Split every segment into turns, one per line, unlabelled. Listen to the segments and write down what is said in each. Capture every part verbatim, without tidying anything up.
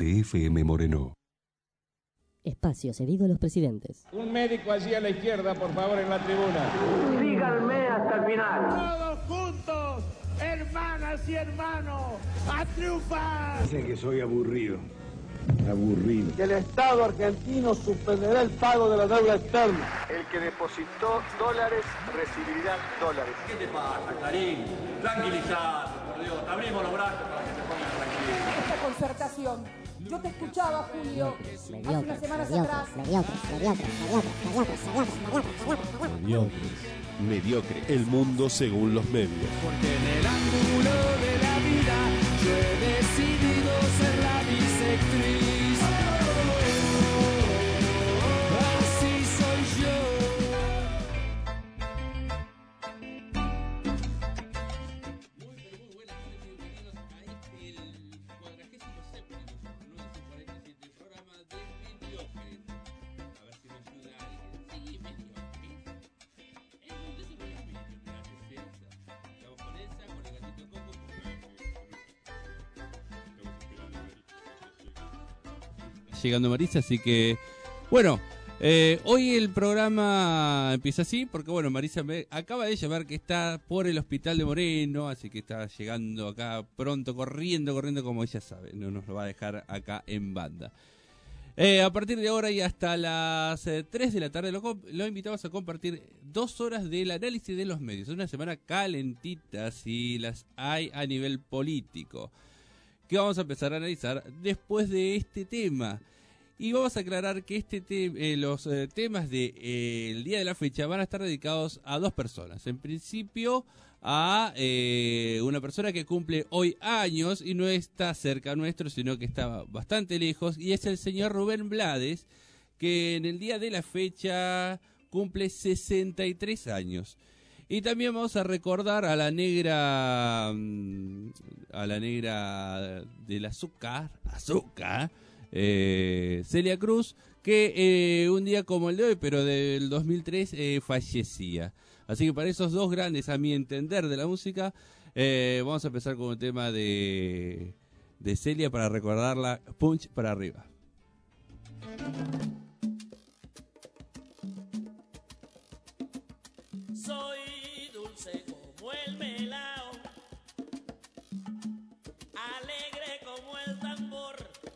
de F M Moreno.
Espacio cedido a los presidentes.
Un médico allí a la izquierda, por favor, en la tribuna.
Síganme hasta el final.
Todos juntos, hermanas y hermanos, a triunfar.
Dicen que soy aburrido. Aburrido.
Que el Estado argentino suspenderá el pago de la deuda externa.
El que depositó dólares recibirá dólares.
¿Qué te pasa, Clarín? Tranquilizate, por Dios. Te abrimos los brazos para que te pongas tranquilo.
Esta concertación. Yo te escuchaba, Julio, hace unas semanas atrás.
Mediocres, mediocres, mediocres, mediocres, mediocres, mediocres, mediocres.
Mediocre, el mundo según los medios.
Porque en el ángulo de la vida yo he decidido ser la bisectriz. Así soy yo.
Muy, pero muy buenas tardes y bienvenidos a este, el cuadragésimo séptimo, por no decir cuarenta y siete, programa de Mediocre. A ver si me ayuda alguien. Sí, Mediocre. El mundo según los medios. Gracias, Elsa. Estamos con Elsa, con el gatito Coco. Llegando Marisa, así que bueno, eh, hoy el programa empieza así porque bueno, Marisa me acaba de llamar que está por el hospital de Moreno, así que está llegando acá pronto, corriendo, corriendo como ella sabe, no nos lo va a dejar acá en banda. Eh, a partir de ahora y hasta las eh, tres de la tarde lo, lo invitamos a compartir dos horas del análisis de los medios. Es una semana calentita, si las hay a nivel político, que vamos a empezar a analizar después de este tema. Y vamos a aclarar que este te- eh, los eh, temas del de, eh, día de la fecha van a estar dedicados a dos personas. En principio a eh, una persona que cumple hoy años y no está cerca nuestro, sino que está bastante lejos, y es el señor Rubén Blades, que en el día de la fecha cumple sesenta y tres años. Y también vamos a recordar a la negra, a la negra del azúcar, azúcar, eh, Celia Cruz, que eh, un día como el de hoy, pero del dos mil tres, eh, fallecía. Así que para esos dos grandes, a mi entender, de la música, eh, vamos a empezar con un tema de, de Celia para recordarla, Punch para arriba.
Soy dulce como el melao, alegre como el tambor,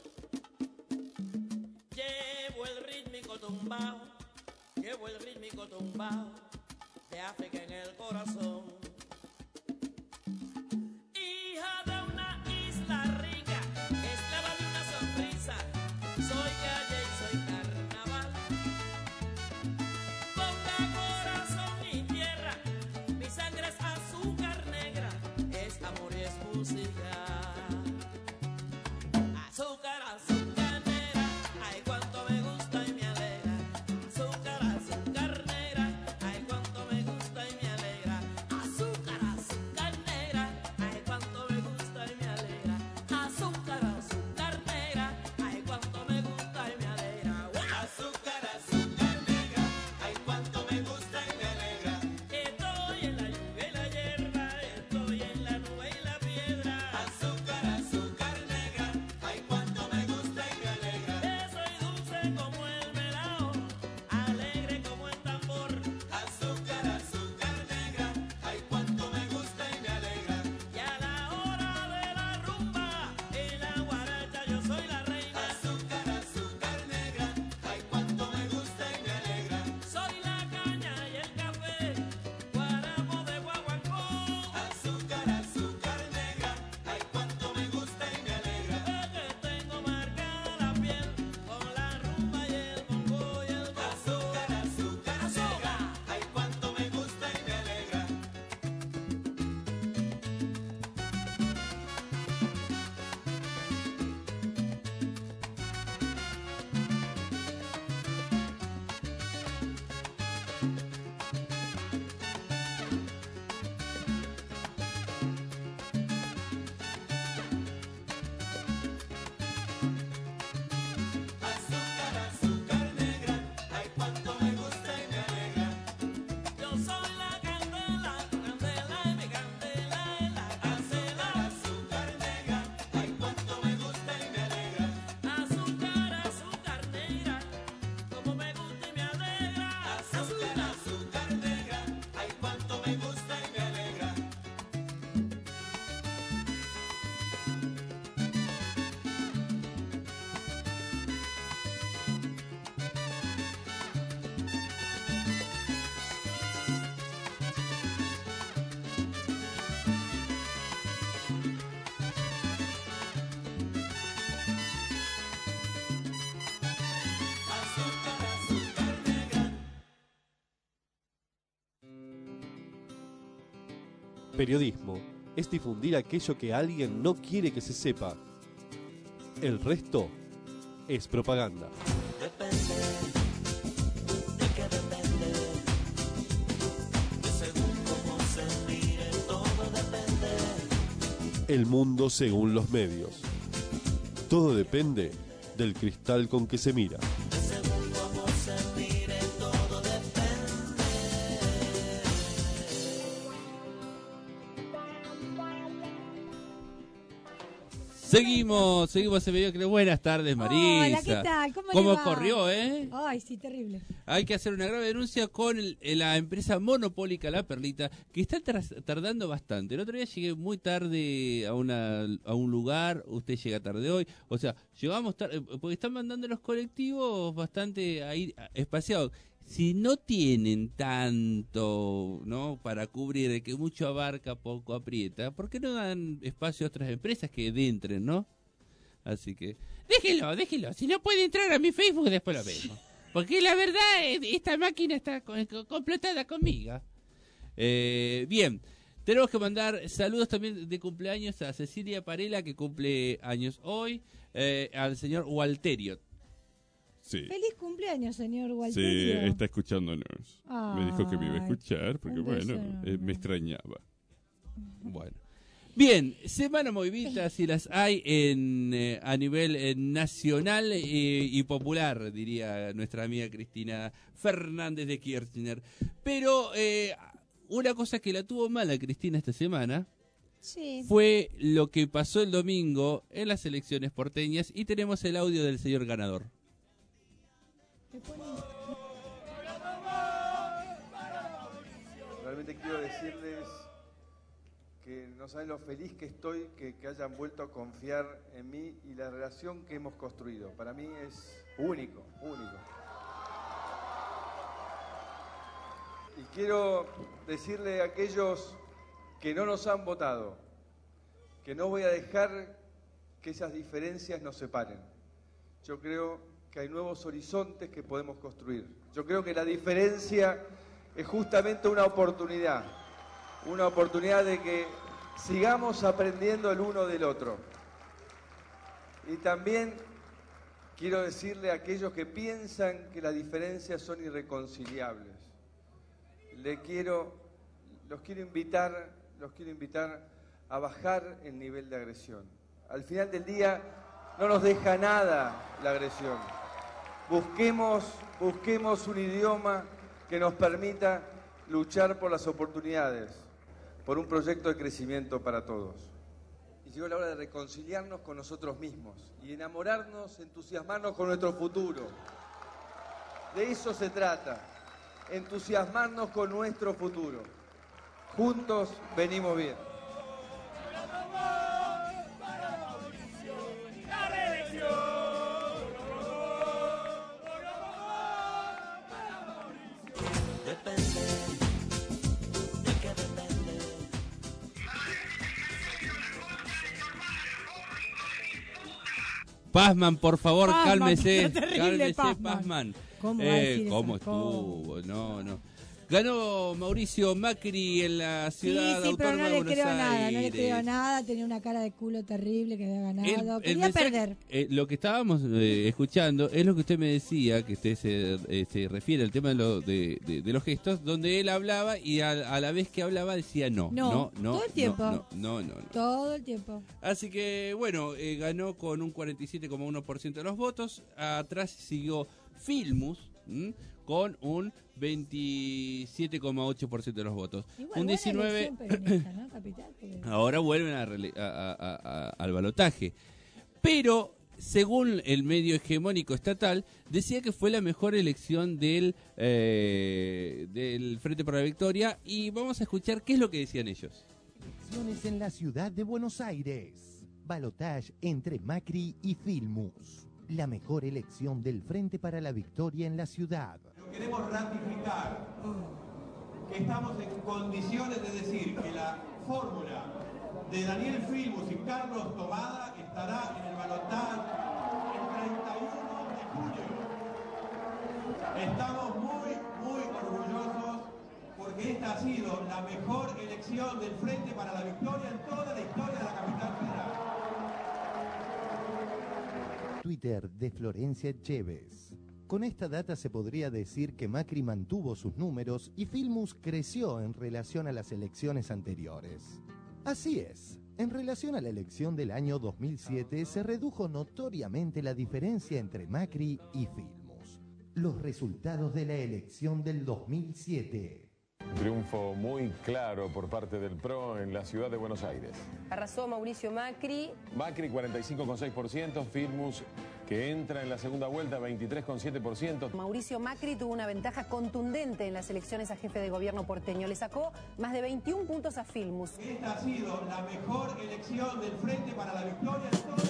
llevo el rítmico tumbao, llevo el rítmico tumbao de África en el corazón. Hija de una isla rica, esclava de una sonrisa, soy calle y soy carnaval. Ponga corazón y tierra, mi sangre es azúcar negra, es amor y es música. Azúcar, azúcar negra, ay cuánto me gusta y me alegra. Azúcar, azúcar negra, ay cuánto me gusta y me alegra. Azúcar, azúcar negra, ay cuánto me gusta y me alegra. Azúcar, azúcar negra, ay cuánto me gusta.
Periodismo es difundir aquello que alguien no quiere que se sepa. El resto es propaganda.
Depende, de qué depende, de según cómo se mire, todo depende.
El mundo según los medios. Todo depende del cristal con que se mira.
De según cómo se mire, todo depende.
Seguimos, seguimos en Mediocre. Buenas tardes, Marisa.
Hola, ¿qué tal? ¿Cómo,
¿Cómo
le va?
corrió, eh?
Ay, sí, terrible.
Hay que hacer una grave denuncia con el- la empresa monopólica La Perlita, que está tras- tardando bastante. El otro día llegué muy tarde a una a un lugar, usted llega tarde hoy. O sea, llegamos tarde, porque están mandando los colectivos bastante ahí espaciados. Si no tienen tanto, ¿no?, para cubrir, el que mucho abarca, poco aprieta, ¿por qué no dan espacio a otras empresas que entren, no? Así que, déjelo, déjelo. Si no puede entrar a mi Facebook, después lo vemos. Porque la verdad, eh, esta máquina está co- co- completada conmigo. Eh, bien, tenemos que mandar saludos también de cumpleaños a Cecilia Parela, que cumple años hoy, eh, al señor Walterio.
Sí.
Feliz cumpleaños, señor
Sí,
Walterio.
está escuchándonos. Me dijo que me iba a
Ay,
escuchar porque,
un beso
bueno,
enorme.
eh, me extrañaba.
Bueno. Bien, semana movidita si las hay en eh, a nivel eh, nacional eh, y popular, diría nuestra amiga Cristina Fernández de Kirchner. Pero eh, una cosa que la tuvo mala Cristina esta semana
Sí.
fue lo que pasó el domingo en las elecciones porteñas, y tenemos el audio del señor ganador.
Realmente quiero decirles que no saben lo feliz que estoy que, que hayan vuelto a confiar en mí y la relación que hemos construido. Para mí es único, único. Y quiero decirle a aquellos que no nos han votado que no voy a dejar que esas diferencias nos separen. Yo creo que hay nuevos horizontes que podemos construir. Yo creo que la diferencia es justamente una oportunidad, una oportunidad de que sigamos aprendiendo el uno del otro. Y también quiero decirle a aquellos que piensan que las diferencias son irreconciliables, le quiero, los quiero invitar, los quiero invitar a bajar el nivel de agresión. Al final del día no nos deja nada la agresión. Busquemos, busquemos un idioma que nos permita luchar por las oportunidades, por un proyecto de crecimiento para todos. Y llegó la hora de reconciliarnos con nosotros mismos y enamorarnos, entusiasmarnos con nuestro futuro. De eso se trata, entusiasmarnos con nuestro futuro. Juntos venimos bien.
Pazman, por favor,
Pazman,
cálmese,
qué terrible,
cálmese,
Pazman.
Pazman.
¿Cómo va a
Eh,
decir
¿Cómo
esas
estuvo? No, no. Ganó Mauricio Macri en la
Sí,
ciudad
sí, pero
autónoma
no
de
le
Buenos
creo nada, no le
Aires.
creo nada, tenía una cara de culo terrible que había ganado,
El- el
quería
mensaje-
perder.
eh, lo que estábamos eh, escuchando es lo que usted me decía, que usted se, eh, se refiere al tema de, lo- de, de- de los gestos, donde él hablaba y a, a la vez que hablaba decía no,
No,
no, no,
todo el tiempo.
no, no, no, no, no.
Todo el tiempo.
Así que, bueno, eh, ganó con un cuarenta y siete coma uno por ciento de los votos. Atrás siguió Filmus, ¿m? con un veintisiete coma ocho por ciento de los votos.
Igual,
un
buena
diecinueve
elección peronista, ¿no, Capital? Porque-
Ahora vuelven a rele- a- a- a- a- al balotaje. Pero, según el medio hegemónico estatal, decía que fue la mejor elección del, eh, del Frente para la Victoria. Y vamos a escuchar qué es lo que decían ellos.
Elecciones en la ciudad de Buenos Aires. Balotage entre Macri y Filmus. La mejor elección del Frente para la Victoria en la ciudad.
Queremos ratificar que estamos en condiciones de decir que la fórmula de Daniel Filmus y Carlos Tomada estará en el balotaje el treinta y uno de julio. Estamos muy, muy orgullosos porque esta ha sido la mejor elección elección del Frente para la Victoria en toda la historia de la capital federal.
Twitter de Florencia Chévez. Con esta data se podría decir que Macri mantuvo sus números y Filmus creció en relación a las elecciones anteriores. Así es, en relación a la elección del año dos mil siete se redujo notoriamente la diferencia entre Macri y Filmus. Los resultados de la elección del dos mil siete.
Triunfo muy claro por parte del P R O en la ciudad de Buenos Aires.
Arrasó Mauricio Macri.
Macri cuarenta y cinco coma seis por ciento, Filmus que entra en la segunda vuelta veintitrés coma siete por ciento.
Mauricio Macri tuvo una ventaja contundente en las elecciones a jefe de gobierno porteño. Le sacó más de veintiún puntos a Filmus.
Esta ha sido la mejor elección del Frente para la Victoria en toda la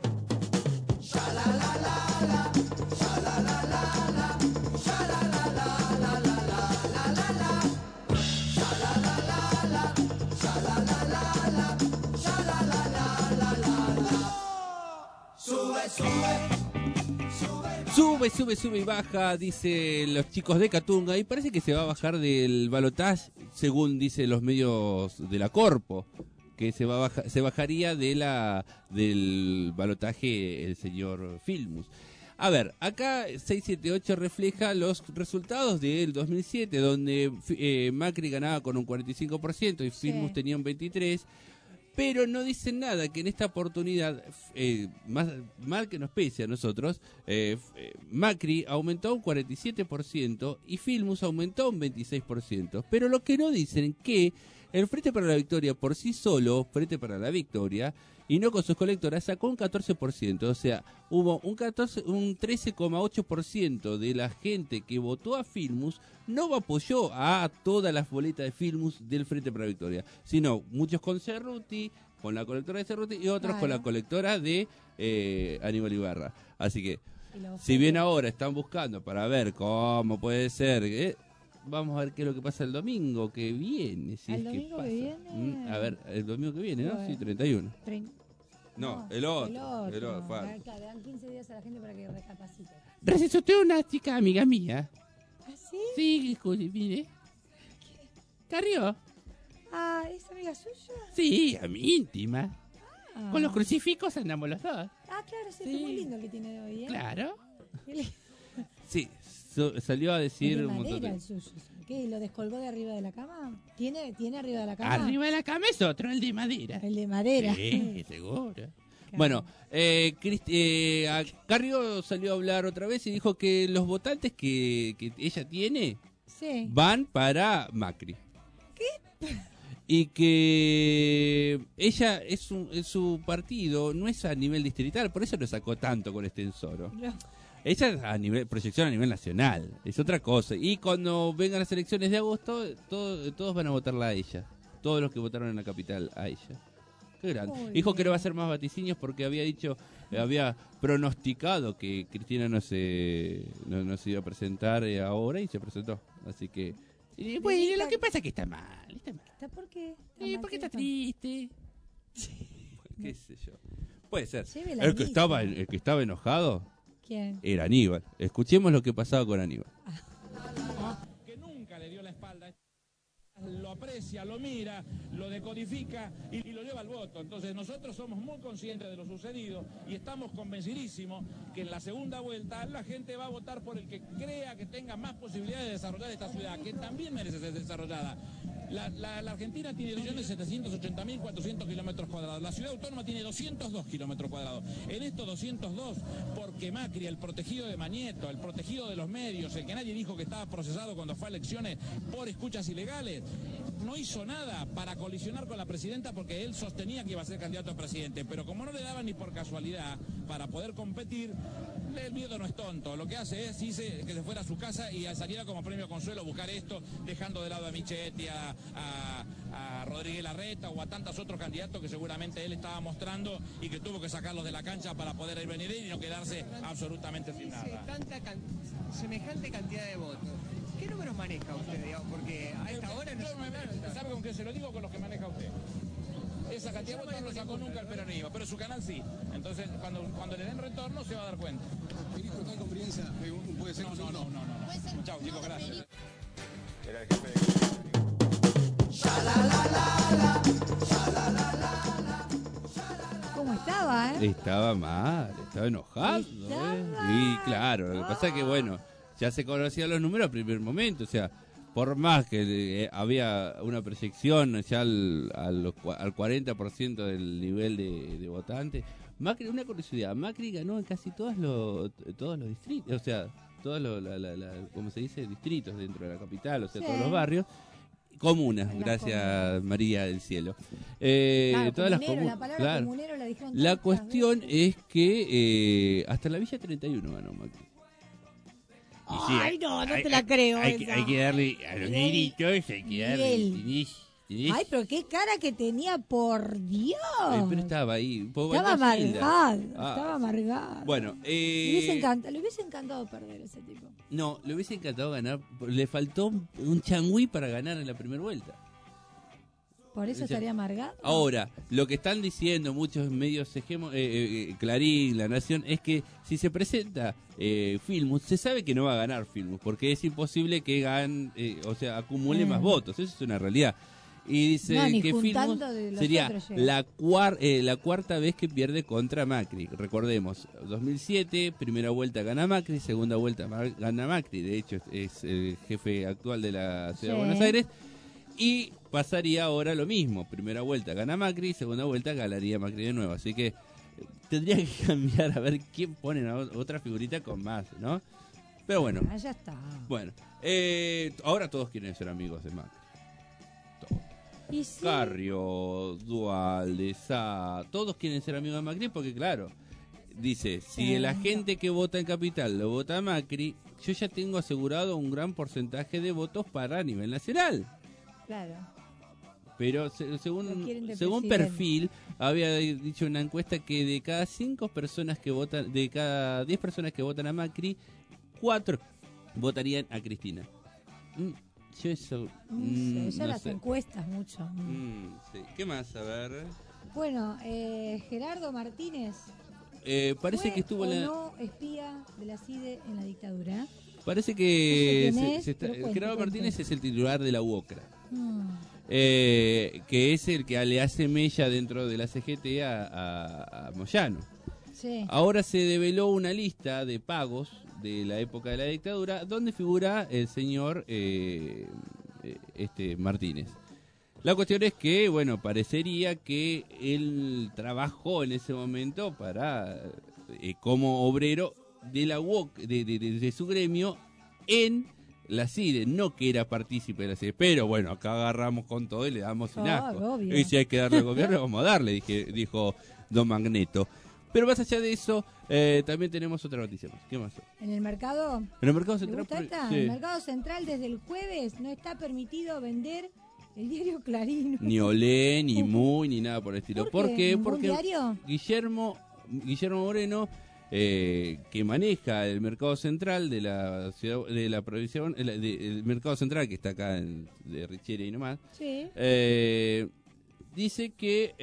Sube, sube,
Sube, sube, sube y baja, dicen los chicos de Catunga, y parece que se va a bajar del balotaje, según dicen los medios de la Corpo, que se va a baja, se bajaría de la del balotaje el señor Filmus. A ver, acá seiscientos setenta y ocho refleja los resultados del dos mil siete, donde eh, Macri ganaba con un cuarenta y cinco por ciento y Filmus sí. tenía un veintitrés por ciento. Pero no dicen nada, que en esta oportunidad, eh, más mal que nos pese a nosotros, eh, eh, Macri aumentó un cuarenta y siete por ciento y Filmus aumentó un veintiséis por ciento. Pero lo que no dicen es que el Frente para la Victoria por sí solo, Frente para la Victoria, y no con sus colectoras, sacó un catorce por ciento. O sea, hubo un, catorce, un trece coma ocho por ciento de la gente que votó a Filmus no apoyó a todas las boletas de Filmus del Frente para la Victoria, sino muchos con Cerruti, con la colectora de Cerruti, y otros claro. con la colectora de eh, Aníbal Ibarra. Así que, si bien ahora están buscando para ver cómo puede ser... Eh, vamos a ver qué es lo que pasa el domingo que viene. Si
¿El
es
domingo
que, pasa.
que viene?
Mm, a ver, el domingo que viene, ¿no?
Bueno.
Sí, treinta y uno.
Trein...
No,
no,
el otro.
El otro.
El otro
Claro, le dan quince días a la gente para que recapacite.
Resucitó una chica amiga mía.
¿Ah, sí?
Sí, escuche, mire. Carrió.
Ah, ¿es amiga suya?
Sí, a mi íntima.
Ah.
Con los crucifijos andamos los dos.
Ah, claro, sí,
Sí.
es muy lindo el que tiene de hoy, ¿eh?
Claro.
Qué li-
Sí, so- salió a decir
de
un montón
madera
de...
el suyo. ¿Qué? ¿Lo descolgó de arriba de la cama? ¿Tiene, ¿tiene arriba de la cama?
Arriba de la cama es otro, el de madera.
El de madera.
Sí, seguro. Bueno, eh, Crist- eh, a- Carrió salió a hablar otra vez y dijo que los votantes que, que ella tiene
Sí.
van para Macri.
¿Qué?
Y que ella es, un, es su partido, no es a nivel distrital, por eso lo sacó tanto con este Ensoro.
No.
Ella es a nivel, proyección a nivel nacional, es otra cosa. Y cuando vengan las elecciones de agosto, todo- todos van a votarla a ella. Todos los que votaron en la capital a ella. Qué grande.
Muy
Dijo que
bien.
no va a hacer más vaticinios porque había dicho, eh, había pronosticado que Cristina no se, no, no se iba a presentar eh, ahora y se presentó. Así que, y bueno,
Está-
lo que pasa es que está mal. Está mal.
¿Está por qué?
Sí,
mal,
porque
¿qué
está
le
triste. Qué sé yo. Puede ser.
Lleve la
El que
misa.
estaba, el que estaba enojado
¿Quién?
era Aníbal. Escuchemos lo que pasaba con Aníbal.
Que nunca le dio la espalda, lo aprecia, lo mira, lo decodifica y, y lo lleva al voto. Entonces nosotros somos muy conscientes de lo sucedido y estamos convencidísimos que en la segunda vuelta la gente va a votar por el que crea que tenga más posibilidades de desarrollar esta ciudad, que también merece ser desarrollada. La, la, la Argentina tiene dos millones setecientos ochenta mil cuatrocientos kilómetros cuadrados. La ciudad autónoma tiene doscientos dos kilómetros cuadrados. En estos doscientos dos, porque Macri, el protegido de Mañeto, el protegido de los medios, el que nadie dijo que estaba procesado cuando fue a elecciones por escuchas ilegales, no hizo nada para colisionar con la presidenta porque él sostenía que iba a ser candidato a presidente. Pero como no le daban ni por casualidad para poder competir, el miedo no es tonto. Lo que hace es irse, que se fuera a su casa y saliera como premio consuelo buscar esto, dejando de lado a Michetti, a, a, a Rodríguez Larreta o a tantos otros candidatos que seguramente él estaba mostrando y que tuvo que sacarlos de la cancha para poder ir venir y no quedarse absolutamente sin nada.
Tanta can- semejante cantidad de votos. ¿Qué números maneja usted, digamos? Porque a esta hora no
Yo me- ¿Sabe con qué se lo digo? Con los que maneja usted. Esa cantidad de votos no lo sacó nunca el peronismo, pero su canal sí. Entonces, cuando, cuando le den retorno, se va a dar cuenta.
Ministro, ¿está con Brienza? ¿Puede ser?
No, no, no, no, no. Chao, chicos, gracias.
Era el jefe de...
la la la
¿Cómo estaba, eh?
Estaba mal, estaba enojado.
Estaba-
¿eh? Y claro, lo que pasa es que, bueno, ya se conocían los números al primer momento. O sea, por más que eh, había una proyección ya al, al, al cuarenta por ciento del nivel de, de votantes, Macri, una curiosidad, Macri ganó en casi todos los, todos los distritos, o sea, todos los, la, la, la, ¿cómo se dice? Distritos dentro de la capital, o sea,
Sí.
todos los barrios. Comunas,
En las
gracias María del Cielo. Eh,
Claro,
todas las
comunero,
comu-
la palabra
claro.
comunero la dijeron
La
tantas
cuestión
veces.
es que eh, hasta la Villa treinta y uno ganó Macri. Y sí,
Ay, no, no
hay-
te la
hay-
creo
Hay, que-
esa.
hay que darle a los
Miguel,
negritos, hay que darle.
Miguel.
tenés- tenés-
Ay, pero qué cara que tenía, por Dios.
Eh, pero estaba ahí. un poco
Estaba
Walter Gilda.
amargado,
Ah,
estaba amargado.
Bueno,
Le hubiese,
eh,
encantado, le hubiese encantado perder ese tipo.
no, le hubiese encantado ganar. Le faltó un, un changüí para ganar en la primera vuelta.
Por eso
O sea,
estaría amargado.
Ahora, lo que están diciendo muchos medios, hegemo- eh, eh, Clarín, La Nación, es que si se presenta eh, Filmus, se sabe que no va a ganar Filmus, porque es imposible que gane, eh, o sea, acumule
Eh.
más votos, eso es una realidad. Y dice
No, ni
que
juntando
Filmus
de los
sería
otros llega.
la, cuar- eh, la cuarta vez que pierde contra Macri. Recordemos, dos mil siete, primera vuelta gana Macri, segunda vuelta ma- gana Macri, de hecho es el jefe actual de la Ciudad
Sí.
de Buenos Aires. Y pasaría ahora lo mismo. Primera vuelta gana Macri, segunda vuelta ganaría Macri de nuevo. Así que eh, tendría que cambiar a ver quién pone a o- otra figurita con más, ¿no? Pero bueno,
Ah, ya está.
bueno. Eh, ahora todos quieren ser amigos de Macri.
Y sí,
Carrio, Dualde, Sá, todos quieren ser amigos de Macri porque, claro, dice, si
Sí.
la gente que vota en Capital lo vota a Macri, yo ya tengo asegurado un gran porcentaje de votos para a nivel nacional.
claro.
Pero se- según,
Lo quieren de
según
presidente.
perfil, había dicho una encuesta que de cada cinco personas que votan, de cada diez personas que votan a Macri, cuatro votarían a Cristina. Mm, yo eso...
No
mm,
sé, ya
no
las
sé.
encuestas mucho.
Mm, sí. ¿Qué más? A ver...
Bueno, eh, Gerardo Martínez.
Eh, parece
¿fue
que estuvo
o
en la...
no espía de la C I D E en la dictadura?
Parece que
No sé quién
se-
es,
se está-
pero cuente,
Gerardo
cuente.
Martínez es el titular de la UOCRA.
Mm.
Eh, que es el que le hace mella dentro de la C G T a, a, a Moyano.
Sí.
Ahora se develó una lista de pagos de la época de la dictadura donde figura el señor eh, eh, este Martínez. La cuestión es que, bueno, parecería que él trabajó en ese momento para eh, como obrero de la U O C, de, de, de- de su gremio en la C I D E, no que era partícipe de la C I D E, pero bueno, acá agarramos con todo y le damos sin
Ah,
asco.
obvio.
Y si hay que darle al gobierno, vamos a darle, dije, dijo Don Magneto. Pero más allá de eso, eh, también tenemos otra noticia más. ¿Qué más?
En el mercado.
En el mercado
¿Le
central.
gusta
por-
esta?
sí.
En el mercado central desde el jueves no está permitido vender el diario Clarín.
Ni Olé, ni Muy, ni nada por el estilo.
¿Por
¿Por
qué?
qué?
¿Un
Porque
diario?
Guillermo, Guillermo Moreno, eh, que maneja el mercado central de la ciudad, de la provincia, de la- de- el mercado central que está acá en, de Richieri y nomás,
Sí.
eh, dice que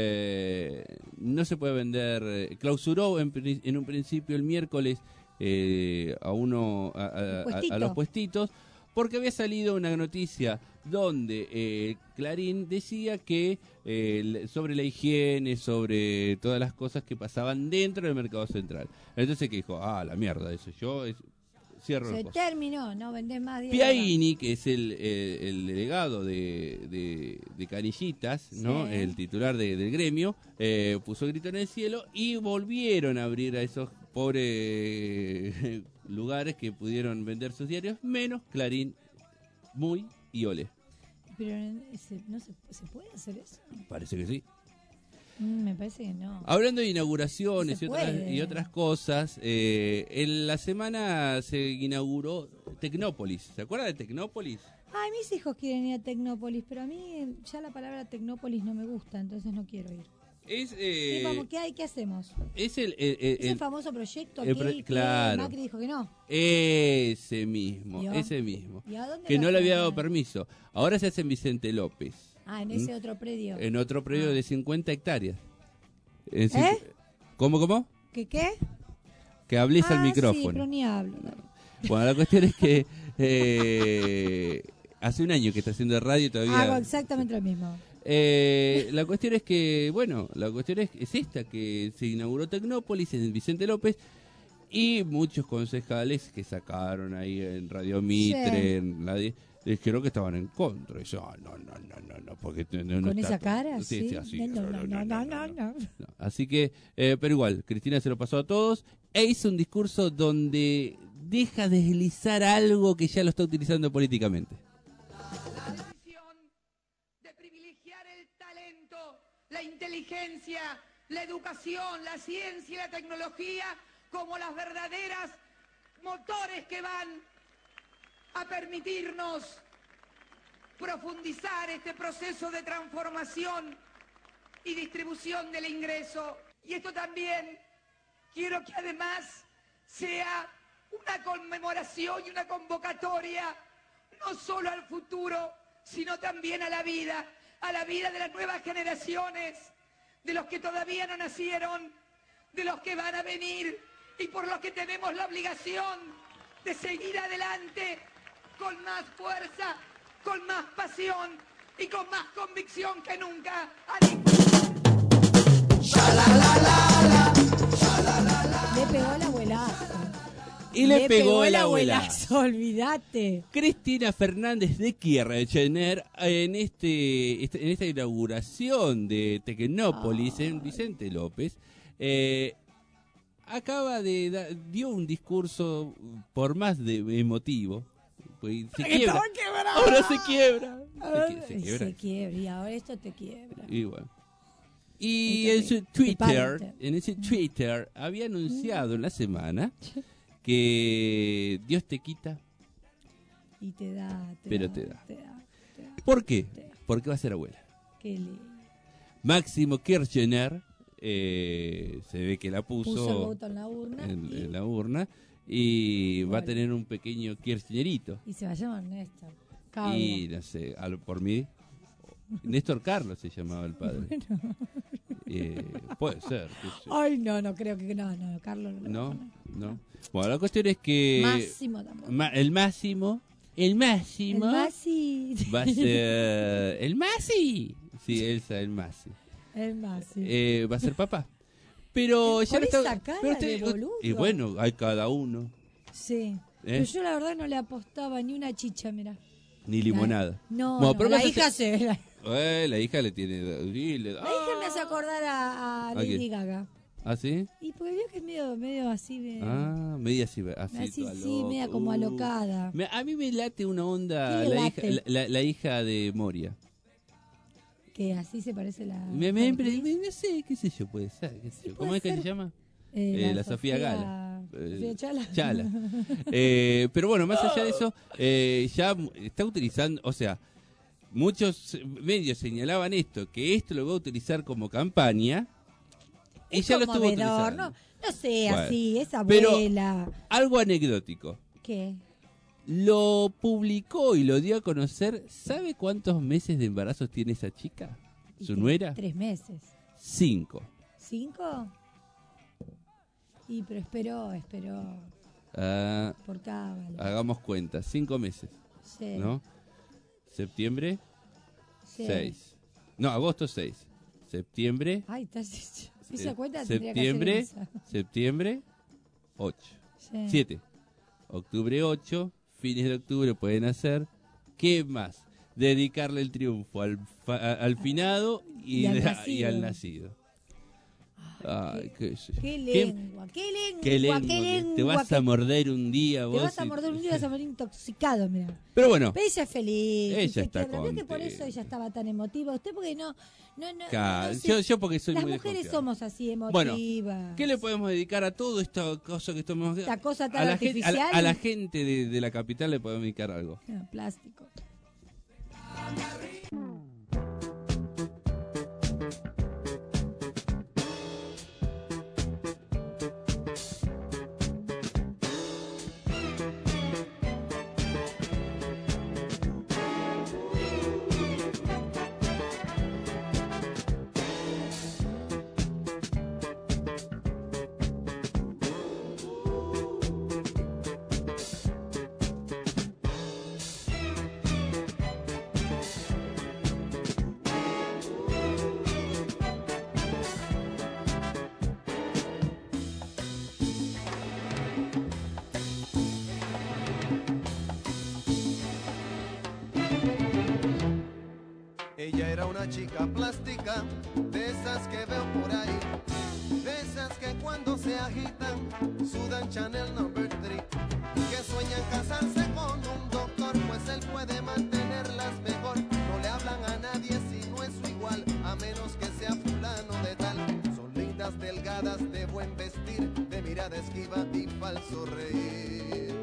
eh, no se puede vender, eh, clausuró en, pri- en un principio el miércoles eh, a uno a, a- a- a
Puestito.
los puestitos porque había salido una noticia donde eh, Clarín decía que eh, l- sobre la higiene, sobre todas las cosas que pasaban dentro del mercado central. Entonces que dijo, ah, la mierda, eso yo es, cierro
Se
el coso.
terminó, no vendés más diario.
Piaini, que es el, eh, el delegado de, de, de Canillitas, ¿no?
Sí.
El titular de- del gremio, eh, puso grito en el cielo y volvieron a abrir a esos pobres lugares que pudieron vender sus diarios, menos Clarín, Muy y Olé.
Pero ese- no se, ¿se puede hacer eso?
Parece que sí.
Mm, me parece que no.
Hablando de inauguraciones
Se
y otras,
puede.
y otras cosas, eh, en la semana se inauguró Tecnópolis. ¿Se acuerda de Tecnópolis?
Ay, mis hijos quieren ir a Tecnópolis, pero a mí ya la palabra Tecnópolis no me gusta, entonces no quiero ir.
Es,
Sí,
eh,
vamos, ¿qué hay? ¿Qué hacemos?
es el, el- el-
Ese
el-
famoso proyecto
el
que,
pro-
que
claro.
Macri dijo que no.
Ese mismo,
¿Vio?
ese mismo.
¿Y a dónde
Que
lo
no le había
hacen?
dado permiso. Ahora se hace en Vicente López.
Ah, en
¿Mm?
ese otro predio.
En otro predio
Ah.
de cincuenta hectáreas. En
¿Eh?
cincu- ¿Cómo, cómo?
¿Qué qué?
Que hables
ah,
al
sí,
micrófono.
pero ni hablo.
Bueno, la cuestión es que eh, hace un año que está haciendo radio y todavía...
Hago exactamente lo mismo.
Eh, la cuestión es que, bueno, la cuestión es, es esta, que se inauguró Tecnópolis en Vicente López y muchos concejales que sacaron ahí en Radio Mitre,
Sí.
en la di- dijeron que estaban en contra. Y yo, ah, no, no, no, no, no, porque no, no
Con
está
esa
todo-
cara,
sí,
sí.
sí, así,
No, no, no, no, no, no.
no. Así que, eh, pero igual, Cristina se lo pasó a todos e hizo un discurso donde deja deslizar algo que ya lo está utilizando políticamente.
de privilegiar el talento, la inteligencia, la educación, la ciencia y la tecnología como las verdaderas motores que van a permitirnos profundizar este proceso de transformación y distribución del ingreso. Y esto también quiero que además sea una conmemoración y una convocatoria no solo al futuro, sino también a la vida, a la vida de las nuevas generaciones, de los que todavía no nacieron, de los que van a venir y por los que tenemos la obligación de seguir adelante con más fuerza, con más pasión y con más convicción que nunca.
Le pegó el abuelazo.
Y le, pegó el abuelazo.
Olvídate.
Cristina Fernández de Kirchner en este, este- en esta inauguración de Tecnópolis en Vicente López eh, acaba de da- dio un discurso por más de emotivo. Pues se quiebra.
Estaba quebrada.
Ahora se quiebra.
Ahora
Se, qui- se quiebra.
Se quiebra y ahora esto te quiebra.
Y bueno. Y
Esto
en
te-
su
te
Twitter,
parte.
en ese Twitter había anunciado en la semana que Dios te quita,
Y te da, te
pero
da,
te da.
te da, te da.
¿Por qué? Porque va a ser abuela.
Qué lindo.
Máximo Kirchner eh, se ve que la puso,
Puso el voto en la urna
en-
y-
en la urna y va a
Bueno.
tener un pequeño Kirchnerito.
Y se va a llamar Néstor. Carlos.
Y no sé, al- por mí, Néstor Carlos se llamaba el padre.
Bueno.
Eh, puede ser. qué sé yo.
Ay, no, no creo que no, no, Carlos no. lo va a
No,
poner.
no. Bueno, la cuestión es que
Máximo tampoco.
Ma- el máximo, el máximo
El Masi.
va a ser el Masi. Sí, Elsa, el Masi.
El Masi.
Eh, va a ser papá. Pero ya
Con
lo
esa
está.
cara
pero
de boludo.
y bueno, hay cada uno.
Sí. Pero yo la verdad no le apostaba ni una chicha, mira.
Ni limonada.
No,
Bueno,
no,
pero
la
vas a
hija
hacer-
se... La,
Eh, la hija le tiene. sí, le-
la hija me hace acordar a, a
¿A
Lady
quién?
Gaga.
¿Ah, sí?
Y porque vio que es medio, medio así de...
Ah, media así. Así,
así,
toda
sí,
loca.
media como
Uh.
alocada.
Me- a mí me late una onda
¿Qué le
la
late?
hija, la, la- la hija de Moria.
Que así se parece la...
Me, me, me- me- no sé, qué sé yo, puede ser. qué sé yo. ¿Cómo
puede
es que se
ser.
llama?
Eh,
Eh,
la
la Sofía,
Sofía-
Gala. Eh,
Sofía Chala.
Chala. Eh, pero bueno, más allá de eso, eh, ya está utilizando, o sea, muchos medios señalaban esto, que esto lo va a utilizar como campaña. Y
Es
ya lo estuvo
conmovedor,
utilizando.
no, no sea
Bueno,
así, es
pero
abuela.
algo anecdótico.
¿Qué?
Lo publicó y lo dio a conocer. ¿Sabe cuántos meses de embarazo tiene esa chica?
Y
¿Su
tre-
nuera?
Tres meses.
Cinco.
¿Cinco? Y pero esperó, esperó.
Ah,
Por cábala.
hagamos cuenta. Cinco meses.
Sí.
¿No? Septiembre,
Sí.
seis. No, agosto seis. Septiembre,
Ay, estás esa
eh,
cuenta tendría que hacer
septiembre,
esa.
septiembre, ocho.
Sí.
Siete. Octubre ocho, fines de octubre pueden hacer. ¿Qué más? Dedicarle el triunfo al, fa- a- al finado y,
Y al
de-
nacido.
y al nacido. Ay, qué, sé yo.
Qué
Qué-
lengua, qué lengua,
qué lengua,
qué
que
lengua.
te vas
que-
a morder un día
Te
vos.
vas a
y-
morder un día y vas a morir intoxicado, mira.
Pero bueno,
Pero ella es feliz.
Ella
dice
está
que, ¿vio que por eso
contenta.
ella estaba tan emotiva? Usted porque no... no, no,
Claro,
no sé.
yo, yo porque soy
Las
muy
mujeres
desconfiado.
somos así
Bueno,
emotivas.
¿qué le podemos dedicar a todo esta cosa que estamos
Esta cosa tan
a la gente, a la,
artificial.
a la gente de, de la capital le podemos dedicar algo?
Ah, plástico.
una chica plástica, de esas que veo por ahí, de esas que cuando se agitan sudan Chanel number three, que sueñan casarse con un doctor, pues él puede mantenerlas mejor. No le hablan a nadie si no es su igual, a menos que sea fulano de tal. Son lindas, delgadas, de buen vestir, de mirada esquiva y falso reír.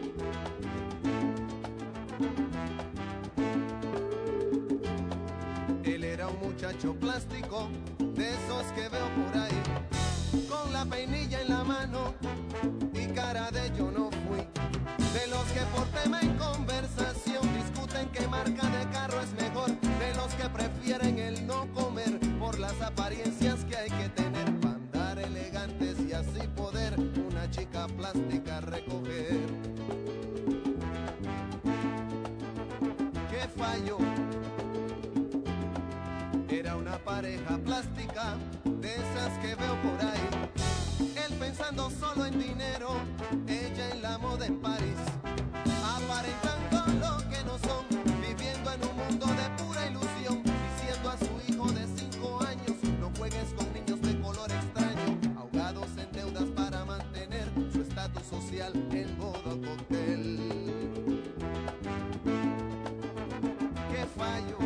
Él era un muchacho plástico, de esos que veo por ahí, con la peinilla en la mano y cara de yo no fui. De los que por tema en conversación discuten qué marca de carro es mejor. De los que prefieren el no comer por las apariencias que hay que tener para andar elegantes y así poder una chica plástica recoger. ¿Qué falló? Era una pareja plástica, de esas que veo por ahí. Él pensando solo en dinero, ella en la moda en París. Aparentando lo que no son, viviendo en un mundo de pura ilusión. Diciendo a su hijo de cinco años, no juegues con niños de color extraño. Ahogados en deudas para mantener su estatus social en modo cóctel. ¿Qué fallo?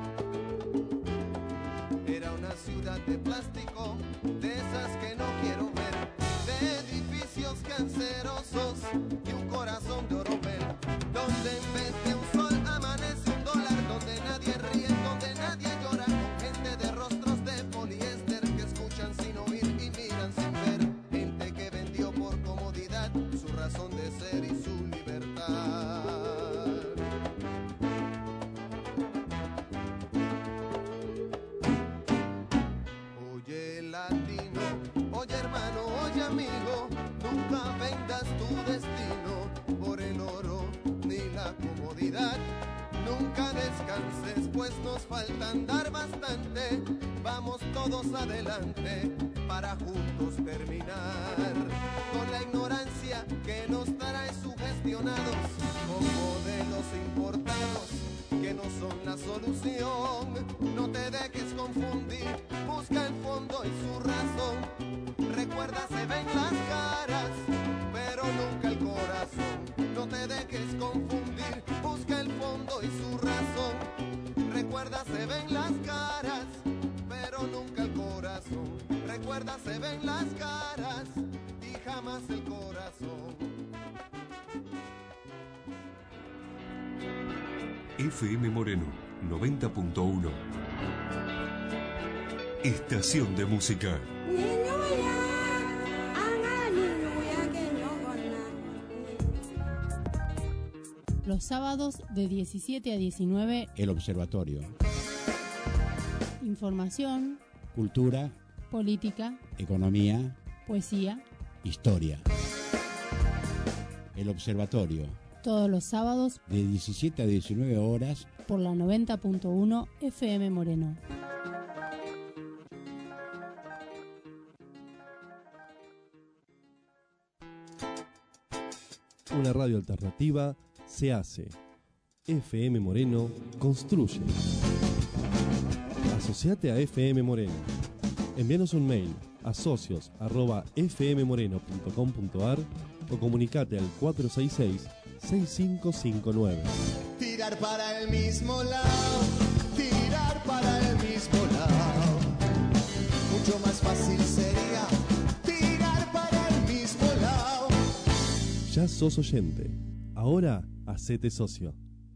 Era una ciudad de plástico, de esas que no quiero ver, de edificios cancerosos y un corazón de oropel, donde en vez de un sol amanece un dólar, donde nadie ríe, donde nadie llora, con gente de rostros de poliéster que escuchan sin oír y miran sin ver, gente que vendió por comodidad su razón de ser y su libertad. Oye latino, oye hermano, oye amigo, nunca vendas tu destino por el oro ni la comodidad. Nunca descanses, pues nos falta andar bastante. Vamos todos adelante para juntos terminar con la ignorancia que nos trae sugestionados con modelos importados que no son la solución. No te dejes confundir, busca el fondo y su razón. Recuerda, se ven las caras, pero nunca el corazón. No te dejes confundir, busca el fondo y su razón. Recuerda, se ven las caras, pero nunca el corazón. Recuerda, se ven las caras y jamás el corazón.
F M Moreno noventa punto uno. Estación de música.
Los sábados de diecisiete a diecinueve,
El Observatorio.
Información,
Cultura,
política,
economía,
poesía,
historia. El Observatorio.
Todos los sábados
de diecisiete a diecinueve horas
por la noventa punto uno F M Moreno.
Una radio alternativa se hace. F M Moreno construye. Asociate a F M Moreno. Envíanos un mail a socios arroba f m moreno punto com punto a r o comunicate al cuatro seis seis, seis cinco cinco nueve.
Tirar para el mismo lado, tirar para el mismo lado. Mucho más fácil sería tirar para el mismo lado.
Ya sos oyente. Ahora hacete socio.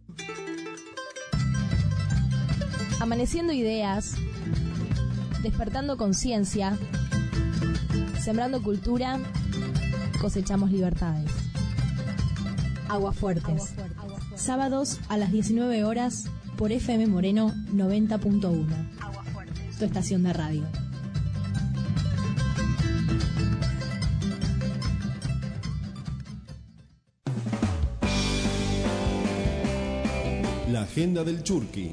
Amaneciendo ideas, despertando conciencia, sembrando cultura, cosechamos libertades. Aguafuertes. Sábados a las diecinueve horas por F M Moreno noventa punto uno. Tu estación de radio.
La agenda del Churqui.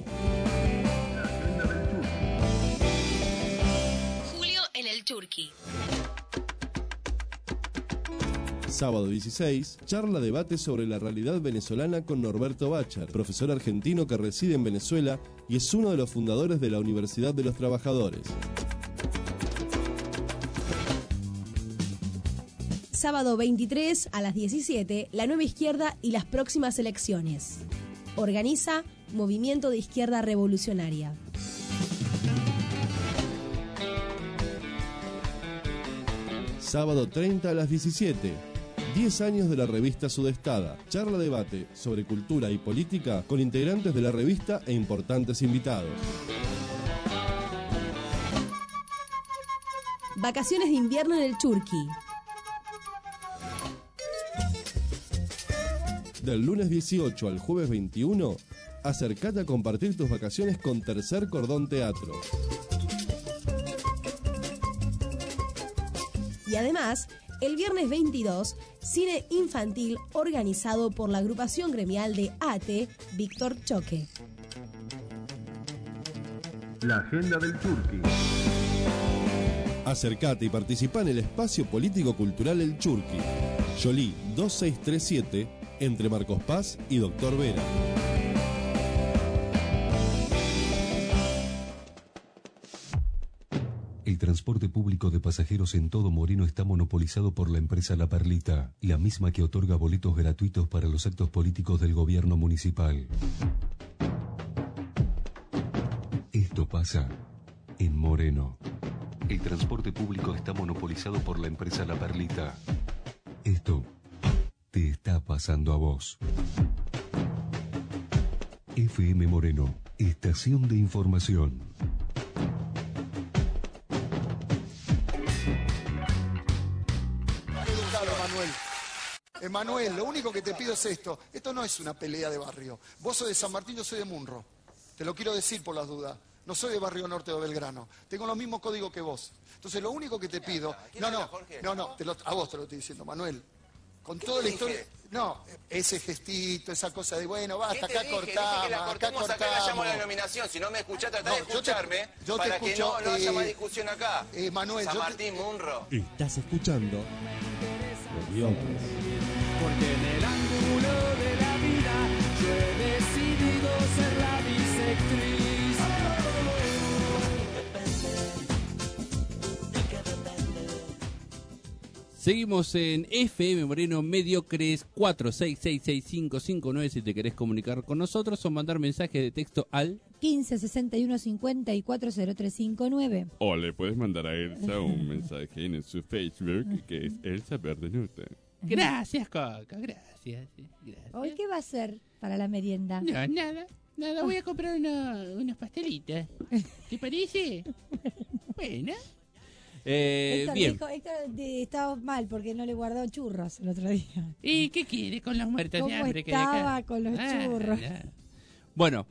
Julio en el Churqui.
Sábado dieciséis, charla debate sobre la realidad venezolana con Norberto Bachar, profesor argentino que reside en Venezuela y es uno de los fundadores de la Universidad de los Trabajadores.
Sábado veintitrés a las diecisiete, la Nueva Izquierda y las próximas elecciones. Organiza Movimiento de Izquierda Revolucionaria.
Sábado treinta a las diecisiete. diez años de la revista Sudestada. Charla debate sobre cultura y política con integrantes de la revista e importantes invitados.
Vacaciones de invierno en el Churqui.
Del lunes dieciocho al jueves veintiuno, acércate a compartir tus vacaciones con Tercer Cordón Teatro.
Y además, el viernes veintidós, cine infantil organizado por la agrupación gremial de A T E, Víctor Choque.
La agenda del Churqui. Acércate y participa en el espacio político-cultural El Churqui. Yolí dos seis tres siete, entre Marcos Paz y Doctor Vera.
El transporte público de pasajeros en todo Moreno está monopolizado por la empresa La Perlita, la misma que otorga boletos gratuitos para los actos políticos del gobierno municipal. Esto pasa en Moreno. El transporte público está monopolizado por la empresa La Perlita. Esto te está pasando a vos. F M Moreno, estación de información.
Emanuel, Emanuel, lo único que te pido es esto. Esto no es una pelea de barrio. Vos sos de San Martín, yo soy de Munro. Te lo quiero decir por las dudas. No soy de Barrio Norte o Belgrano. Tengo los mismos códigos que vos. Entonces lo único que te pido... No, no, no, no, te lo, a vos te lo estoy diciendo, Manuel. Con toda la historia... No, ese gestito, esa cosa de, bueno, basta, acá
dije?
cortamos,
Dije que la cortemos
acá
acá,
cortamos.
la llamo a la nominación. Si no me escuchás, tratá
No,
de
yo te-
escucharme
yo te
para
escucho,
que no, no haya
eh,
más discusión acá.
eh, Manuel,
San
yo te-
Martín, Munro.
Estás escuchando Mediocres.
Porque en el ángulo de la vida yo he decidido ser la bisectriz.
Seguimos en F M Moreno Mediocres cuatro seis seis seis cinco cinco nueve si te querés comunicar con nosotros o mandar mensaje de texto al
quince sesenta y uno cincuenta y cuatro cero tres cinco nueve.
O le puedes mandar a Elsa un mensaje en su Facebook que es Elsa Verdenuta.
Gracias, Coco, gracias, gracias.
¿Hoy qué va a hacer para la merienda?
No, nada, nada, voy a comprar uno- unos pastelitos. ¿Te parece? Bueno.
Eh,
Héctor
bien.
dijo, Héctor de- estaba mal porque no le guardó churros el otro día.
¿Y qué quiere con los muertos de
¿Cómo
hambre que hay acá?
estaba con los
Ah,
churros?
ya.
Bueno,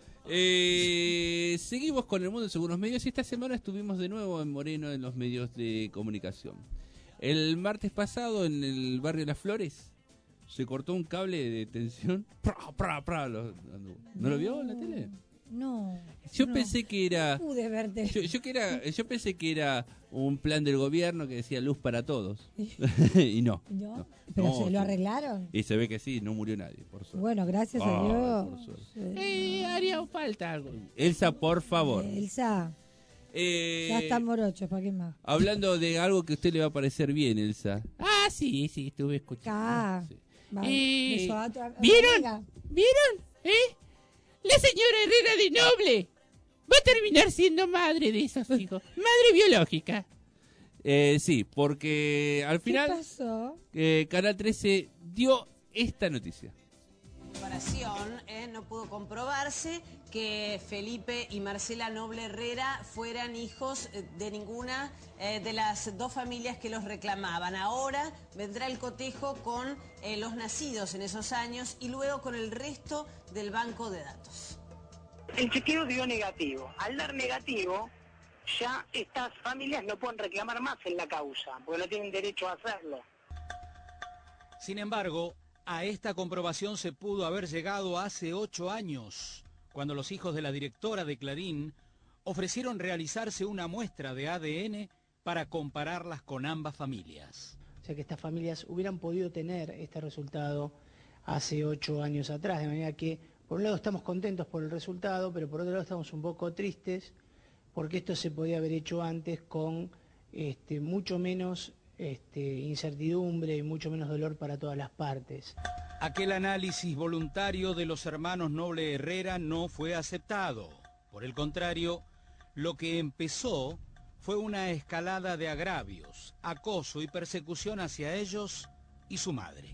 eh, seguimos con el mundo según los medios y esta semana estuvimos de nuevo en Moreno en los medios de comunicación. El martes pasado en el barrio Las Flores se cortó un cable de tensión. Pra, pra, pra, lo- anduvo. ¿No lo vio en la tele?
No.
Yo
no.
pensé que era
Pude verte.
yo, yo que era yo pensé que era un plan del gobierno que decía luz para todos. y no.
¿No?
no.
¿Pero
No,
se lo arreglaron?
Y se ve que sí, no murió nadie, por suerte.
Bueno, gracias a
Ay,
Dios.
por suerte.
Eh, haría falta algo.
Elsa, por favor.
Elsa,
Eh,
ya está morocho, ¿para qué más?
Hablando de algo que a usted le va a parecer bien, Elsa.
Ah, sí, sí, estuve escuchando.
Acá. Va,
Eh,
beso a otra- a otra
¿Vieron?
amiga.
¿Vieron? ¿Eh? La señora Herrera de Noble va a terminar siendo madre de esos hijos. Madre biológica.
Eh, sí, porque al
¿Qué
final
pasó?
eh, Canal trece dio esta noticia.
Comparación, eh, no pudo comprobarse que Felipe y Marcela Noble Herrera fueran hijos eh, de ninguna eh, de las dos familias que los reclamaban. Ahora vendrá el cotejo con eh, los nacidos en esos años y luego con el resto del banco de datos.
El chequeo dio negativo. Al dar negativo, ya estas familias no pueden reclamar más en la causa, porque no tienen derecho a hacerlo.
Sin embargo, a esta comprobación se pudo haber llegado hace ocho años, cuando los hijos de la directora de Clarín ofrecieron realizarse una muestra de A D N para compararlas con ambas familias.
sea que estas familias hubieran podido tener este resultado hace ocho años atrás, de manera que por un lado estamos contentos por el resultado, pero por otro lado estamos un poco tristes porque esto se podía haber hecho antes con este, mucho menos este, incertidumbre y mucho menos dolor para todas las partes.
Aquel análisis voluntario de los hermanos Noble Herrera no fue aceptado. Por el contrario, lo que empezó fue una escalada de agravios, acoso y persecución hacia ellos y su madre.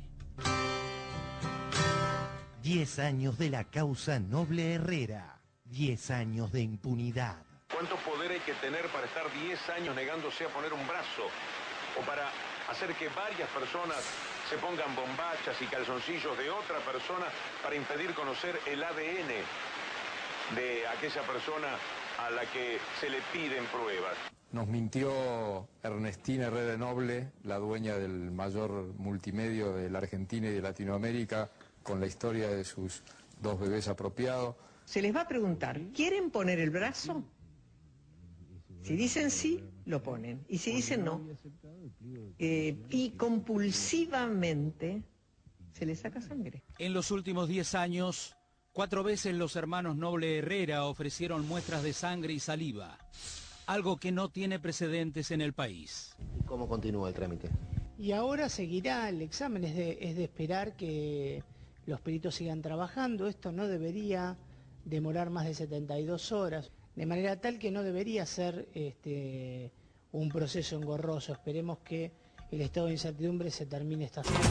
Diez años de la causa Noble Herrera. Diez años de impunidad.
¿Cuánto poder hay que tener para estar diez años negándose a poner un brazo? O para hacer que varias personas se pongan bombachas y calzoncillos de otra persona para impedir conocer el A D N de aquella persona a la que se le piden pruebas.
Nos mintió Ernestina Herrera Noble, la dueña del mayor multimedio de la Argentina y de Latinoamérica, con la historia de sus dos bebés apropiados.
Se les va a preguntar, ¿quieren poner el brazo? Si dicen sí, lo ponen. Y si dicen no, eh, y compulsivamente se les saca sangre.
En los últimos diez años, cuatro veces los hermanos Noble Herrera ofrecieron muestras de sangre y saliva, algo que no tiene precedentes en el país.
¿Y cómo continúa el trámite?
Y ahora seguirá el examen, es de, es de esperar que los peritos sigan trabajando. Esto no debería demorar más de setenta y dos horas, de manera tal que no debería ser este, un proceso engorroso. Esperemos que el estado de incertidumbre se termine esta semana.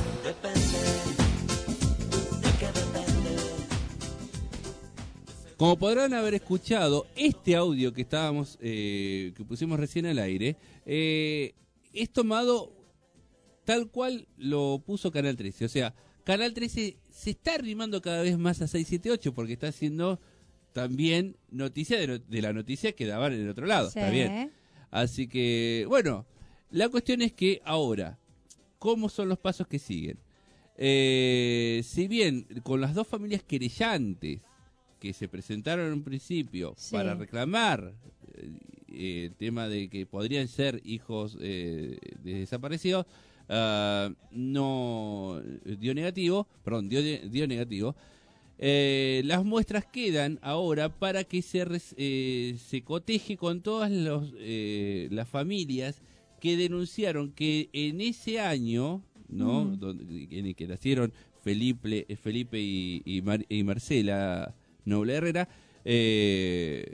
Como podrán haber escuchado, este audio que estábamos, eh, que pusimos recién al aire, eh, es tomado tal cual lo puso Canal trece. O sea, Canal trece se está arrimando cada vez más a seiscientos setenta y ocho porque está haciendo también noticia de, no, de la noticia que daban en el otro lado. Sí. Está bien. Así que, bueno, la cuestión es que ahora, ¿cómo son los pasos que siguen? Eh, si bien con las dos familias querellantes que se presentaron en un principio sí. para reclamar eh, el tema de que podrían ser hijos eh, de desaparecidos, uh, no dio negativo, perdón, dio, dio negativo. Eh, las muestras quedan ahora para que se, eh, se coteje con todas los, eh, las familias que denunciaron que en ese año, ¿no? Mm. Donde, en el que nacieron Felipe, Felipe y, y, Mar, y Marcela Noble Herrera, eh,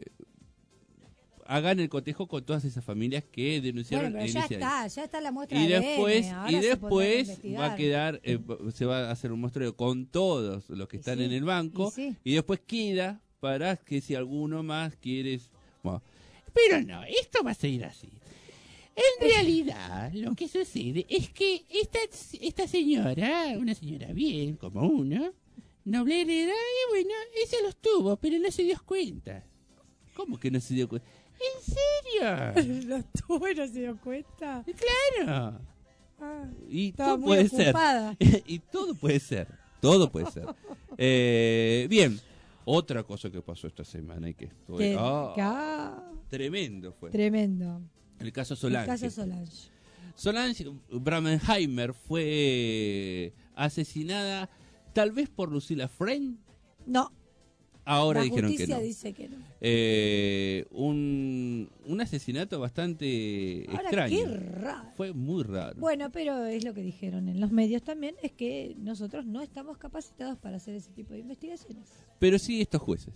hagan el cotejo con todas esas familias que denunciaron.
Bueno, pero ya está, año. ya está la muestra
y
de
después
A D N, ahora
y después
se
va a quedar, eh, se va a hacer un muestreo con todos los que y están sí, en el banco y, sí. y después queda para que si alguno más quiere. Bueno.
Pero no, esto va a seguir así. En realidad, lo que sucede es que esta, esta señora, una señora bien, como uno, Noble Herrera, y bueno, ella los tuvo, pero no se dio cuenta.
¿Cómo que no se dio cuenta?
¿En serio?
¿Los tuvo y no se dio cuenta?
Claro.
Ah,
y todo puede
ocupada.
ser. y todo puede ser. Todo puede ser. Eh, bien. Otra cosa que pasó esta semana y que estoy... Oh, tremendo fue.
Tremendo.
El caso Solange.
El caso Solange.
Solange Bramenheimer fue asesinada tal vez por Lucila Friend.
No.
Ahora
la
dijeron que no.
Dice que no.
Eh, un, un asesinato bastante
Ahora,
extraño.
Qué raro.
Fue muy raro.
Bueno, pero es lo que dijeron en los medios también, es que nosotros no estamos capacitados para hacer ese tipo de investigaciones.
Pero sí estos jueces.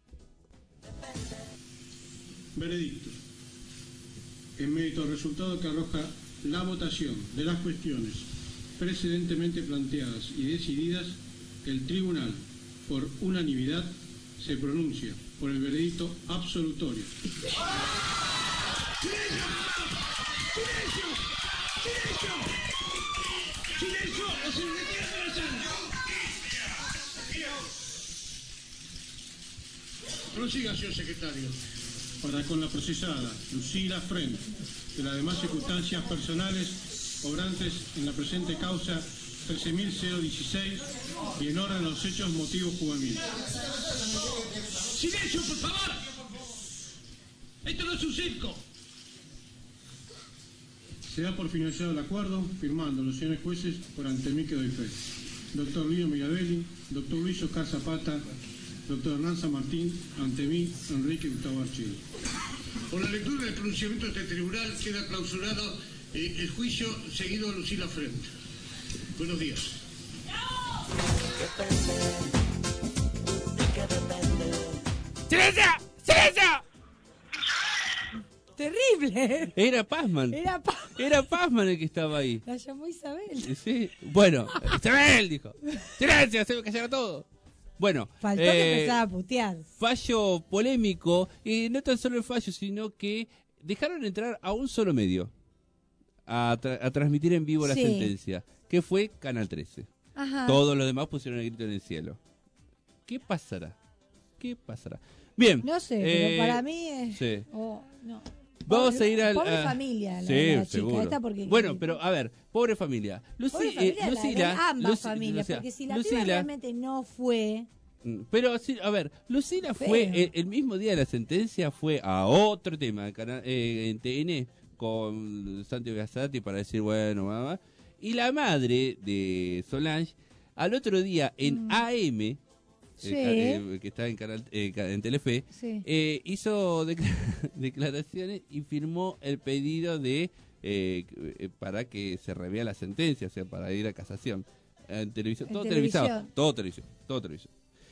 Veredicto. En mérito al resultado que arroja la votación de las cuestiones precedentemente planteadas y decididas, el tribunal, por unanimidad, se pronuncia por el veredicto absolutorio.
¡Silencio! ¡Silencio! ¡Silencio! ¡Silencio! ¡O se retira de la sala!
Prosiga, señor secretario. Para con la procesada Lucila Friend, de las demás circunstancias personales obrantes en la presente causa trece mil dieciséis y en orden a los hechos motivos juveniles.
¡Silencio, por favor! ¡Esto no es un circo!
Se da por finalizado el acuerdo, firmando los señores jueces por ante mí que doy fe. Doctor Lino Mirabelli, doctor Luis Oscar Zapata, doctor Hernán San Martín, ante mí, Enrique Gustavo Archil.
Por la lectura del pronunciamiento de este tribunal queda clausurado eh, el juicio seguido a Lucila Frente. Buenos días.
¡Silencio! ¡Silencio!
Terrible.
Era Pazman.
Era Pazman.
Era Pazman el que estaba ahí.
La llamó Isabel.
Sí. Bueno, Isabel dijo. ¡Silencio! Se me callaron todo. Bueno.
Faltó
eh,
que empezara a putear.
Fallo polémico. Y no tan solo el fallo, sino que dejaron entrar a un solo medio a, tra- a transmitir en vivo la
Sí.
sentencia, que fue Canal trece.
Ajá.
Todos los demás pusieron el grito en el cielo. ¿Qué pasará? ¿Qué pasará? Bien.
No sé,
eh,
pero para mí es...
sí.
oh, no.
Vamos
Pobre-
a ir al...
Pobre
a-
familia, la,
sí,
la chica
seguro.
esta, porque...
Bueno, pero a ver, pobre familia. Luci-
Pobre
eh,
familia, la de
Lucila...
ambas
Luci-
familias,
o sea,
porque si la piba
Lucila-
realmente no fue...
Mm, Pero, sí, a ver, Lucila
Feo.
fue, el, el mismo día de la sentencia, fue a otro tema, cana- eh, en T N, con Santi Gasati para decir, bueno, mamá. Y la madre de Solange, al otro día en A M,
Sí.
eh, eh, que está en, canal, eh, ca- en Telefe,
Sí.
eh, hizo decla- declaraciones y firmó el pedido de eh, eh, para que se revea la sentencia, o sea, para ir a casación. En televisión,
En
todo
televisión.
televisado, todo televisión, todo televisión.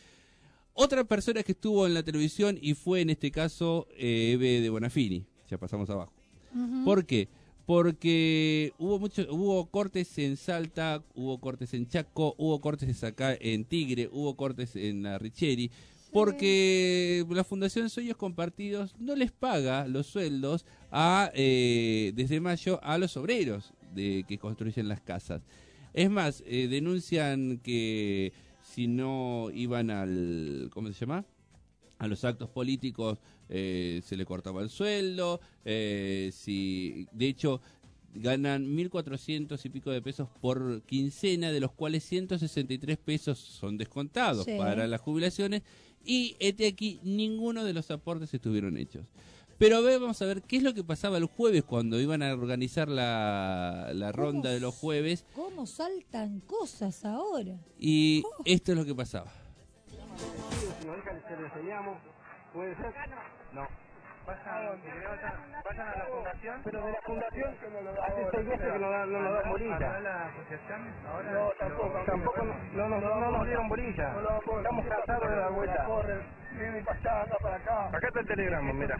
Otra persona que estuvo en la televisión y fue en este caso eh, Eve de Bonafini, ya pasamos abajo.
Ujú.
¿Por qué? Porque hubo mucho, hubo cortes en Salta, hubo cortes en Chaco, hubo cortes acá en Tigre, hubo cortes en la Richeri, porque la Fundación Sueños Compartidos no les paga los sueldos a eh, desde mayo a los obreros de que construyen las casas. Es más, eh, denuncian que si no iban al, ¿cómo se llama?, a los actos políticos, eh, se le cortaba el sueldo, eh, si de hecho ganan mil cuatrocientos y pico de pesos por quincena, de los cuales ciento sesenta y tres pesos son descontados
Sí.
para las jubilaciones, y este aquí ninguno de los aportes estuvieron hechos. Pero a ver, vamos a ver qué es lo que pasaba el jueves cuando iban a organizar la, la ronda de los jueves,
¿Cómo saltan cosas ahora?
y esto es lo que pasaba.
Si nos dejan, se lo enseñamos. ¿Puede ser? No. Vayan, vayan a la fundación. Pero de la fundación, hace seis meses que no, da- no nos dan bolilla. la asociación ahora? No, tampoco. Tampoco no, no, no, no nos dieron bolilla. Estamos cansados de dar vuelta. Viene para allá, anda para acá. Acá está el telegrama, mira.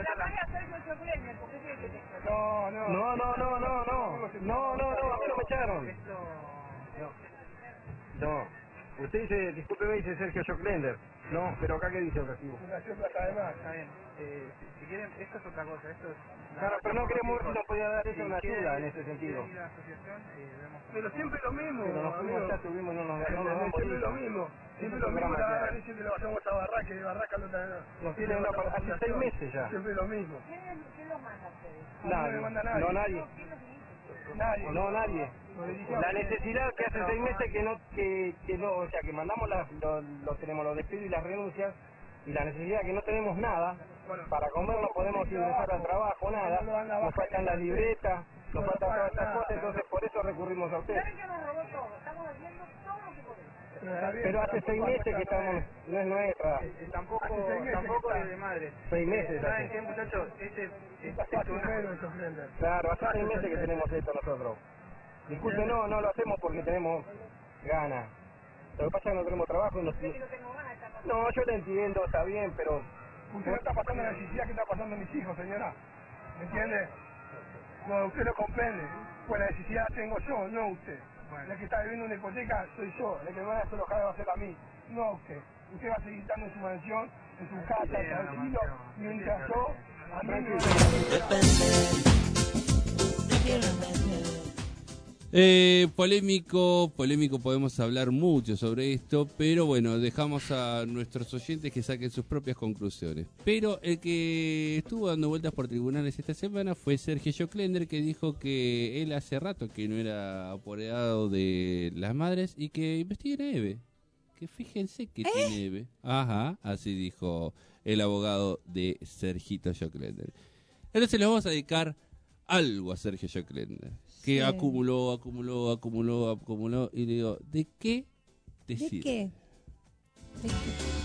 No, no. No, no, no, no, no. No, no, no, a mí no me echaron. No. No. Usted dice, discúlpeme, dice Sergio Joclender. No, pero acá ¿qué dice el recibo? Fundación Plata de Mar. Está bien. Eh, si, si quieren, esto es otra cosa. Esto es... Claro, pero no queremos ver si nos podía dar eso una ayuda en ese sentido. Pero siempre lo mismo. Pero nos fuimos, ya tuvimos, no nos no nos dan siempre lo mismo. Siempre lo mismo, la verdad, dicen que lo hacemos a Barraca y de Barraca no tenemos. Nos tiene una hace seis meses ya. Siempre lo mismo. ¿Quién los manda a ustedes? Nadie. No me manda nadie. No nadie. Nadie. No, nadie. La necesidad que hace seis meses que no, que, que no, o sea, que mandamos las, lo, lo- tenemos los despidos y las renuncias, y la necesidad que no tenemos nada, para comer no podemos ingresar al trabajo, nada, nos faltan las libretas, nos faltan todas estas cosas, entonces por eso recurrimos a usted. Pero hace seis meses que estamos, no es nuestra. Tampoco, tampoco es de madre. Seis meses. ¿Saben qué, muchachos? Este, Claro, hace seis meses que tenemos esto nosotros. Disculpe, no, no lo hacemos porque tenemos ganas. Lo que pasa es que no tenemos trabajo y nos... No, yo te entiendo, está bien, pero... Usted no está pasando la necesidad que está pasando mis hijos, señora. ¿Me entiende? No, usted lo comprende. Pues la necesidad la tengo yo, no usted. La que está viviendo una hipoteca soy yo. La que me van a hacer los va a ser a mí, no usted. Usted va a seguir estando en su mansión, en su casa, tranquilo, mientras yo... A mí
Eh, polémico, polémico, podemos hablar mucho sobre esto, pero bueno, dejamos a nuestros oyentes que saquen sus propias conclusiones. Pero el que estuvo dando vueltas por tribunales esta semana fue Sergio Joclender, que dijo que él hace rato que no era apoderado de las madres y que investiguen a Eve. Que fíjense que tiene Eve. Ajá, así dijo el abogado de Sergito Joclender. Entonces les vamos a dedicar algo a Sergio Joclender. Que
Sí.
acumuló, acumuló, acumuló, acumuló. Y le digo, ¿de qué te
¿De
sirve?
qué? ¿De qué?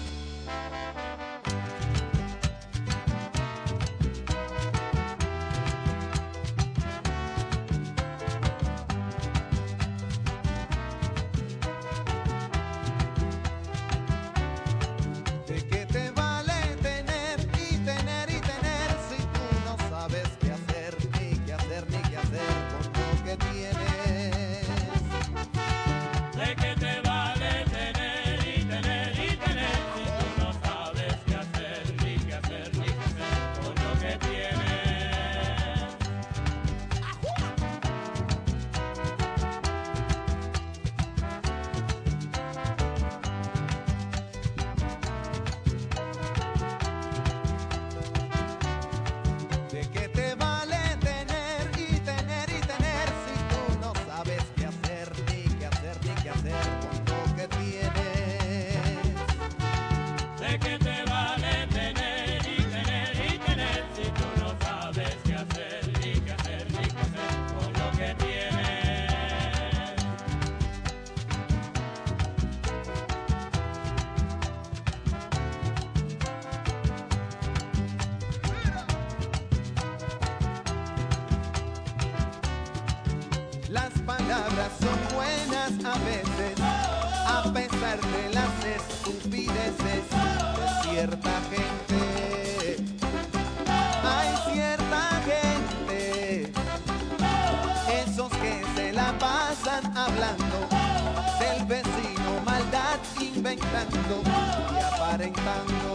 ¿De qué te vale tener y tener y tener si tú no sabes qué hacer, ni qué hacer, ni qué hacer con lo que tienes?
¿De qué te vale tener y tener y tener si tú no sabes qué hacer, ni qué hacer, ni qué hacer con lo que tienes?
¿De qué te vale tener y tener y tener si tú no sabes qué hacer, ni qué hacer, ni qué hacer con lo que tienes?
¿De qué te vale tener y tener y tener si tú no sabes qué hacer, ni qué hacer, ni qué hacer con lo que tienes?
Las palabras son buenas a veces, a pesar de las estupideces de cierta gente. Hay cierta gente, esos que se la pasan hablando del vecino, maldad inventando y aparentando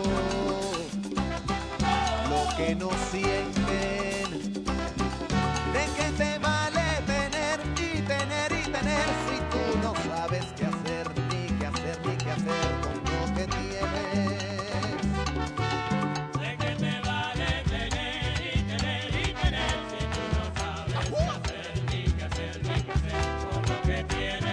lo que no sienten. ¿De qué te vale tener y tener y tener si tú no sabes qué hacer, ni qué hacer, ni qué hacer con lo que tienes?
¿De qué te vale tener y tener y tener si tú no sabes qué hacer, ni qué hacer, ni qué hacer con lo que tienes?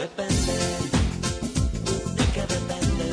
depende, de que depende,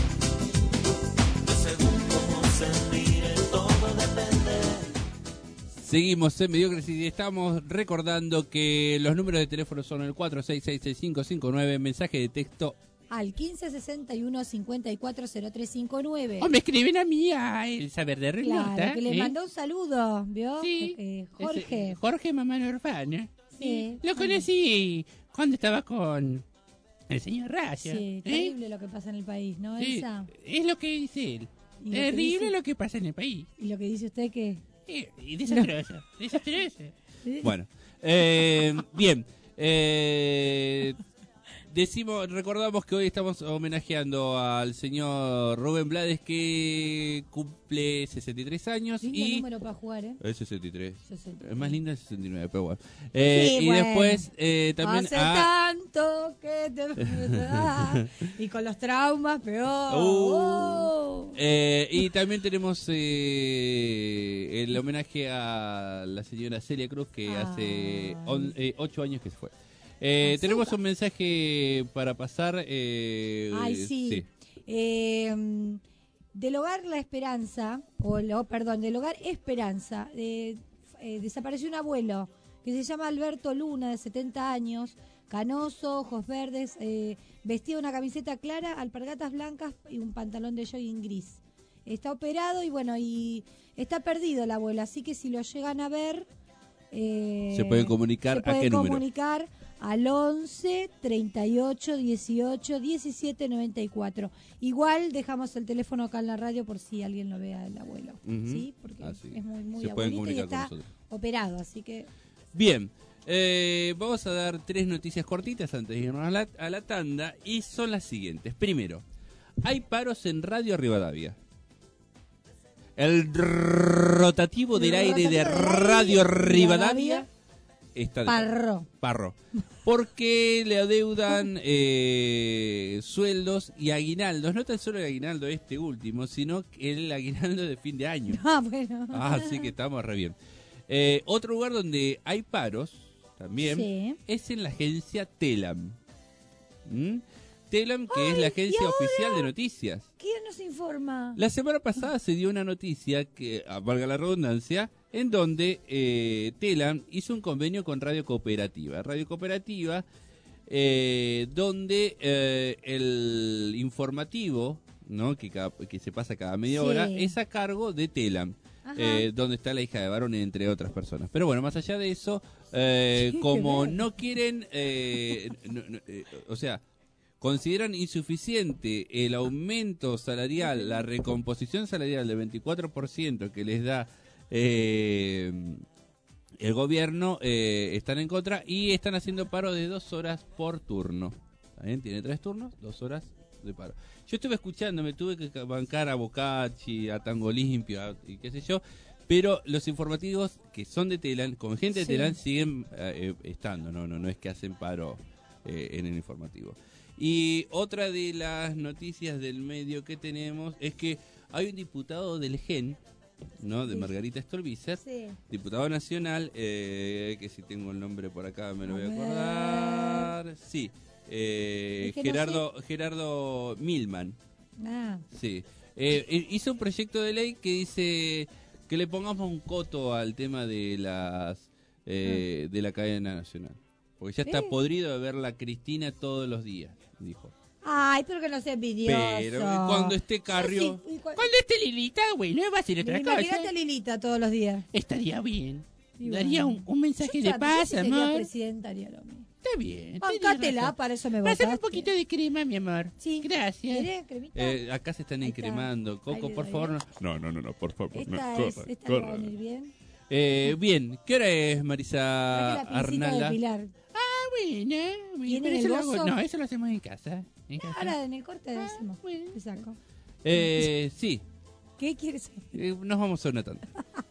de según cómo se mire, todo depende.
Seguimos en Mediocres y estamos recordando que los números de teléfono son el cuatro seis seis seis cinco cinco nueve, mensaje de texto
al quince sesenta y uno cincuenta y cuatro cero tres cincuenta y nueve.
O me escriben a mí a el saber de Renata.
Claro, que le
¿eh?
mandó un saludo, ¿vio?
Sí.
Eh, Jorge.
Ese, Jorge Mamá Norfana.
Sí.
Lo conocí cuando estaba con el señor Raya.
Sí,
¿eh?
terrible lo que pasa en el país, ¿no,
Sí,
Elsa?
es lo que dice él.
¿Y lo que
Terrible
dice?
lo que pasa en el país.
¿Y lo que dice usted qué?
Eh, Y desastroso. Desastroso.
Bueno, eh, bien. Eh, decimos, recordamos que hoy estamos homenajeando al señor Rubén Blades, que cumple sesenta y tres años.
Lindo
y
número para jugar, ¿eh?
Es sesenta y tres.
sesenta y tres.
Es más lindo el sesenta y nueve, pero bueno. Eh,
Sí,
y
bueno.
después eh, también
Hace
a-
tanto que te... y con los traumas, peor.
Uh.
Oh.
Eh, y también tenemos eh, el homenaje a la señora Celia Cruz, que hace on- eh, ocho años que se fue. Eh, tenemos un mensaje para pasar. Eh,
Ay, sí. Eh, del hogar La Esperanza, o lo, perdón, del hogar Esperanza, eh, eh, desapareció un abuelo que se llama Alberto Luna, de setenta años, canoso, ojos verdes, eh, vestía una camiseta clara, alpargatas blancas y un pantalón de jogging gris. Está operado y bueno, y está perdido el abuelo, así que si lo llegan a ver... eh,
Se pueden comunicar,
se
¿a
pueden
qué número?
comunicar al once, treinta y ocho, dieciocho, diecisiete, noventa y cuatro. Igual dejamos el teléfono acá en la radio por si alguien lo vea el abuelo.
Ujú.
¿Sí? Porque
Así.
es muy, muy
Se pueden
abuelito y
comunicar con
está
nosotros.
operado, así que...
Bien, eh, vamos a dar tres noticias cortitas antes de irnos a la, a la tanda, y son las siguientes. Primero, hay paros en Radio Rivadavia. El rotativo del aire de Radio Rivadavia está de
Parro.
Parro. Porque le adeudan eh, sueldos y aguinaldos. No tan solo el aguinaldo este último, sino el aguinaldo de fin de año.
Ah, bueno.
Ah, sí que estamos re bien. Eh, otro lugar donde hay paros también
Sí.
es en la agencia Telam. ¿Mm? Telam, que es la agencia oficial de noticias.
¿Quién nos informa?
La semana pasada se dio una noticia, que ah, valga la redundancia, en donde eh, Telam hizo un convenio con Radio Cooperativa. Radio Cooperativa, eh, donde eh, el informativo, ¿no? que, cada- que se pasa cada media
Sí.
hora, es a cargo de Telam.
Ajá.
Eh, donde está la hija de Barón, entre otras personas. Pero bueno, más allá de eso, eh,
Sí,
como
qué
no quieren, eh, no- no, eh, o sea, consideran insuficiente el aumento salarial, la recomposición salarial del veinticuatro por ciento que les da eh, el gobierno, eh, están en contra y están haciendo paro de dos horas por turno. ¿También tiene tres turnos? Dos horas de paro. Yo estuve escuchando, me tuve que bancar a Bocacci, a Tango Limpio, a- y qué sé yo, pero los informativos que son de Telam, con gente de
Sí.
Telam, siguen eh, eh, estando, no, no, no es que hacen paro eh, en el informativo. Y otra de las noticias del medio que tenemos es que hay un diputado del G E N, ¿no? De
Sí.
Margarita Stolbizer,
Sí.
diputado nacional, eh, que si tengo el nombre por acá me lo
A
voy a
ver.
acordar. Sí, eh,
Es que no
Gerardo, Gerardo Milman.
Ah,
Sí. Eh, eh, hizo un proyecto de ley que dice que le pongamos un coto al tema de las eh, de la cadena nacional. Porque ya está
Sí.
podrido de ver la Cristina todos los días, dijo.
Ay, pero que no sea envidioso.
Pero cuando esté Carrio,
Sí, y cu-
Cuando esté Lilita, bueno, va a ser otra
Imagínate
cosa.
a Lilita todos los días.
Estaría bien.
Y
Daría
bueno.
un, un mensaje
Yo
de
ya- yo
paz,
si sería
amor.
presidenta haría lo mismo.
Está bien.
Bancátela,
tenés razón.
para eso me
Pásame
votaste.
un poquito de crema, mi amor.
Sí.
Gracias.
¿Querés cremita?
eh, acá se están
Ahí está.
encremando.
Ahí
Coco,
le
por
doy.
favor. No.
No, no, no, no, por favor.
Esta
no,
es,
corra,
esta le va a
corra.
venir bien.
Eh, bien, ¿qué hora es, Marisa
Traje la pincita de
Arnalda?
Pilar.
Ah, bueno. bueno,
¿Tiene
pero
el
eso lo hago-
bozo?
No, eso lo hacemos en casa. En casa.
Ahora en el corte decimos. Te saco.
Eh, sí,
¿Qué quieres saber?
eh, nos vamos a una tanda.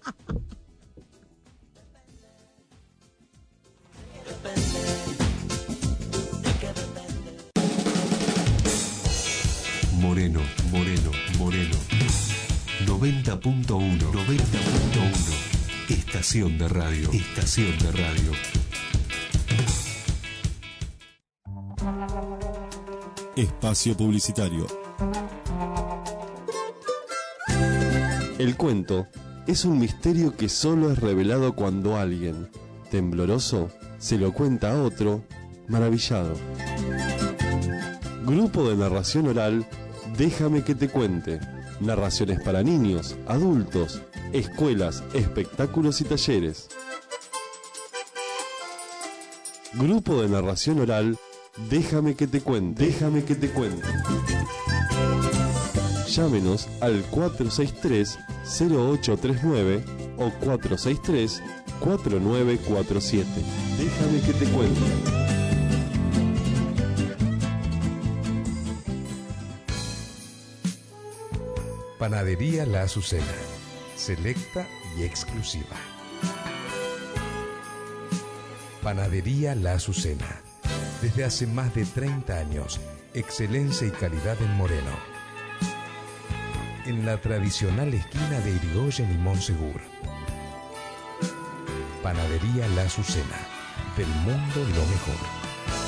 Moreno, Moreno, Moreno. noventa punto uno, noventa punto uno. Estación de radio, estación de radio.
Espacio publicitario. El cuento es un misterio que solo es revelado cuando alguien, tembloroso, se lo cuenta a otro, maravillado. Grupo de narración oral, Déjame que te cuente. Narraciones para niños, adultos, escuelas, espectáculos y talleres. Grupo de narración oral, Déjame que te cuente. Déjame que te cuente. Llámenos al cuatro seis tres, cero ocho tres nueve o cuatro seis tres, cuatro nueve cuatro siete. Déjame que te cuente.
Panadería La Azucena, selecta y exclusiva. Panadería La Azucena, desde hace más de treinta años, excelencia y calidad en Moreno. En la tradicional esquina de Irigoyen y Monsegur. Panadería La Azucena, del mundo lo mejor.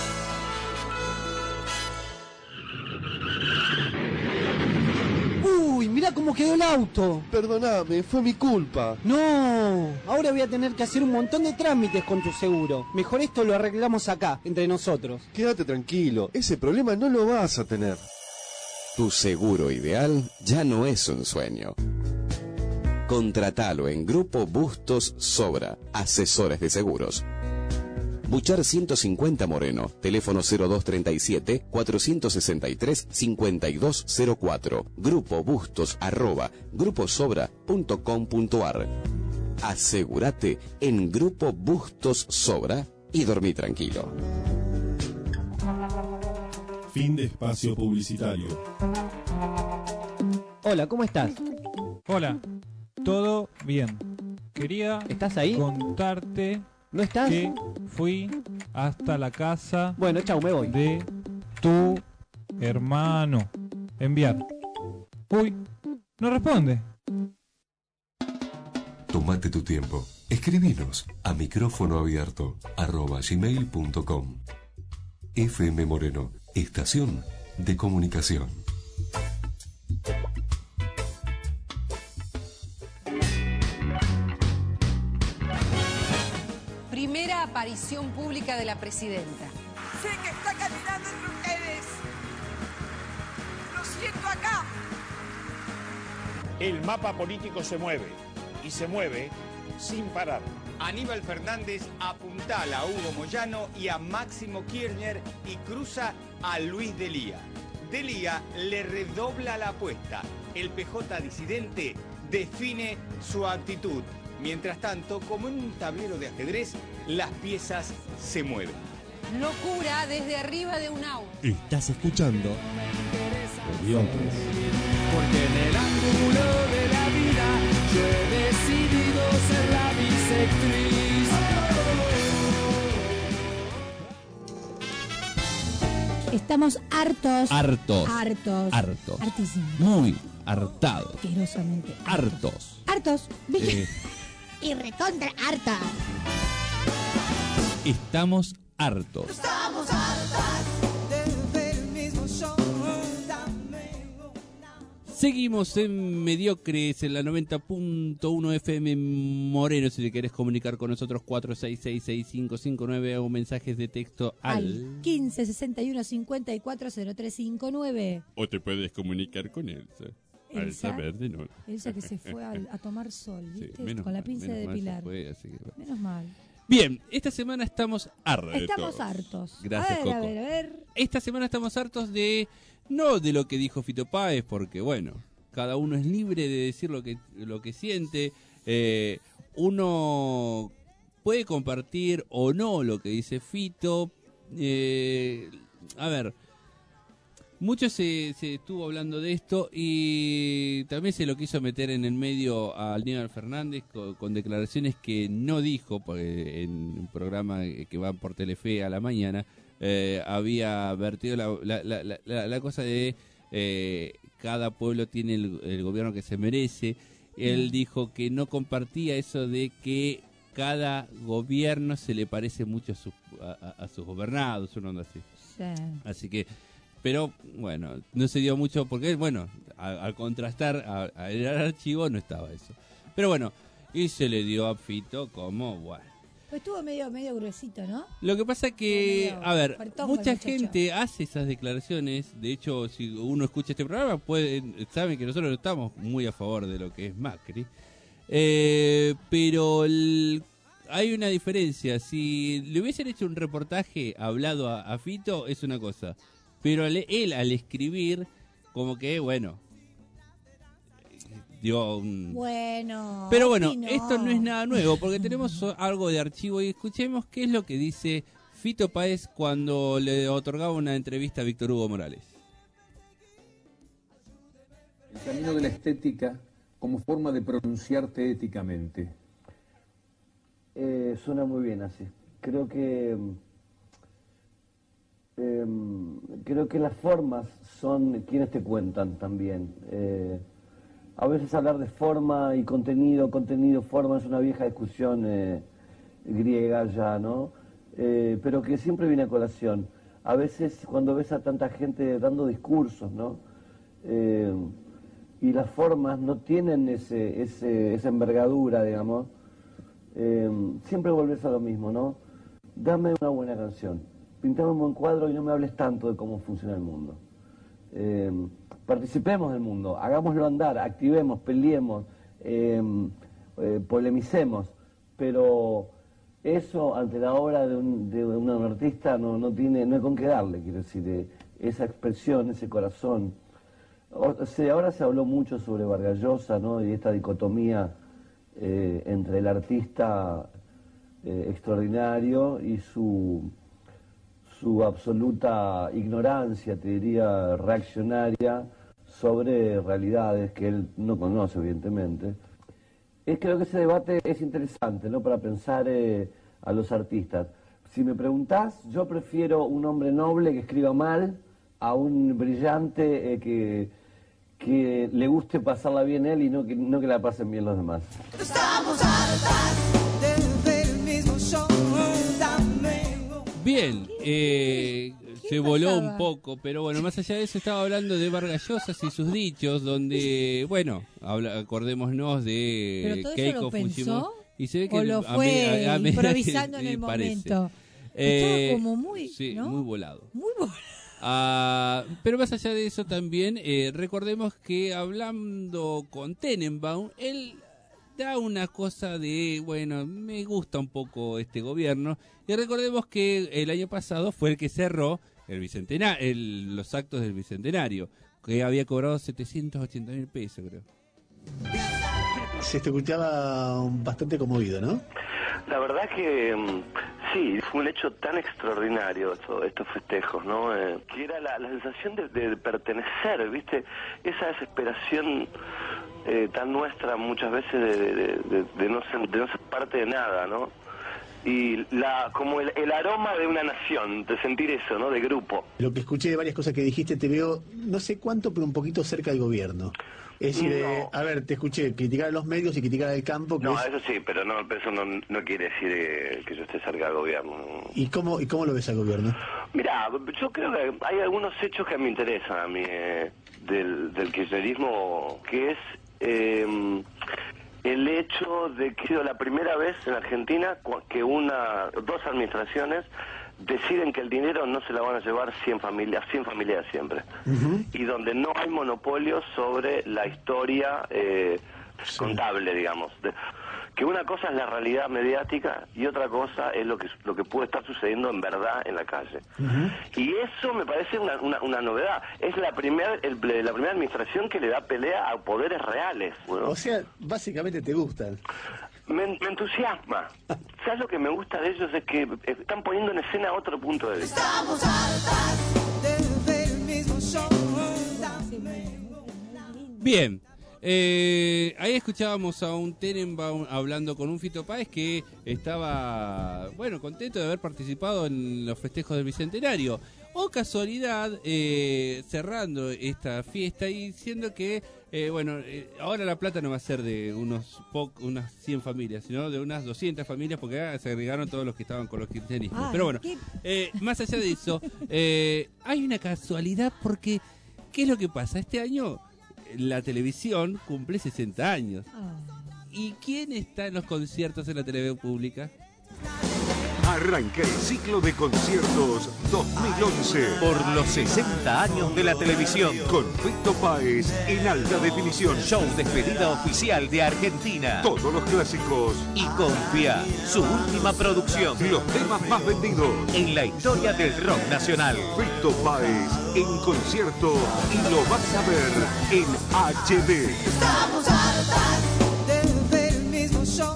Uy, mirá cómo quedó el auto.
Perdóname, fue mi culpa.
No, ahora voy a tener que hacer un montón de trámites con tu seguro. Mejor esto lo arreglamos acá, entre nosotros.
Quédate tranquilo, ese problema no lo vas a tener.
Tu seguro ideal ya no es un sueño. Contratalo en Grupo Bustos Sobra, asesores de seguros. Buchar ciento cincuenta Moreno, teléfono cero dos treinta y siete, cuatrocientos sesenta y tres, cincuenta y dos cero cuatro, Grupo Bustos arroba gruposobra punto com punto ar. Asegúrate en Grupo Bustos Sobra y dormí tranquilo.
Fin de espacio publicitario.
Hola, ¿cómo estás?
Hola, todo bien. Quería
¿Estás ahí?
contarte
¿No estás?
que fui hasta la casa
Bueno, chau, me voy.
de tu hermano. Enviar. Uy, no responde.
Tómate tu tiempo. Escribinos a micrófono abierto arroba gmail punto com. F M Moreno, estación de comunicación.
Primera aparición pública de la presidenta.
Sé que está caminando entre ustedes. Lo siento acá.
El mapa político se mueve, y se mueve sin parar.
Aníbal Fernández apuntala a Hugo Moyano y a Máximo Kirchner y cruza a Luis Delía. Delía le redobla la apuesta. El P J disidente define su actitud. Mientras tanto, como en un tablero de ajedrez, las piezas se mueven.
Locura desde arriba de un auto.
Estás escuchando Mediocres.
Porque en el ángulo de la vida yo he decidido ser la bisectriz.
Estamos hartos.
Hartos.
Hartos.
Hartos.
Hartísimos.
Muy hartados.
Asquerosamente.
Hartos.
Hartos.
Eh,
Y recontra harta.
estamos hartos.
Estamos hartas de ver el mismo show.
Seguimos en Mediocres en la noventa punto uno F M Moreno. Si te querés comunicar con nosotros, cuatro seis seis, seis cinco cinco nueve o mensajes de texto al...
Al quince sesenta y uno cincuenta y cuatro cero tres cincuenta y nueve.
O te puedes comunicar con Elsa. Al
Elsa,
saber de no.
Elsa que se fue a, a tomar sol, ¿viste?
Sí, menos
Con la
mal,
pinza
menos
de
mal se
depilar.
fue, así que bueno.
Menos mal.
Bien, esta semana estamos hartos.
Estamos hartos.
Gracias,
a ver,
Coco.
a ver, a ver.
Esta semana estamos hartos de... No de lo que dijo Fito Páez, porque bueno, cada uno es libre de decir lo que, lo que siente. Eh, uno puede compartir o no lo que dice Fito. Eh, a ver... Mucho se, se estuvo hablando de esto y también se lo quiso meter en el medio a Aníbal Fernández con, con declaraciones que no dijo, porque en un programa que va por Telefe a la mañana eh, había vertido la, la, la, la, la cosa de eh, cada pueblo tiene el, el gobierno que se merece. Él dijo que no compartía eso de que cada gobierno se le parece mucho a sus, a, a sus gobernados, una onda así.
Sí.
Así que pero bueno, no se dio mucho porque, bueno, a- al contrastar a- a- el archivo no estaba eso. Pero bueno, y se le dio a Fito como, bueno.
Pues estuvo medio, medio gruesito, ¿no?
Lo que pasa que,
Estuvo medio
a ver,
fuertongo el
mucha
muchacho.
gente hace esas declaraciones. De hecho, si uno escucha este programa, puede, saben que nosotros no estamos muy a favor de lo que es Macri. Eh, pero el- hay una diferencia. Si le hubiesen hecho un reportaje hablado a, a Fito, es una cosa. Pero al- él, al escribir, como que, bueno, dio un...
Bueno.
Pero bueno,
opinó.
esto no es nada nuevo, porque tenemos so- algo de archivo y escuchemos qué es lo que dice Fito Páez cuando le otorgaba una entrevista a Víctor Hugo Morales.
El camino de la estética como forma de pronunciarte éticamente.
Eh, suena muy bien así. Creo que eh, creo que las formas son quienes te cuentan también. Eh, a veces hablar de forma y contenido, contenido, forma es una vieja discusión eh, griega ya, ¿no? Eh, pero que siempre viene a colación. A veces cuando ves a tanta gente dando discursos, ¿no? Eh, y las formas no tienen ese, ese, esa envergadura, digamos, eh, siempre volvés a lo mismo, ¿no? Dame una buena canción, pintame un buen cuadro y no me hables tanto de cómo funciona el mundo. Eh, participemos del mundo, hagámoslo andar, activemos, peleemos, eh, eh, polemicemos, pero eso ante la obra de un, de un artista no, no tiene, no hay con qué darle, quiero decir, eh, esa expresión, ese corazón. O sea, ahora se habló mucho sobre Vargas Llosa, ¿no? Y esta dicotomía eh, entre el artista eh, extraordinario y su, su absoluta ignorancia, te diría, reaccionaria sobre realidades que él no conoce, evidentemente. Es, creo que ese debate es interesante, ¿no? Para pensar eh, a los artistas. Si me preguntás, yo prefiero un hombre noble que escriba mal a un brillante eh, que, que le guste pasarla bien él y no que, no que la pasen bien los demás.
Estamos hartas de ver el mismo show. Dame.
Bien, eh, se voló
pasaba?
un poco, pero bueno, más allá de eso estaba hablando de Vargas Llosa y sus dichos, donde, bueno, habla, acordémonos de
¿Pero todo eso
Keiko
lo pensó?
Fujimori. Y se ve que
¿O lo
a
fue
mí- a- a mí-
improvisando en
sí,
el
parece.
momento?
Eh,
Estaba como muy,
sí,
¿no?
muy volado.
Muy bueno.
Ah, pero más allá de eso también, eh, recordemos que hablando con Tenenbaum, él da una cosa de, bueno, me gusta un poco este gobierno. Y recordemos que el año pasado fue el que cerró el bicentenario, el, los actos del bicentenario, que había cobrado setecientos ochenta mil pesos, creo.
Se te escuchaba bastante conmovido, ¿no?
La verdad que mm, sí, fue un hecho tan extraordinario esto- estos festejos, ¿no? Eh, que era la, la sensación de, de pertenecer, ¿viste? Esa desesperación eh, tan nuestra muchas veces de, de- de- de no ser, de no ser parte de nada, ¿no? Y la como el, el aroma de una nación, de sentir eso, ¿no? De grupo.
Lo que escuché de varias cosas que dijiste, te veo, no sé cuánto, pero un poquito cerca del gobierno. Es decir, eh, a ver, te escuché criticar a los medios y criticar al campo. Que
No,
es-
eso sí, pero no, pero eso no, no quiere decir eh, que yo esté cerca del gobierno.
¿Y cómo, ¿Y cómo lo ves al gobierno?
Mira, yo creo que hay algunos hechos que me interesan a mí eh, del, del kirchnerismo, que es eh, el hecho de que ha sido la primera vez en Argentina cua- que una dos administraciones deciden que el dinero no se la van a llevar cien familias, cien familias siempre, y donde no hay monopolio sobre la historia eh, contable, digamos. De- que una cosa es la realidad mediática y otra cosa es lo que lo que puede estar sucediendo en verdad en la calle. Y eso me parece una, una, una novedad. Es la primera el- la primera administración que le da pelea a poderes reales.
O sea, básicamente te gustan.
Me, me entusiasma. ¿Sabes lo que me gusta de ellos? Es que están poniendo en escena otro punto de vista.
Estamos hartas de ver el mismo show. Dame.
Bien, eh, ahí escuchábamos a un Tenenbaum hablando con un Fito Páez que estaba, bueno, contento de haber participado en los festejos del Bicentenario. O casualidad, eh, cerrando esta fiesta y diciendo que Eh, bueno, eh, ahora La Plata no va a ser de unos po unas cien familias, sino de unas doscientas familias, porque ah, se agregaron todos los que estaban con los kirchneristas.
Ah,
Pero bueno,
¿qué?
eh, más allá de eso, eh, hay una casualidad porque, ¿qué es lo que pasa? Este año la televisión cumple sesenta años.
Ah.
¿Y quién está en los conciertos en la televisión pública?
Arranca el ciclo de conciertos dos mil once por los sesenta años de la televisión con Fito Páez en alta definición. Show despedida oficial de Argentina. Todos los clásicos y Confía, su última producción. Los temas más vendidos en la historia del rock nacional. Fito Páez en concierto y lo vas a ver en H D.
Estamos hartas de ver el mismo show.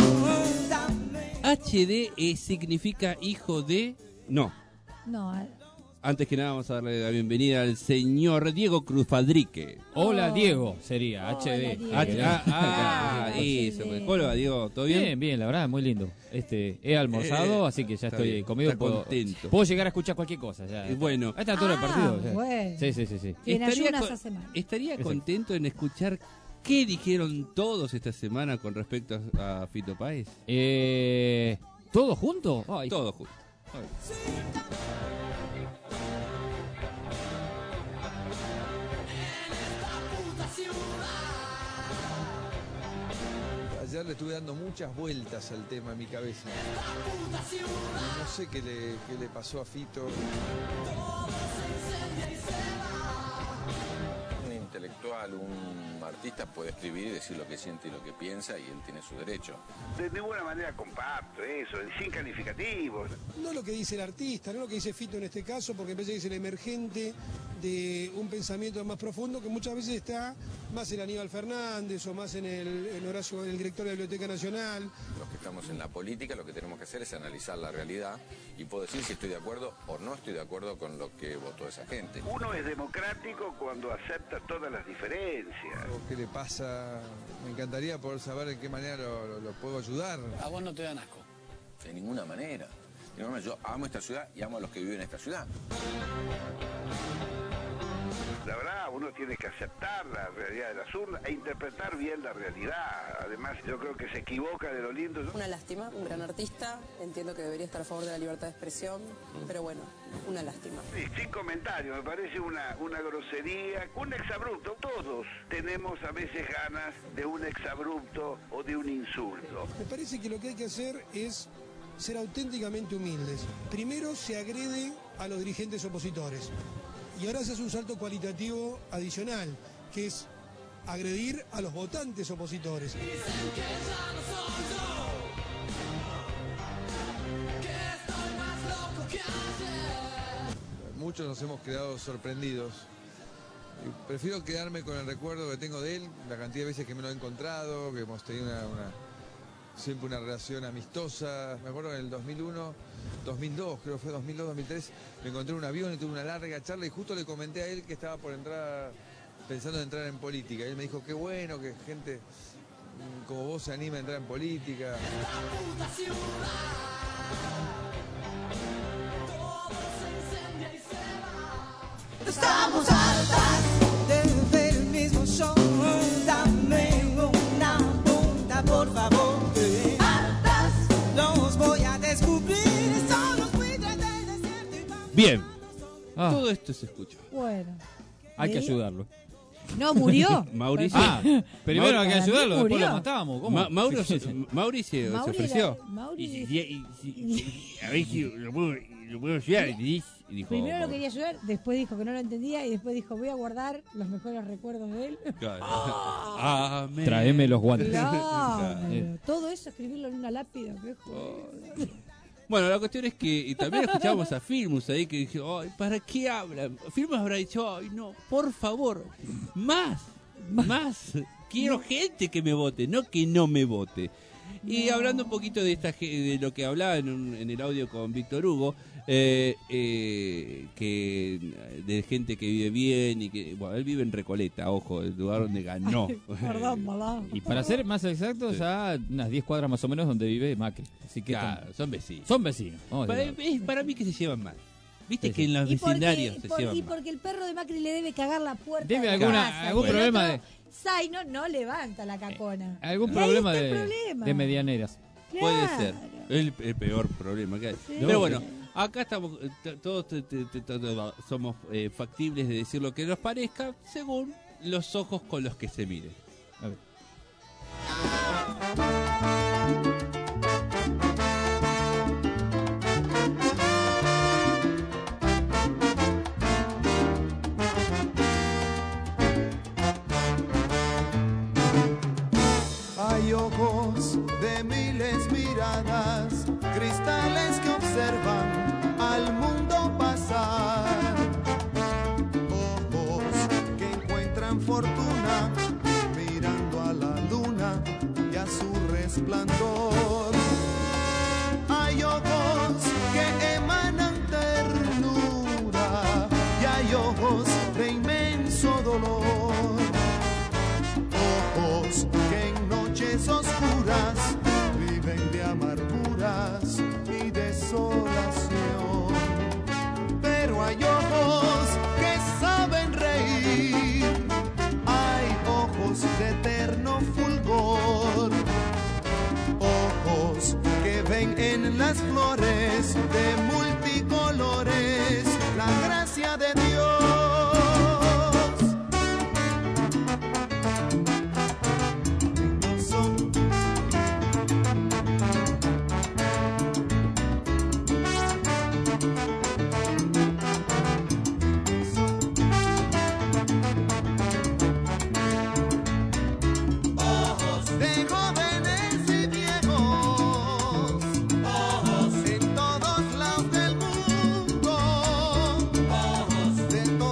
H D eh, significa hijo de... No.
No, a-
Antes que nada vamos a darle la bienvenida al señor Diego Cruz Fadrique.
Hola Diego, sería
Hola,
H D.
Diego.
H- ah, ah,
H D.
eso. pues. ¿Cómo le va, Diego? ¿Todo bien?
Bien, bien, la verdad, muy lindo. Este, he almorzado,
Eh,
así que ya
está
estoy
bien,
comido.
está
Puedo,
contento.
puedo llegar a escuchar cualquier cosa. Ya.
Y bueno.
A esta altura del
Ah,
partido. ya.
bueno.
Sí, sí, sí, sí.
En
Estaría
ayunas
con-
hace mal.
Estaría
Exacto.
contento en escuchar qué dijeron todos esta semana con respecto a, a Fito Páez.
Eh, ¿Todo junto? Ay.
Todo junto.
Ayer le estuve dando muchas vueltas al tema en mi cabeza. Y no sé qué le, qué le pasó a Fito.
Un intelectual, un artista puede escribir y decir lo que siente y lo que piensa y él tiene su derecho.
De ninguna manera comparto eso, sin calificativos.
No lo que dice el artista, no lo que dice Fito en este caso, porque me parece que es el emergente de un pensamiento más profundo que muchas veces está más en Aníbal Fernández o más en el en Horacio, el director de la Biblioteca Nacional.
Los que estamos en la política lo que tenemos que hacer es analizar la realidad y puedo decir si estoy de acuerdo o no estoy de acuerdo con lo que votó esa gente.
Uno es democrático cuando acepta todas las diferencias.
O ¿Qué le pasa? Me encantaría poder saber de qué manera lo, lo- lo puedo ayudar.
¿A vos no te dan asco? De ninguna manera. De ninguna manera. Yo amo esta ciudad y amo a los que viven en esta ciudad.
La verdad, uno tiene que aceptar la realidad de las urnas e interpretar bien la realidad. Además, yo creo que se equivoca de lo lindo.
Una lástima, un gran artista, entiendo que debería estar a favor de la libertad de expresión, pero bueno, una lástima.
Sí, sin comentarios, me parece una, una grosería, un exabrupto. Todos tenemos a veces ganas de un exabrupto o de un insulto.
Me parece que lo que hay que hacer es ser auténticamente humildes. Primero se agrede a los dirigentes opositores y ahora se hace un salto cualitativo adicional, que es agredir a los votantes opositores.
Muchos nos hemos quedado sorprendidos. Y prefiero quedarme con el recuerdo que tengo de él, la cantidad de veces que me lo he encontrado, que hemos tenido una, una- siempre una relación amistosa. Me acuerdo en el dos mil uno, dos mil dos, creo que fue dos mil dos, dos mil tres, me encontré en un avión y tuve una larga charla y justo le comenté a él que estaba por entrar, pensando en entrar en política. Y él me dijo, qué bueno que gente mm, como vos se anima a entrar en política.
Estamos hartas de ver el mismo show. Dame una punta, por favor. Hartas, los voy a descubrir. Son los buitres del desierto y van-
Bien.
Ah.
Todo esto se escucha.
Bueno.
Hay que
¿Leí?
ayudarlo.
No, murió.
Mauricio.
Ah, primero hay que
Para mí
ayudarlo, después
murió.
lo matamos. ¿Cómo?
Ma- Mauro,
Sí, sí, sí.
Mauricio se
Mauri
ofreció.
era- Mauri-
Y si- y si- y si- a ver si lo puedo, lo puedo ayudar. Y dice- y dijo,
Primero lo
Mauro.
quería ayudar, después dijo que no lo entendía y después dijo voy a guardar los mejores recuerdos de él.
Claro. Amén.
Tráeme los guantes.
Claro,
Eh.
todo eso escribirlo en una lápida, qué jodido.
Bueno, la cuestión es que y también escuchábamos a Filmus ahí que dije, ay, ¿para qué hablan? Filmus habrá dicho, ay, no, por favor, más, más. Quiero gente que me vote, no que no me vote. Y hablando un poquito de esta ge- de lo que hablaba en, un- en el audio con Víctor Hugo, eh, eh, que de gente que vive bien y que, bueno, él vive en Recoleta, ojo, el lugar donde ganó.
Perdón, malá.
Y para ser más exactos, ya unas diez cuadras más o menos donde vive Macri. Así que
Claro,
están-
son vecinos.
son vecinos. vamos a
Para,
decirlo.
es para mí que se llevan mal. Viste
Sí,
que
sí.
en los
Y porque,
vecindarios se
por-
llevan
y
mal.
porque el perro de Macri le debe cagar la puerta.
Debe
de la
alguna-
casa,
algún
y el
problema
otro
de-
Zaino no levanta la cacona.
Algún
Y ahí
problema
está
de,
el problema.
de medianeras.
Puede
Claro.
ser. El, el peor problema que hay.
Sí.
Pero bueno, acá estamos, eh, t- todos t- t- t- t- somos eh, factibles de decir lo que nos parezca según los ojos con los que se mire. A ver.
Hay ojos de miles miradas, cristales que observan al mundo pasar. Ojos que encuentran fortuna mirando a la luna y a su resplandor. Hay ojos que emanan ternura y hay ojos de inmenso dolor. Ojos que en noches oscuras viven de amarguras y desolación. Pero hay ojos que saben reír, hay ojos de eterno fulgor, ojos que ven en las flores de multicolores la gracia de Dios. De jóvenes y viejos, ojos en todos lados del mundo, ojos de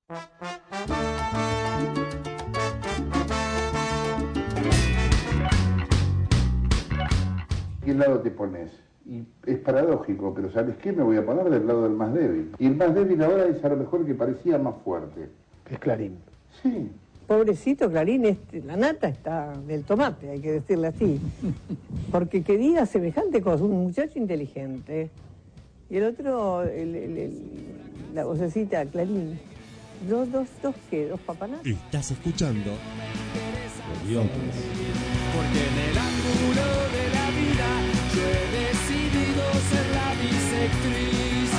¿Qué lado te pones? Y es paradójico, pero ¿sabes qué? Me voy a poner del lado del más débil. Y el más débil ahora es a lo mejor que parecía más fuerte.
Es Clarín.
Sí.
Pobrecito Clarín, este, la nata está del tomate, hay que decirle así. Porque quería semejante cosa, un muchacho inteligente. Y el otro, el, el, el, la vocecita Clarín. Dos, dos, dos, ¿qué? ¿Dos papanas?
Estás escuchando Mediocres.
Porque en el ángulo de la vida yo he decidido ser la bisectriz.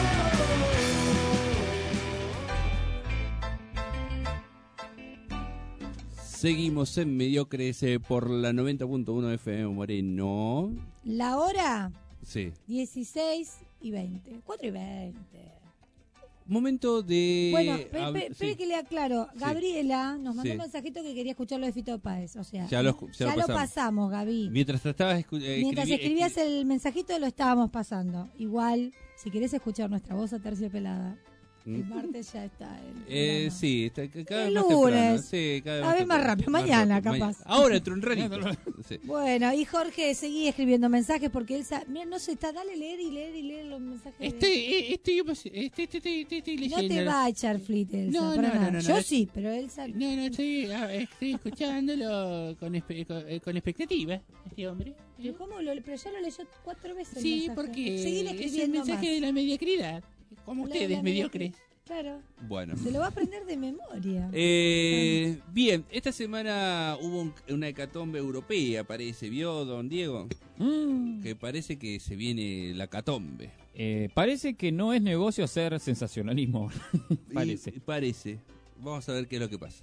Seguimos en Mediocres eh, por la noventa punto uno F M Moreno.
La hora,
Sí.
dieciséis y veinte. cuatro y veinte.
Momento de...
Bueno,
hab-
espere
sí.
que le aclaro.
Sí.
Gabriela nos mandó
Sí.
un mensajito que quería escucharlo de Fito Páez. O sea,
Ya lo escu- ya
ya
lo
lo
pasamos.
pasamos, Gaby.
Mientras estabas escu- eh,
Mientras
escribi-
escribías el mensajito lo estábamos pasando. Igual, si querés escuchar nuestra voz aterciopelada, el
¿Mm?
martes ya está el
Eh,
programa.
sí, está, ca- cada
El
vez más
lunes.
temprano. Sí, cada vez
A ver, más
temprano.
rápido, mañana,
rápido,
capaz.
Ahora entró un ratito. Sí.
Bueno, y Jorge, seguí escribiendo mensajes porque él sa- mira, no se está, dale leer y leer y leer los mensajes. de-
Estoy, eh, estoy, estoy, estoy, estoy, estoy, estoy
no
leyendo.
te va a echar flit, Elsa,
No,
para
no,
nada.
no, no,
Yo
no.
sí, pero Elsa...
No, no, estoy, ah, estoy escuchándolo con, espe- con, eh, con expectativa, este hombre.
¿Pero cómo lo, pero ya lo leyó cuatro veces el
Sí,
mensaje.
porque
Seguile
es el
escribiendo
mensaje
más.
de la mediocridad. Como
Habla de
ustedes,
la
mediocres.
Claro.
Bueno.
Se lo va a aprender de memoria.
Eh, bien, esta semana hubo un- una hecatombe europea, parece. ¿Vio, don Diego?
Mm.
Que parece que se viene la hecatombe.
Eh, parece que no es negocio hacer sensacionalismo. Parece.
Y- parece. Vamos a ver qué es lo que pasa.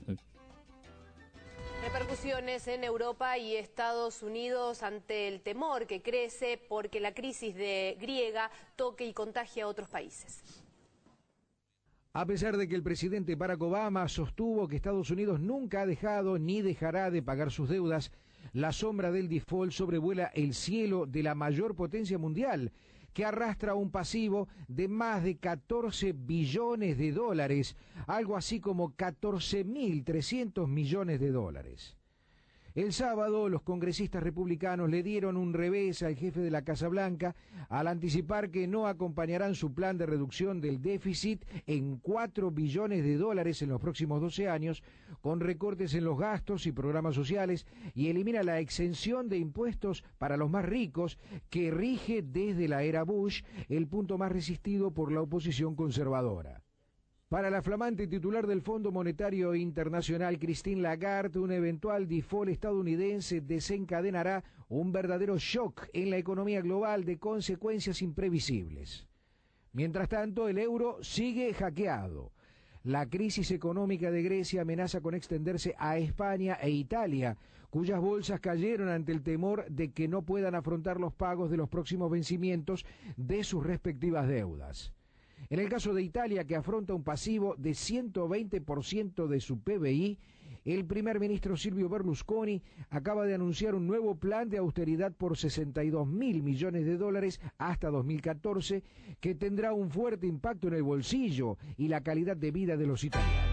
Repercusiones en Europa y Estados Unidos ante el temor que crece porque la crisis de griega toque y contagie a otros países.
A pesar de que el presidente Barack Obama sostuvo que Estados Unidos nunca ha dejado ni dejará de pagar sus deudas, la sombra del default sobrevuela el cielo de la mayor potencia mundial, que arrastra un pasivo de más de catorce billones de dólares, algo así como catorce mil trescientos millones de dólares. El sábado, los congresistas republicanos le dieron un revés al jefe de la Casa Blanca al anticipar que no acompañarán su plan de reducción del déficit en cuatro billones de dólares en los próximos doce años, con recortes en los gastos y programas sociales, y elimina la exención de impuestos para los más ricos que rige desde la era Bush, el punto más resistido por la oposición conservadora. Para la flamante titular del Fondo Monetario Internacional, Christine Lagarde, un eventual default estadounidense desencadenará un verdadero shock en la economía global de consecuencias imprevisibles. Mientras tanto, el euro sigue hackeado. La crisis económica de Grecia amenaza con extenderse a España e Italia, cuyas bolsas cayeron ante el temor de que no puedan afrontar los pagos de los próximos vencimientos de sus respectivas deudas. En el caso de Italia, que afronta un pasivo de ciento veinte por ciento de su P B I, el primer ministro Silvio Berlusconi acaba de anunciar un nuevo plan de austeridad por sesenta y dos mil millones de dólares hasta dos mil catorce, que tendrá un fuerte impacto en el bolsillo y la calidad de vida de los italianos.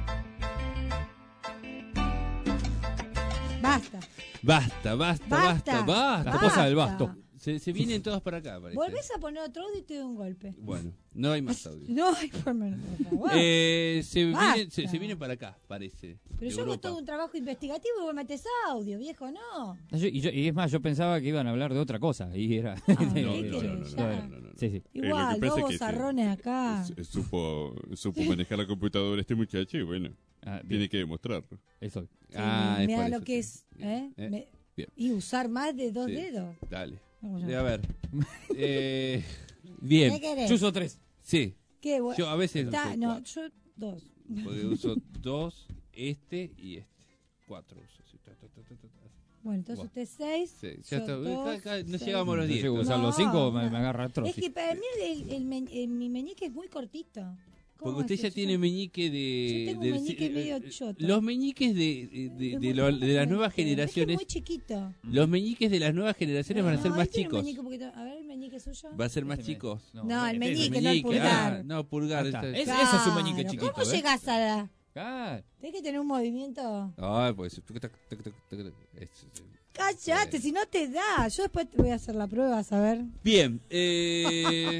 Basta.
Basta, basta, basta,
Basta,
basta.
La cosa del basto.
Se, se vienen todos para acá, parece.
Volvés a poner otro audio y te doy un golpe.
Bueno, no hay más audio.
No, ay, por menos, por favor.
Eh, se,
Basta.
viene, se, se viene para acá, parece.
Pero
de
yo hago
Europa.
todo un trabajo investigativo y vos metés audio, viejo, no.
Yo- y, yo- y es más, yo pensaba que iban a hablar de otra cosa. Y era.
Ah,
no,
¿qué
no,
querés?
no, no,
Ya.
no, no, no. Sí, sí.
Igual,
lo que pasa
dos
es que
bozarrones acá.
S- Supo, supo manejar la computadora este muchacho y bueno, tiene que demostrarlo.
Eso.
Sí, mira lo que es, ¿eh?
Eh,
Me-
bien.
Y usar más de dos
Sí.
dedos.
Dale.
Vamos
Eh,
a
a ver. Eh, bien.
¿Qué querés?
Yo uso tres.
Sí.
Qué bueno.
Yo a veces
Está-
uso
no,
cuatro.
yo dos.
Porque uso dos, este y este. Cuatro uso. Sí, ta, ta, ta, ta, ta, ta.
Bueno, entonces
Bueno.
usted seis.
Sí,
yo
ya está.
dos,
Acá- acá no
seis.
llegamos a los
Yo
diez.
llego a usar los cinco, me, me agarra atroz.
Es que para mí el, el me- el- mi meñique es muy cortito.
Porque usted ya tiene meñique de...
Yo tengo
del-
un meñique
eh,
medio
eh,
choto.
Los meñiques de, de, de, de lo- de las nuevas
Es que
generaciones...
es muy chiquito.
Los meñiques de las nuevas generaciones van a ser
No,
más
él tiene un
chicos.
meñique un poquito- A ver, el meñique suyo.
Va a ser más chicos.
No, el meñique,
El
no el pulgar.
ah, no, pulgar.
Ahí está.
esta-
Es- ese es su meñique
Claro,
chiquito.
¿Cómo
¿ves?
llegás a la...?
Claro.
Tienes que tener un movimiento...
Ay, pues... tuc, tuc, tuc, tuc, tuc, es-
Cállate, si no te da. Yo después te voy a hacer la prueba, a ver.
Bien, eh...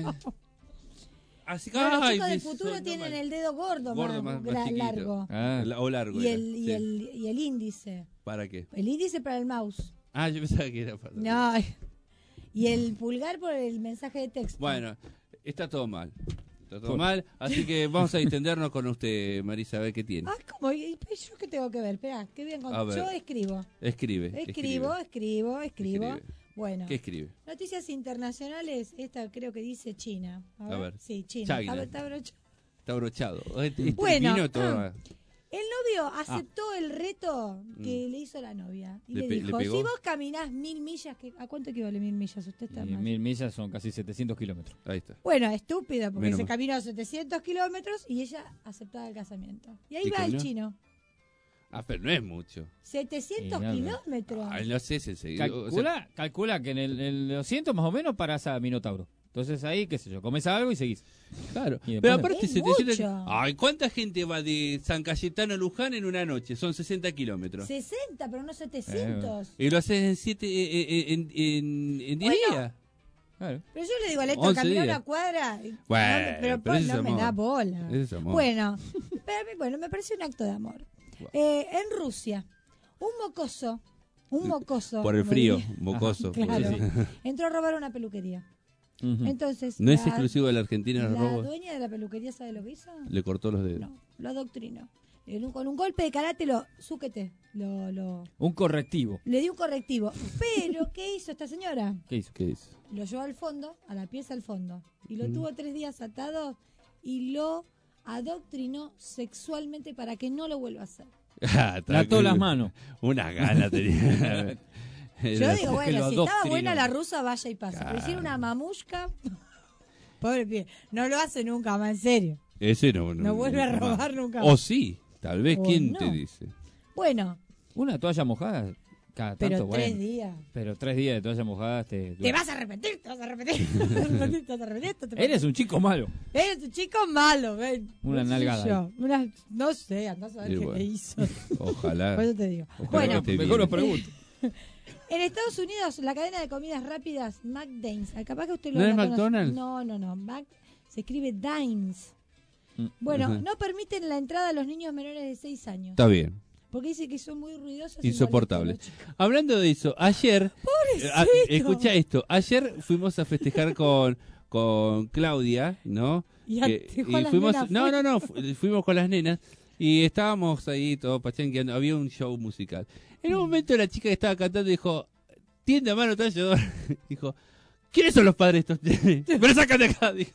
Así que...
No, los
ay,
chicos del
me
futuro
sonó
tienen
mal.
el dedo gordo,
Gordo,
más,
más, más
gra-
chiquito.
largo.
Ah, la- o largo.
Y
era,
el, y,
sí.
el, y el índice.
¿Para qué?
El índice para el mouse.
Ah, yo pensaba que era para...
No. Y el pulgar por el mensaje de texto.
Bueno, está todo mal. Está todo
Por-
mal, así que vamos a distendernos con usted, Marisa, a ver qué tiene.
Ah, ¿cómo? ¿Y yo qué tengo que ver? Espera, qué bien. con-
A ver.
Yo escribo.
Escribe.
Escribo, escribo, escribo.
Escribe.
Bueno.
¿Qué escribe?
Noticias internacionales, esta creo que dice China. A ver.
A ver.
Sí, China.
China.
Está- está brocha-
Está brochado. Este
Bueno,
vino todo-
ah, el novio aceptó el reto que le hizo la novia. Y
¿Le
le,
pe- le
dijo,
pegó?
si vos caminás mil millas, que, ¿a cuánto equivale mil millas? Usted está
Y
mal.
mil millas son casi setecientos kilómetros.
Ahí está.
Bueno, estúpida, porque
Menos
se
mal.
caminó setecientos kilómetros y ella aceptaba el casamiento. Y ahí
¿Y
va el
caminó?
chino.
Ah, pero no es mucho.
setecientos
Y nada.
kilómetros.
Ay, no sé si el seguidor.
Calcula, calcula que en el, en el doscientos más o menos parás a Minotauro. Entonces ahí, qué sé yo, comes algo y seguís.
Claro.
Y después-
Pero aparte,
Es
setecientos
mucho.
Ay, ¿cuánta gente va de San Cayetano a Luján en una noche? Son sesenta kilómetros.
sesenta, pero no setecientos.
Y lo haces en siete, eh, eh, en, en, en diez
Bueno.
días.
Claro.
Pero yo le digo a Leto,
once
caminó
días.
una cuadra. y-
Bueno,
no, me- pero,
pero
po-
ese es
no me
amor.
da bola.
Ese es amor.
Bueno, pero, bueno, me parece un acto de amor. Eh, en Rusia, un mocoso, un mocoso.
Por el
como
frío,
diría-
mocoso.
Claro,
Sí, sí.
entró a robar una peluquería.
Ujú.
Entonces,
No es
la-
exclusivo de la Argentina el
La
robo.
dueña de la peluquería, ¿sabe lo que hizo?
Le cortó los dedos.
No, lo adoctrinó. En un- con un golpe de karate lo, súquete, lo, lo,
Un correctivo.
le dio un correctivo. Pero, ¿qué hizo esta señora?
¿Qué hizo?
¿Qué hizo?
Lo llevó al fondo, a la pieza al fondo. Y lo
Mm.
tuvo tres días atado y lo adoctrinó sexualmente para que no lo vuelva a hacer.
Ah,
Le ató las manos.
Una gana tenía.
Yo digo,
porque
bueno,
lo
si estaba
adoctrinó.
buena la rusa, vaya y pasa. Pero
Claro.
hicieron una mamushka. Pobre pie. No lo hace nunca más, en serio.
Ese no,
No vuelve a robar nunca
O
más.
sí, tal vez.
O
¿Quién
no.
te dice?
Bueno,
Una toalla mojada cada
pero
tanto,
tres
bueno.
días.
Pero tres días de toalla mojada te...
Te vas a arrepentir, te vas a arrepentir. Te vas a arrepentir, te vas a arrepentir. te vas a
Eres un chico malo.
Eres un chico malo, ven.
Una
No sé
nalgada
yo. Una, no sé, andás a ver
Y
qué
bueno,
le hizo.
Ojalá.
Por eso te digo.
Ojalá
Bueno,
que esté
Mejor
bien.
lo pregunto.
En Estados Unidos, la cadena de comidas rápidas McDane's, ah, capaz que usted lo
¿No es
la conoce.
McDonald's?
No, no, no. Mac se escribe Dines.
Mm.
Bueno,
Ajá.
no permiten la entrada a los niños menores de seis años.
Está bien.
Porque dice que son muy ruidosos. y
Insoportable.
molestan a los chicos.
Hablando de eso, ayer.
¡Pobrecito!
eh, ah, escucha esto. Ayer fuimos a festejar con, con Claudia, ¿no?
Y a-
Que-
dejó a las
fuimos.
nenas
No, no,
afuera.
no. fu- Fuimos con las nenas. Y estábamos ahí todos pachanqueando. Había un show musical. En un momento la chica que estaba cantando dijo: tiende a mano tallador. Dijo: ¿quiénes son los padres de estos nenes? ¡Me lo sacan de acá! Dijo.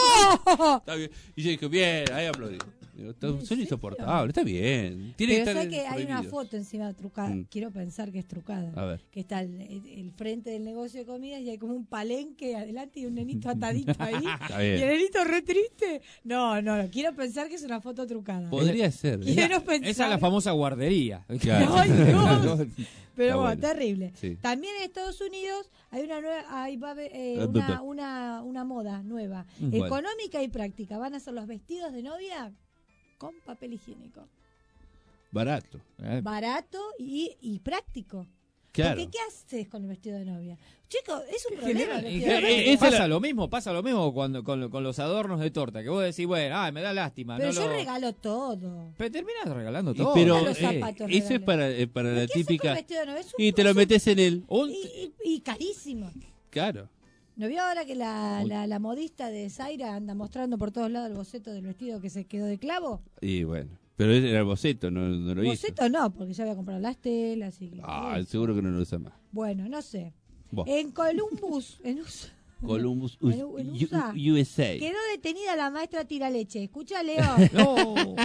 ¡No!
Está bien. Y yo dije: bien, ahí aplaudí. Digo, "Está- son insoportables, está bien. Tiene
Pero
que
sé
estar
que hay una
prohibido".
foto encima trucada.
Mm.
Quiero pensar que es trucada.
A ver.
Que está el, el- el frente del negocio de comidas y hay como un palenque adelante y un nenito atadito ahí.
Está bien.
Y el nenito re triste. No, no, no. Quiero pensar que es una foto trucada.
Podría ser.
Quiero pensar.
Esa es la famosa guardería.
Claro.
Ay, Dios. Pero
Está
bueno,
bueno.
terrible.
Sí.
También en Estados Unidos hay una nueva, hay, va a haber, eh,
Ah,
una,
papá.
una, una moda nueva,
Mm.
económica y práctica. Van a ser los vestidos de novia con papel higiénico.
Barato.
Barato y, y práctico.
Claro.
Porque ¿qué haces con el vestido de novia? Chicos, es un
Genera-
problema. el
eh,
vestido de
eh,
novia.
eh, pasa lo mismo, pasa lo mismo cuando con, con los adornos de torta, que vos decís, bueno, ay, me da lástima.
Pero
no
yo
lo...
regalo todo.
Pero terminas regalando
Y
todo.
pero
Hasta los
eh,
zapatos
eso es
regalo.
para, eh, para la
¿Qué haces con
típica.
el vestido de novia? Es un-
Y te lo
es un-
metes en el.
Y, y- y carísimo.
Claro.
¿No vio ahora que la, la, la modista de Zaira anda mostrando por todos lados el boceto del vestido que se quedó de clavo?
Y bueno. Pero era el boceto, no, no lo hizo.
Boceto no, porque ya había comprado las telas y...
Ah, seguro que no lo usa más.
Bueno, no sé.
Buah.
En Columbus, en U S A,
Columbus,
en
U-
U- en
U-
U S A,
U S A.
quedó detenida la maestra Tiraleche. Escucha, Leo.
No.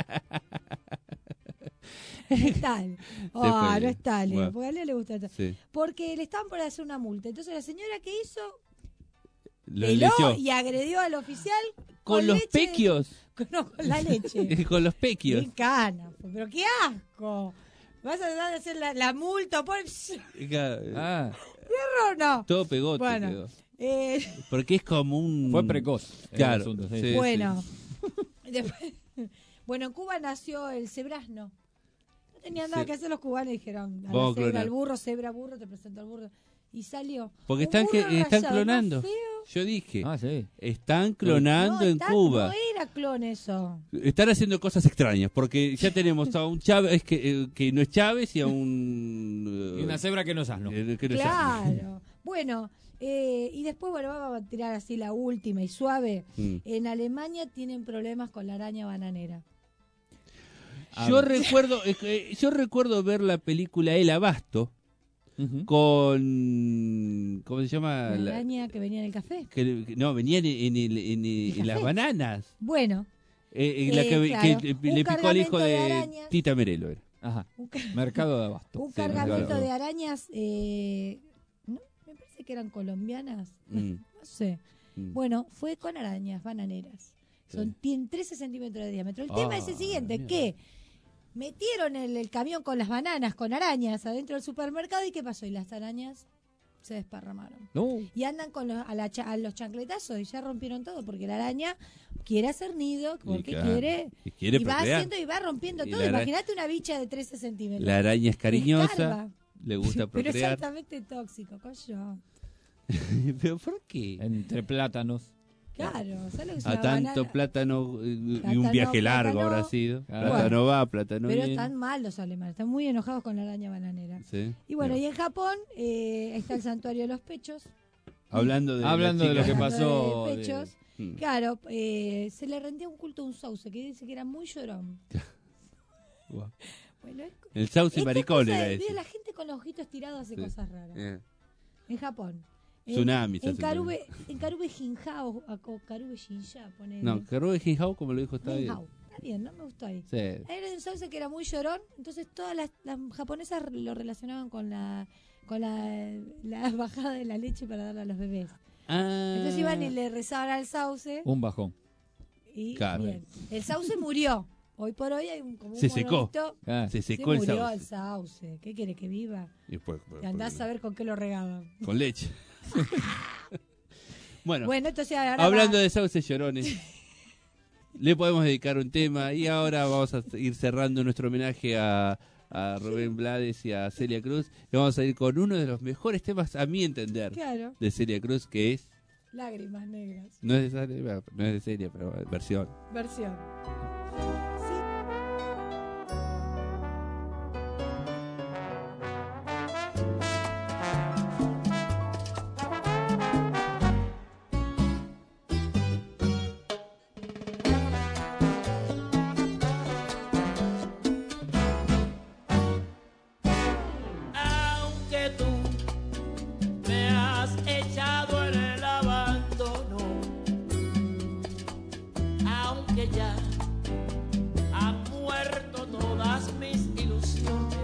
No es tal. Ah,
fue
no
bien.
es tal, Leo,
Bueno.
porque a Leo le gusta esto.
Sí.
Porque le estaban por hacer una multa. Entonces la señora que hizo,
Lo
peló
leció.
y agredió al oficial
Con los
leche de-
pequios.
no, con la leche.
Con los pequios.
Qué cana, pero qué asco. Vas a dar a hacer la, la multa por...
Ah,
¿Fierro o no?
todo pegote
Bueno,
quedó.
eh,
Porque es como un...
Fue precoz el
Claro.
asunto, sí.
sí,
bueno.
sí.
Después, bueno, en Cuba nació el cebrazno. No tenían nada
Sí.
que hacer los cubanos, dijeron, a la
Vamos a
cebra,
clonar.
al burro, cebra, burro, te presento al burro. Y salió.
Porque
Un
están, que,
burro
están
rayado,
clonando.
¿no? Feo.
Yo dije,
Ah, sí.
están clonando
No,
en
está-
Cuba.
No era clon eso.
Están haciendo cosas extrañas, porque ya tenemos a un Chávez que, eh, que no es Chávez y a un...
Y una cebra que no es asno.
eh, que no es asno.
Claro. Bueno, eh, y después, bueno, vamos a tirar así la última y suave.
Mm.
En Alemania tienen problemas con la araña bananera.
Yo recuerdo, eh, yo recuerdo ver la película El Abasto con, ¿cómo se llama?
La
La-
araña que venía en el café.
que, que- no, venían en, el- en, el- en las
café?
bananas.
Bueno,
Eh, eh, la
Eh,
que,
claro.
que
Un
le picó al hijo
cargamento de
de,
arañas.
Tita Merelo. Era.
Ajá.
un, ca-
Mercado de abasto.
un
Sí, mercado
cargamento
de
de arañas, eh, no, me parece que eran colombianas.
Mm.
No sé.
Mm.
Bueno, fue con arañas bananeras. Son, tienen trece centímetros de diámetro. El
Ah,
tema es el siguiente, que metieron el, el camión con las bananas, con arañas, adentro del supermercado, ¿y qué pasó? Y las arañas se desparramaron.
No.
Y andan con los, a, la cha- a los chancletazos y ya rompieron todo, porque la araña quiere hacer nido, porque
claro,
quiere...
y quiere
va
procrear.
haciendo y va rompiendo
Y
todo.
la ara-
Imagínate una bicha de trece centímetros.
La araña es cariñosa,
Escarba.
le gusta
Pero es
procrear.
altamente tóxico, coño.
¿Pero por qué?
Entre plátanos.
Claro, ¿sabes lo que es
A
una
tanto
banana?
plátano eh, y
Plátano,
un viaje largo
plátano.
habrá sido.
Claro.
Plátano va, plátano
Pero
viene.
están mal los alemanes, están muy enojados con la araña bananera.
Sí.
Y bueno, y en Japón eh, está el santuario de los pechos.
Hablando de,
Hablando
la
de lo
chica-
que
Hablando
pasó.
de
de-
pechos.
Mm.
Claro, eh, se le rendía un culto a un sauce que dice que era muy llorón.
Guau.
Bueno, es-
El sauce
esta
maricón
cosa
era
de-
ese.
de la gente con los ojitos tirados hace
Sí.
cosas raras.
Eh.
En Japón. En-
Tsunamis
En
hacen
Karube, en Karube Jinja o, o Karube Shinja, ponele.
No, Karube Jinjao, como lo dijo, está bien.
Jinjao. Está bien, no me gustó ahí.
Sí.
Era un sauce que era muy llorón, entonces todas las, las japonesas lo relacionaban con la con la, la bajada de la leche para darle a los bebés.
Ah.
Entonces iban y le rezaban al sauce
Un bajón.
y
Claro.
bien. El sauce murió. Hoy por hoy hay un, como un
Se secó.
monolito.
Ah.
Se
Se
secó el
murió
sauce.
el sauce. ¿Qué quiere que viva?
Y después- después-
Y andás a ver con qué lo regaban.
Con leche. Bueno,
Bueno, entonces ahora
hablando
va-
de sauces llorones, le podemos dedicar un tema y ahora vamos a ir cerrando nuestro homenaje a, a Rubén Blades y a Celia Cruz. Y vamos a ir con uno de los mejores temas, a mi entender,
Claro.
de Celia Cruz, que es,
Lágrimas negras.
no es de, Celia, no es de Celia, pero versión.
Versión.
Aunque tú me has echado en el abandono, aunque ya han muerto todas mis ilusiones,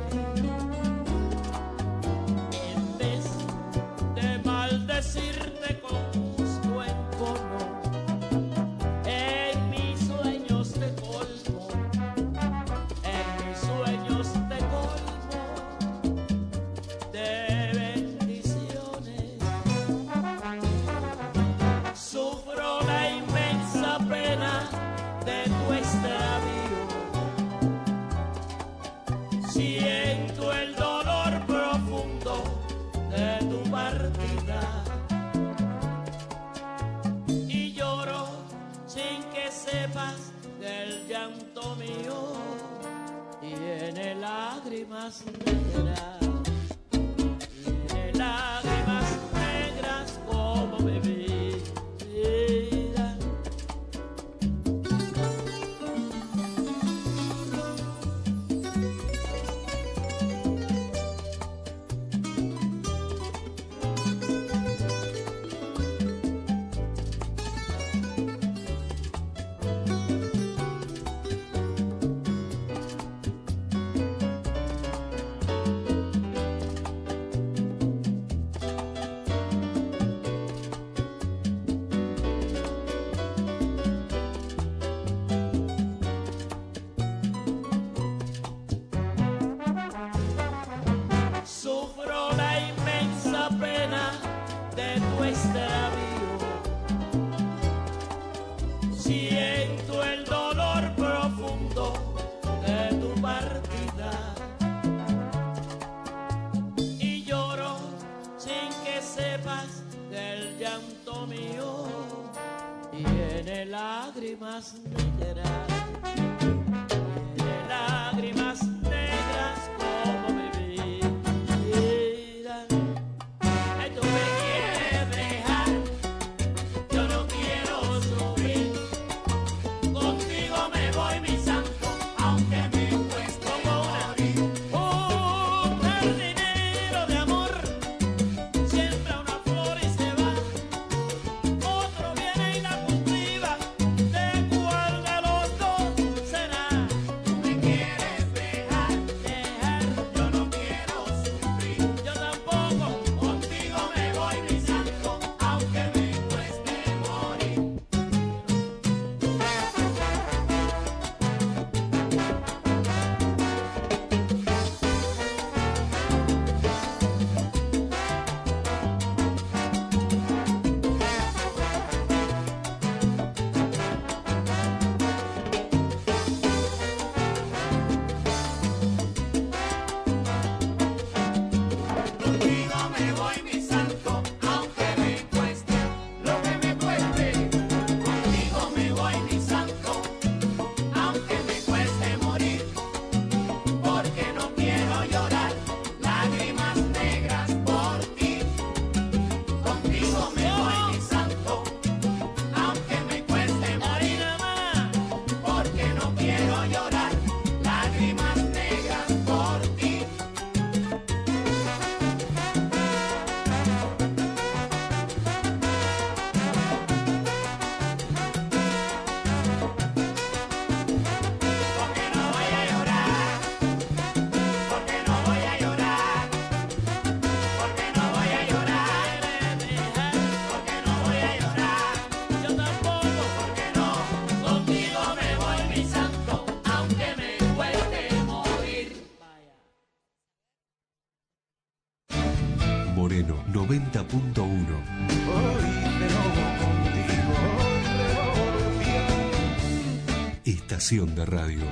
en vez de maldecirte con justo encono, en mis sueños te colmo, en mis sueños te colmo de bendiciones. Sufro la inmensa pena de tu extravío. Siento el dolor profundo de tu partida. Y lloro sin que sepas del llanto mío. Tiene lágrimas negras. Tiene lágrimas negras como mi vida. lágrimas negras, tiene lágrimas negras como mi vida. Ay, tú me quieres dejar, yo no quiero sufrir. Contigo me voy, mi santo, aunque me cueste morir. Un jardinero de amor siembra una flor y se va. Otro viene y la cultiva. ¿De cuál de los dos será? Tú me quieres dejar, dejar. Yo no quiero sufrir. Yo tampoco. Contigo me voy, mi santo, aunque me cueste morir. Contigo me voy, mi santo, aunque me cueste lo que me cueste. Contigo me voy, mi santo, aunque me cueste morir. Porque no quiero llorar lágrimas negras por ti. Contigo me voy, mi santo, aunque me cueste morir. Porque no quiero llorar lágrimas negras por ti. Porque no voy a llorar, porque no voy a llorar, porque no voy a llorar, porque no voy a llorar, yo tampoco, porque no, contigo me voy, mi santo, aunque me cueste morir.
Moreno noventa punto uno. Estación de radio.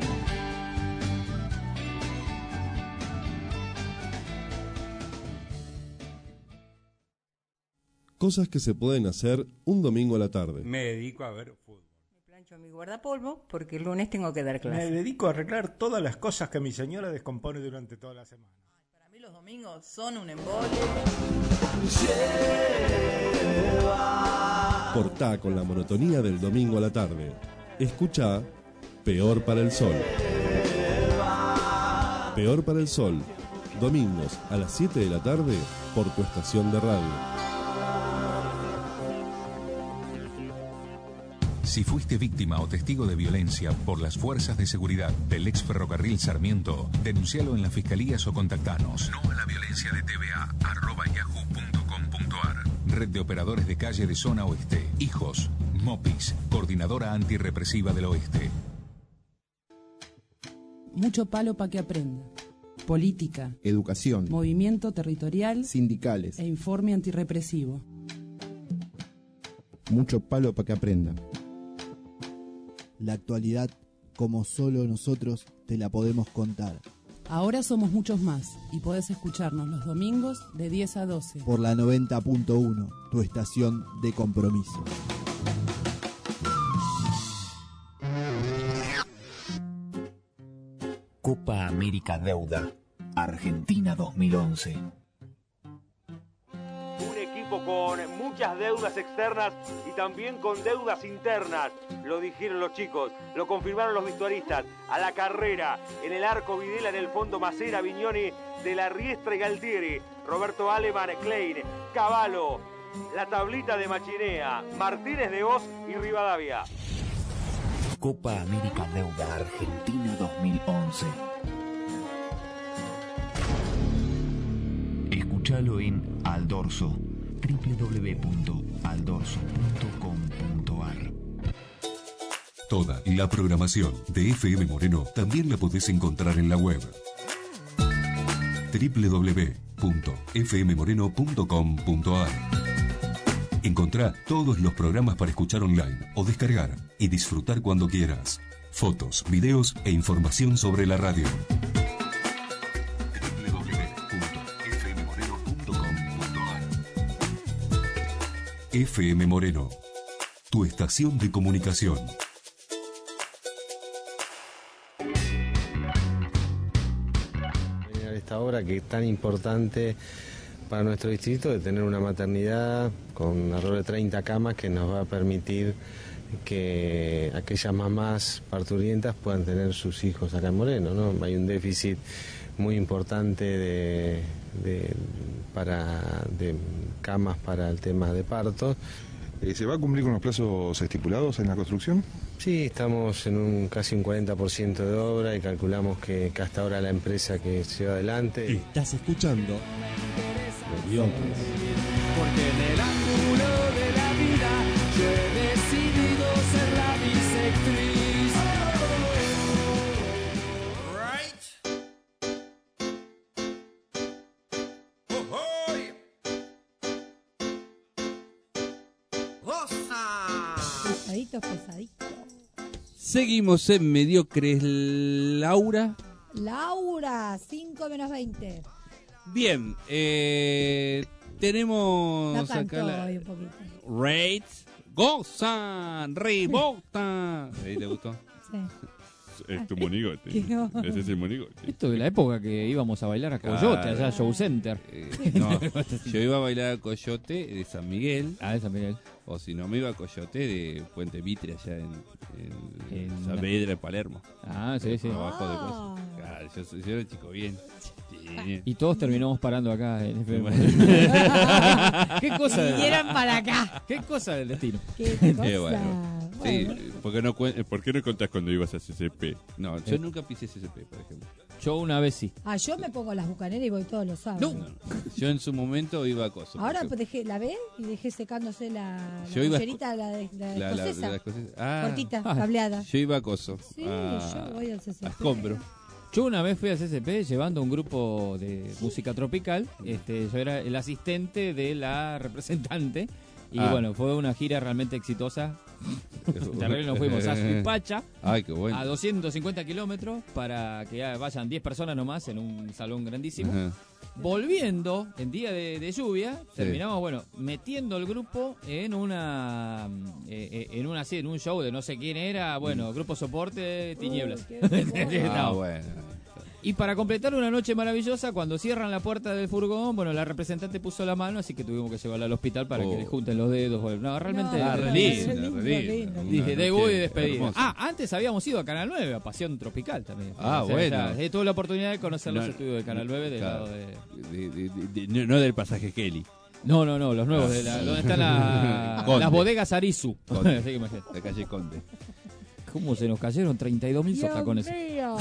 Cosas que se pueden hacer un domingo a la tarde.
Me dedico a ver fútbol.
Plancho mi guardapolvo porque el lunes tengo que dar
Me
clase.
dedico a arreglar todas las cosas que mi señora descompone durante toda la semana.
Para mí los domingos son un embole.
Cortá con la monotonía del domingo a la tarde. Escuchá Peor para el Sol. Peor para el Sol. Domingos a las siete de la tarde por tu estación de radio.
Si fuiste víctima o testigo de violencia por las fuerzas de seguridad del ex ferrocarril Sarmiento, denuncialo en las fiscalías o contactanos. No a la violencia de T V A, arroba yahoo punto com punto ar. Red de Operadores de Calle de Zona Oeste. Hijos. Mopis. Coordinadora Antirrepresiva del Oeste.
Mucho palo para que aprenda. Política.
Educación.
Movimiento territorial.
Sindicales.
E informe antirrepresivo.
Mucho palo para que aprenda. La actualidad, como solo nosotros te la podemos contar.
Ahora somos muchos más y podés escucharnos los domingos de diez a doce.
Por la noventa punto uno, tu estación de compromiso.
Copa América Deuda, Argentina dos mil once.
Un equipo con muchas deudas externas y también con deudas internas. Lo dijeron los chicos, lo confirmaron los vestuaristas. A la carrera, en el arco Videla, en el fondo Macera, Vignoni, De la Riestra y Galtieri, Roberto Aleman, Klein, Cavallo, la tablita de Machinea, Martínez de Oz y Rivadavia.
Copa América Deuda, Argentina dos mil once. Escúchalo en Aldorso, doble u doble u doble u punto aldorso punto com punto ar.
Toda la programación de F M Moreno también la podés encontrar en la web doble u doble u doble u punto f m moreno punto com punto ar. Encontrá todos los programas para escuchar online o descargar y disfrutar cuando quieras. Fotos, videos e información sobre la radio. doble u doble u doble u punto f m moreno punto com punto ar. F M Moreno.
tu estación de comunicación.
A esta obra que es tan importante para nuestro distrito, de tener una maternidad con alrededor de treinta camas que nos va a permitir que aquellas mamás parturientas puedan tener sus hijos acá en Moreno, ¿no? Hay un déficit muy importante de, de, para, de camas para el tema de partos.
¿Se va a cumplir con los plazos estipulados en la construcción?
Sí, estamos en un casi un cuarenta por ciento de obra y calculamos que, que hasta ahora la empresa que lleva adelante...
Estás escuchando Mediocres.
Porque en el ángulo de la vida yo he decidido ser la bisectriz.
Pesadito, pesadito.
Seguimos en Mediocres, Laura.
Laura, cinco menos veinte.
Bien, eh, tenemos
No cantó
acá la
hoy un poquito.
Rates, gozan, rebotan. ¿Ahí te gustó?
Sí.
Es tu monigote.
Qué no.
Ese es el monigote.
Esto de la época que íbamos a bailar a Coyote,
Claro.
allá a Show Center.
Eh, no, yo iba a bailar a Coyote de San Miguel.
Ah, de San Miguel.
O si no, me iba a Coyote de Puente Mitre, allá en, en,
En-
Saavedra, en Palermo.
Ah, sí, sí.
Abajo de
Ah.
cosas. Claro, yo, soy- yo era chico bien. Sí.
Y todos terminamos parando acá en F M. ¿Qué cosa? de-
Vinieron para acá.
¿Qué cosa del destino?
Qué
Eh,
cosa.
bueno. Sí,
Bueno.
¿por qué no cuen-
¿Por qué no contás cuando ibas a C C P?
No, yo nunca pisé C C P, por ejemplo.
Yo una vez sí.
Ah, yo me pongo las bucaneras y voy todos los sábados.
Yo en su momento iba a Coso. por
Ahora
ejemplo.
pues dejé, la ve y dejé secándose la, la
Yo iba a
pollerita, la, de- la,
La- la-
escocesa.
la escocesa. Ah.
Cortita,
Ah.
cableada.
Yo iba a Coso.
Sí,
a,
yo voy al C C P.
a Escombro.
Yo una vez fui a C C P llevando un grupo de música tropical. Este, yo era el asistente de la representante. Y
Ah.
bueno, fue una gira realmente exitosa. Terrible, nos fuimos a Suipacha.
Ay, qué bueno.
A doscientos cincuenta kilómetros para que ya vayan diez personas nomás en un salón grandísimo.
Ajá.
Volviendo en día de, de lluvia,
Sí.
terminamos, bueno, metiendo el grupo en una eh, eh, en una así, en un show de no sé quién era, bueno, grupo soporte, tinieblas.
Ah,
No.
bueno.
Y para completar una noche maravillosa, cuando cierran la puerta del furgón, bueno, la representante puso la mano, así que tuvimos que llevarla al hospital para
Oh.
que le junten los dedos. Bueno, no, realmente...
Ah, re lindo, re lindo.
Dije,
Una
debut y
noche
despedida.
hermosa.
Ah, antes habíamos ido a Canal nueve, a Pasión Tropical también.
Ah,
O sea,
bueno.
ya, eh, tuve la oportunidad de conocer los
No,
estudios de Canal nueve del
claro.
lado de...
De- de- de- de- no, no del pasaje Kelly.
No, no, no, los nuevos, de la, donde están la-
Conde.
las bodegas Arizu.
Conde.
Así que imagínate.
La calle Conde.
¿Cómo se nos cayeron treinta y dos mil
Dios
sotacones?
mío.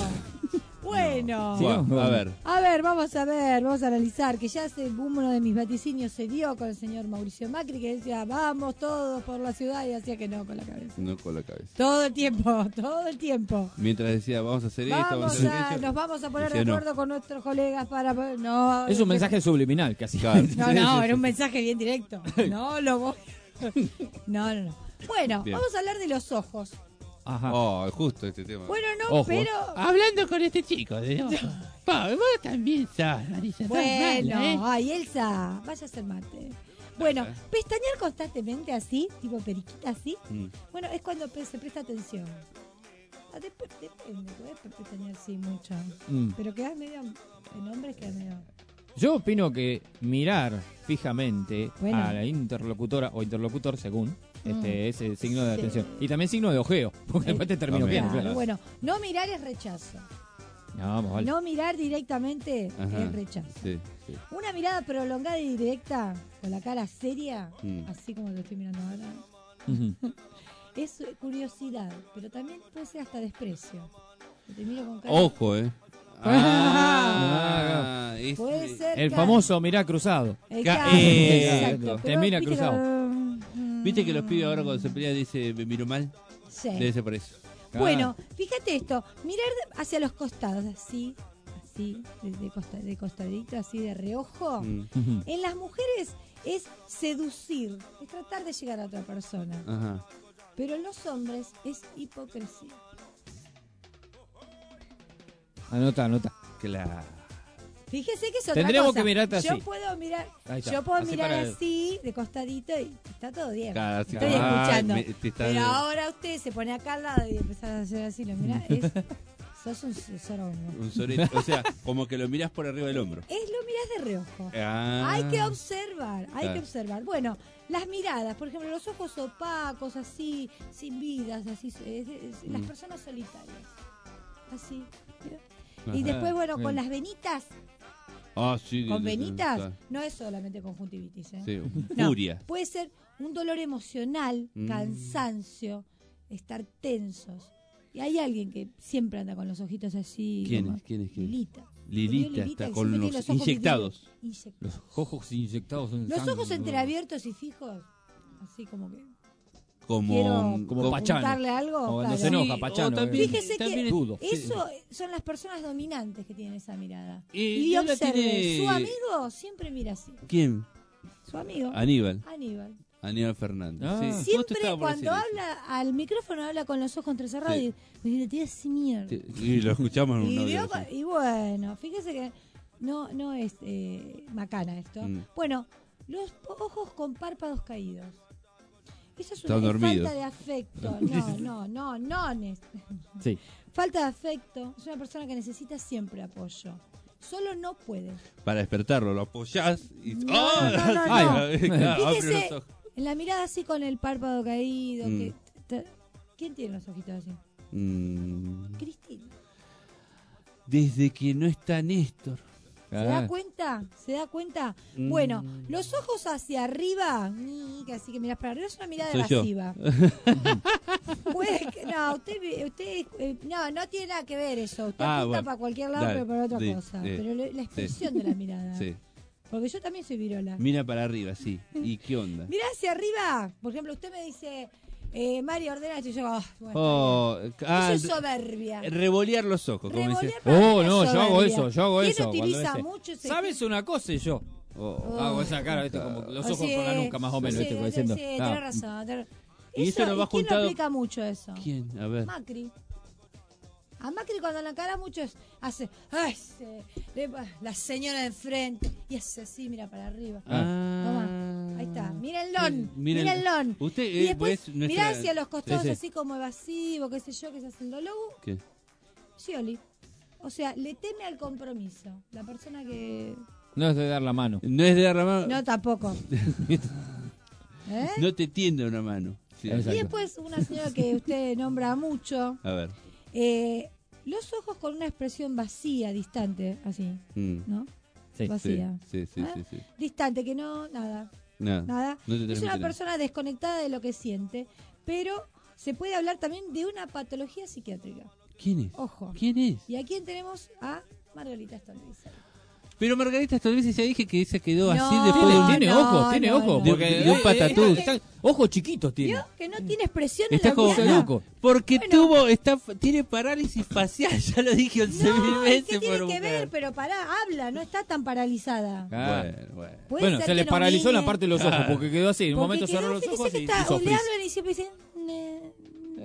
Bueno.
Sigamos.
A ver.
A ver, vamos a ver, vamos a analizar que ya hace uno de mis vaticinios se dio con el señor Mauricio Macri, que decía, vamos todos por la ciudad, y hacía que no con la cabeza.
No con la cabeza.
Todo el tiempo, todo el tiempo.
Mientras decía, vamos a hacer esto, vamos a
Vamos
hacer
a,
aquello.
nos vamos a poner de
Decía, no.
acuerdo con nuestros colegas para... No,
Es un mensaje subliminal casi.
No, no, era un mensaje bien directo. No, lo voy... No, no, no. Bueno,
Bien.
vamos a hablar de los ojos.
Ajá.
Oh, justo este tema.
Bueno, no,
Ojo.
pero...
Hablando con este chico de ojo. Pa, vos también sos, Marisa. sos
Bueno,
mala, ¿eh?
ay, Elsa, vaya a hacer mate. Bueno, pestañear constantemente así, tipo periquita así,
Mm.
bueno, es cuando pe- se presta atención. Ah, dep- depende, puedes pestañear así mucho.
Mm.
Pero quedas medio, en hombres quedas medio...
Yo opino que mirar fijamente
Bueno.
a la interlocutora o interlocutor, según, este,
Mm.
es el signo de
Sí.
atención. Y también signo de ojeo, porque después te termino
También.
viendo.
Claro, bueno, no mirar es rechazo.
No, vamos, vale.
No mirar directamente
Ajá.
es rechazo.
Sí, sí.
Una mirada prolongada y directa, con la cara seria,
Mm.
así como te estoy mirando ahora,
Ujú.
es curiosidad, pero también puede ser hasta desprecio. Te miro con cara...
Ojo, eh. Ah, es-
Puede ser
El
ca-
famoso mirar cruzado.
Eh,
Ca-
claro,
eh,
exacto,
te
pero
mira
viste
cruzado.
que-
¿Viste que los pibes ahora cuando se pelean dice me miro mal?
Sí.
Debe ser por eso.
Bueno, fíjate esto, mirar de- hacia los costados, así, así, de, de, costa- de costadito, así de reojo.
Mm.
Ujú.
En las mujeres es seducir, es tratar de llegar a otra persona.
Ajá.
Pero en los hombres es hipocresía.
Anota, anota.
Claro.
Fíjese que es otra
Tendríamos
cosa.
que mirarte
Yo
así.
puedo mirar,
Ahí está.
yo puedo
Así
mirar
para-
así, de costadito, y está todo bien.
Claro, así
Estoy
como, ah,
escuchando.
me- te está-
Pero ahora usted se pone acá al lado y empieza a hacer así, lo mira, es, sos un sorongo.
Un sorete. O sea, como que lo mirás por arriba del hombro.
Es lo mirás de reojo.
Ah.
Hay que observar, hay
Claro.
que observar. Bueno, las miradas, por ejemplo, los ojos opacos, así, sin vidas, así, es- es- las
Mm.
personas solitarias. Así. ¿vio?
Ajá,
Y después, bueno, con
bien.
las venitas,
Ah, sí.
con
de- de-
venitas,
de-
no es solamente conjuntivitis. ¿eh?
Sí,
No,
furia.
puede ser un dolor emocional,
Mm.
cansancio, estar tensos. Y hay alguien que siempre anda con los ojitos así.
¿Quién
como
es? ¿Quién es? ¿Quién es?
Lilita.
Lilita
Lilita,
está
que
con
siempre
los,
tiene los ojos
inyectados.
Inyectados.
Los ojos inyectados en
Los
sangre,
ojos
¿no?
entreabiertos y fijos, así como que
Como,
quiero
como Pachano.
apuntarle algo.
O cuando
claro.
se enoja,
Sí,
Pachano.
o también-
eh.
Fíjese
También
que
es
dudo.
eso son las personas dominantes que tienen esa mirada.
Eh,
y
no la
observe,
tiene-
su amigo siempre mira así.
¿Quién?
Su amigo.
Aníbal.
Aníbal.
Aníbal Fernández.
Ah.
Sí, justo
Siempre
estaba por
cuando
decir
habla al micrófono habla con los ojos entrecerrados
Sí.
y me dice, tienes ese mierda.
eso. Sí, Y lo escuchamos en un
Y,
audio.
veo-
sí.
y bueno, fíjese que no, no es eh, macana esto.
Mm.
Bueno, los ojos con párpados caídos. Eso es
Están
una es
dormidos.
falta de afecto. No, no, no, no. Nes-
Sí.
Falta de afecto. Es una persona que necesita siempre apoyo. Solo no puede.
Para despertarlo, lo apoyás y.
No,
¡Ah!
no, no, no.
Ay, claro, abre
Fíjese,
los ojos.
en la mirada así con el párpado caído.
Mm.
Que, te- ¿Quién tiene los ojitos así?
Mm,
Cristina.
desde que no está Néstor.
¿Se da cuenta? ¿Se da cuenta?
Mm.
Bueno, los ojos hacia arriba, ni que así que miras para arriba, es una mirada
Soy yo.
evasiva. Puede que- no, usted, usted eh, no, no tiene nada que ver eso. Usted
Ah,
apunta
bueno.
para cualquier lado,
Dale,
pero para otra
sí,
cosa.
sí,
pero le- la
sí.
expresión de la mirada.
Sí.
Porque yo también soy virola.
Mira para arriba, sí. ¿Y qué onda?
Mira hacia arriba. Por ejemplo, usted me dice, eh, Mario, ordena esto. Y yo, ah, bueno,
Oh, ah,
eso es soberbia.
revolear los ojos, como dice.
Revolear para mí
Oh,
es
no, yo hago
soberbia.
eso, yo hago
¿Quién
eso. cuando
utiliza
dice,
mucho ese-
¿sabes una cosa? Y yo
Oh.
hago esa cara, ¿viste? Como los ojos
Sí,
con la nuca, más o menos,
sí,
¿viste? Como
sí,
diciendo,
sí,
ah,
tenés razón. tenés-
Y eso lo va
¿y quién
juntado-
lo aplica mucho eso?
¿Quién? A ver.
Macri. A Macri cuando la cara mucho es- hace, ay, se- le- la señora de enfrente y hace así, mira para arriba.
Ah.
Toma, ahí está, mírenlo,
Miren-
mírenlo.
Usted,
Y
eh,
después
pues, nuestra-
mirá hacia los costados
Sí, sí.
así como evasivo, qué sé yo, que se haciendo logo.
¿Qué?
Scioli. O sea, le teme al compromiso. La persona que...
no es de dar la mano.
No es de dar la mano.
No, tampoco. ¿Eh?
No te tiende una mano. Sí.
Y después una señora que usted nombra mucho,
A ver.
eh, los ojos con una expresión vacía, distante, así,
Mm.
¿no?
Sí.
Vacía.
Sí, sí, sí,
¿Eh?
sí, sí.
Distante, que no, nada,
Nada.
nada.
No te
Es una
transmite nada.
persona desconectada de lo que siente, pero se puede hablar también de una patología psiquiátrica.
¿Quién es?
Ojo.
¿Quién es?
Y aquí tenemos a Margarita Stolbizer.
Pero Margarita Stolbizer ya dije que se quedó
No,
así después de un...
Tiene
no,
ojos, tiene
no,
ojos.
no.
Porque
De- de un
eh,
patatú.
eh, está- ojos chiquitos tiene.
¿Vio? Que no tiene expresión en
Está
la
como
mirada.
loco.
Porque
Bueno.
tuvo, está, tiene parálisis facial, ya lo dije once mil
No, ¿y
veces
¿qué tiene
por
que
mujer.
ver? Pero pará, habla, no está tan paralizada.
Ah.
Bueno, bueno.
Puede
Bueno,
ser
se le
que no
paralizó
mire.
la parte de los ojos porque quedó así. En un
Porque
momento
quedó,
cerró los
fíjese
ojos
que
y
está-
hizo
le
frizz.
hablan y siempre dicen... "Ne".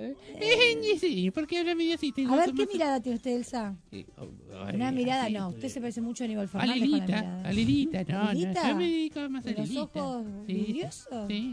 Sí, ¿por qué habla medio así? Tengo
A ver,
más-
¿qué mirada tiene usted, Elsa?
Eh, oh, ay,
Una mirada
así,
no, usted se parece mucho a Aníbal
A
Fernández con la
Lilita,
mirada.
a Lilita, no, no,
¿Lilita?
yo me dedico más a
¿Con los
Lilita.
ojos
Sí,
vidriosos?
Sí.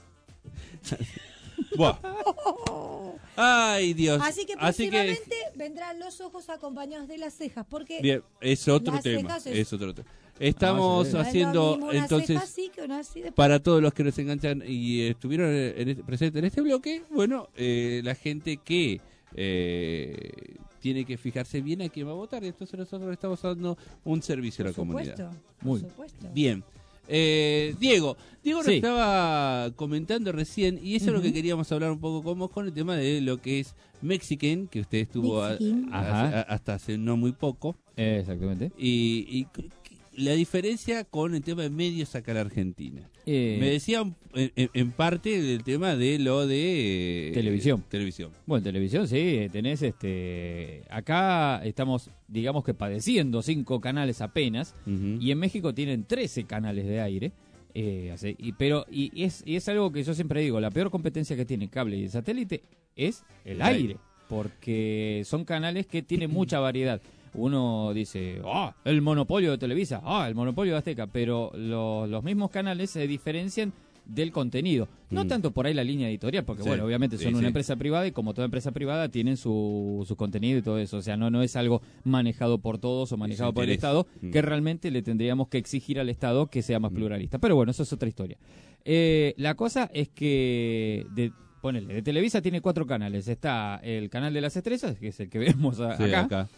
Buah. Ay, Dios.
Así que
Así que,
próximamente vendrán los ojos acompañados de las cejas, porque
bien, es otro
las
tema.
cejas
Es...
es-
otro tema. Estamos
no es lo
haciendo,
mismo una
entonces,
ceja así que una así de...
para todos los que nos enganchan y estuvieron en este- presentes en este bloque, bueno, eh, la gente que eh, tiene que fijarse bien a quién va a votar. Entonces nosotros estamos dando un servicio a la
Por
comunidad.
supuesto,
Muy
por supuesto.
bien. Eh, Diego, Diego nos
Sí.
estaba comentando recién y eso es lo que
Ujú.
queríamos hablar un poco con vos con el tema de lo que es Mexican, que usted estuvo a-
Mexican.
a-
Ajá.
a- hasta hace no muy poco.
Exactamente.
Y, y c- c- la diferencia con el tema de medios acá en la Argentina.
Eh,
Me decían en, en- en parte del tema de lo de eh,
Televisión.
televisión.
Bueno, televisión, sí, tenés este... Acá estamos, digamos que padeciendo cinco canales apenas,
Ujú.
y en México tienen trece canales de aire. Eh, así, y, pero y es, y es algo que yo siempre digo, la peor competencia que tiene cable y satélite es el
El
aire,
aire.
porque son canales que tienen mucha variedad. uno dice, ah, el monopolio de Televisa, ah, el monopolio de Azteca, pero lo, los mismos canales se diferencian del contenido. No
Mm.
tanto por ahí la línea editorial, porque
Sí,
bueno, obviamente
sí,
son una
sí.
empresa privada y como toda empresa privada tienen su, su contenido y todo eso. O sea, no, no es algo manejado por todos o manejado por el
interés.
Estado,
Mm.
que realmente le tendríamos que exigir al Estado que sea más pluralista. Pero bueno, eso es otra historia. Eh, la cosa es que, de, ponele, de Televisa tiene cuatro canales. Está el canal de las estrellas, que es el que vemos a-
Sí,
acá.
acá.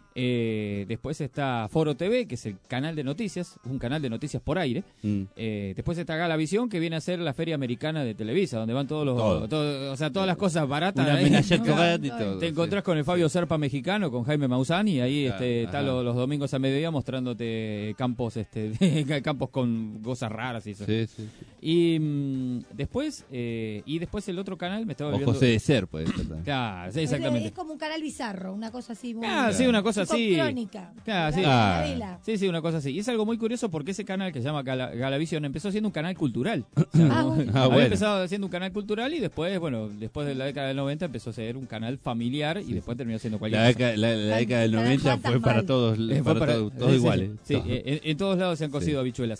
Eh, después está Foro T V, que es el canal de noticias, un canal de noticias por aire.
Mm.
Eh, después está Galavisión, que viene a ser la feria americana de Televisa, donde van todos los,
Todo.
todo- o sea, todas las cosas baratas.
Una
ahí.
amenaza
Claro.
grande y todo,
Te
sí.
encontrás con el Fabio Serpa mexicano, con Jaime Maussan, y ahí
Ah,
este, está
ajá.
los, los domingos a mediodía mostrándote campos, este, campos con cosas raras y eso.
Sí, sí, sí.
Y mm, después, eh, y después el otro canal me estaba
O
olvidando.
José de Ser puede ser también.
Claro, sí,
Es,
exactamente.
es como un canal bizarro, una cosa así. Muy,
Ah, sí, una cosa
tipo
así.
Crónica.
Claro, sí.
La novela.
Sí, sí, una cosa así. Y es algo muy curioso porque ese canal que se llama Gala- Galavisión empezó siendo un canal cultural. O sea,
Ah,
¿no?
bueno.
Ah,
Había
bueno.
empezado siendo un canal cultural y después, bueno, después de la década del noventa empezó a ser un canal familiar y después terminó siendo cualquier
La
cosa.
década, la, la década del noventa fue para todos,
Eh, fue
para
para-
todos, todos
sí, sí,
iguales.
Sí,
Todos.
eh, en, en todos lados se han cocido
Sí.
habichuelas.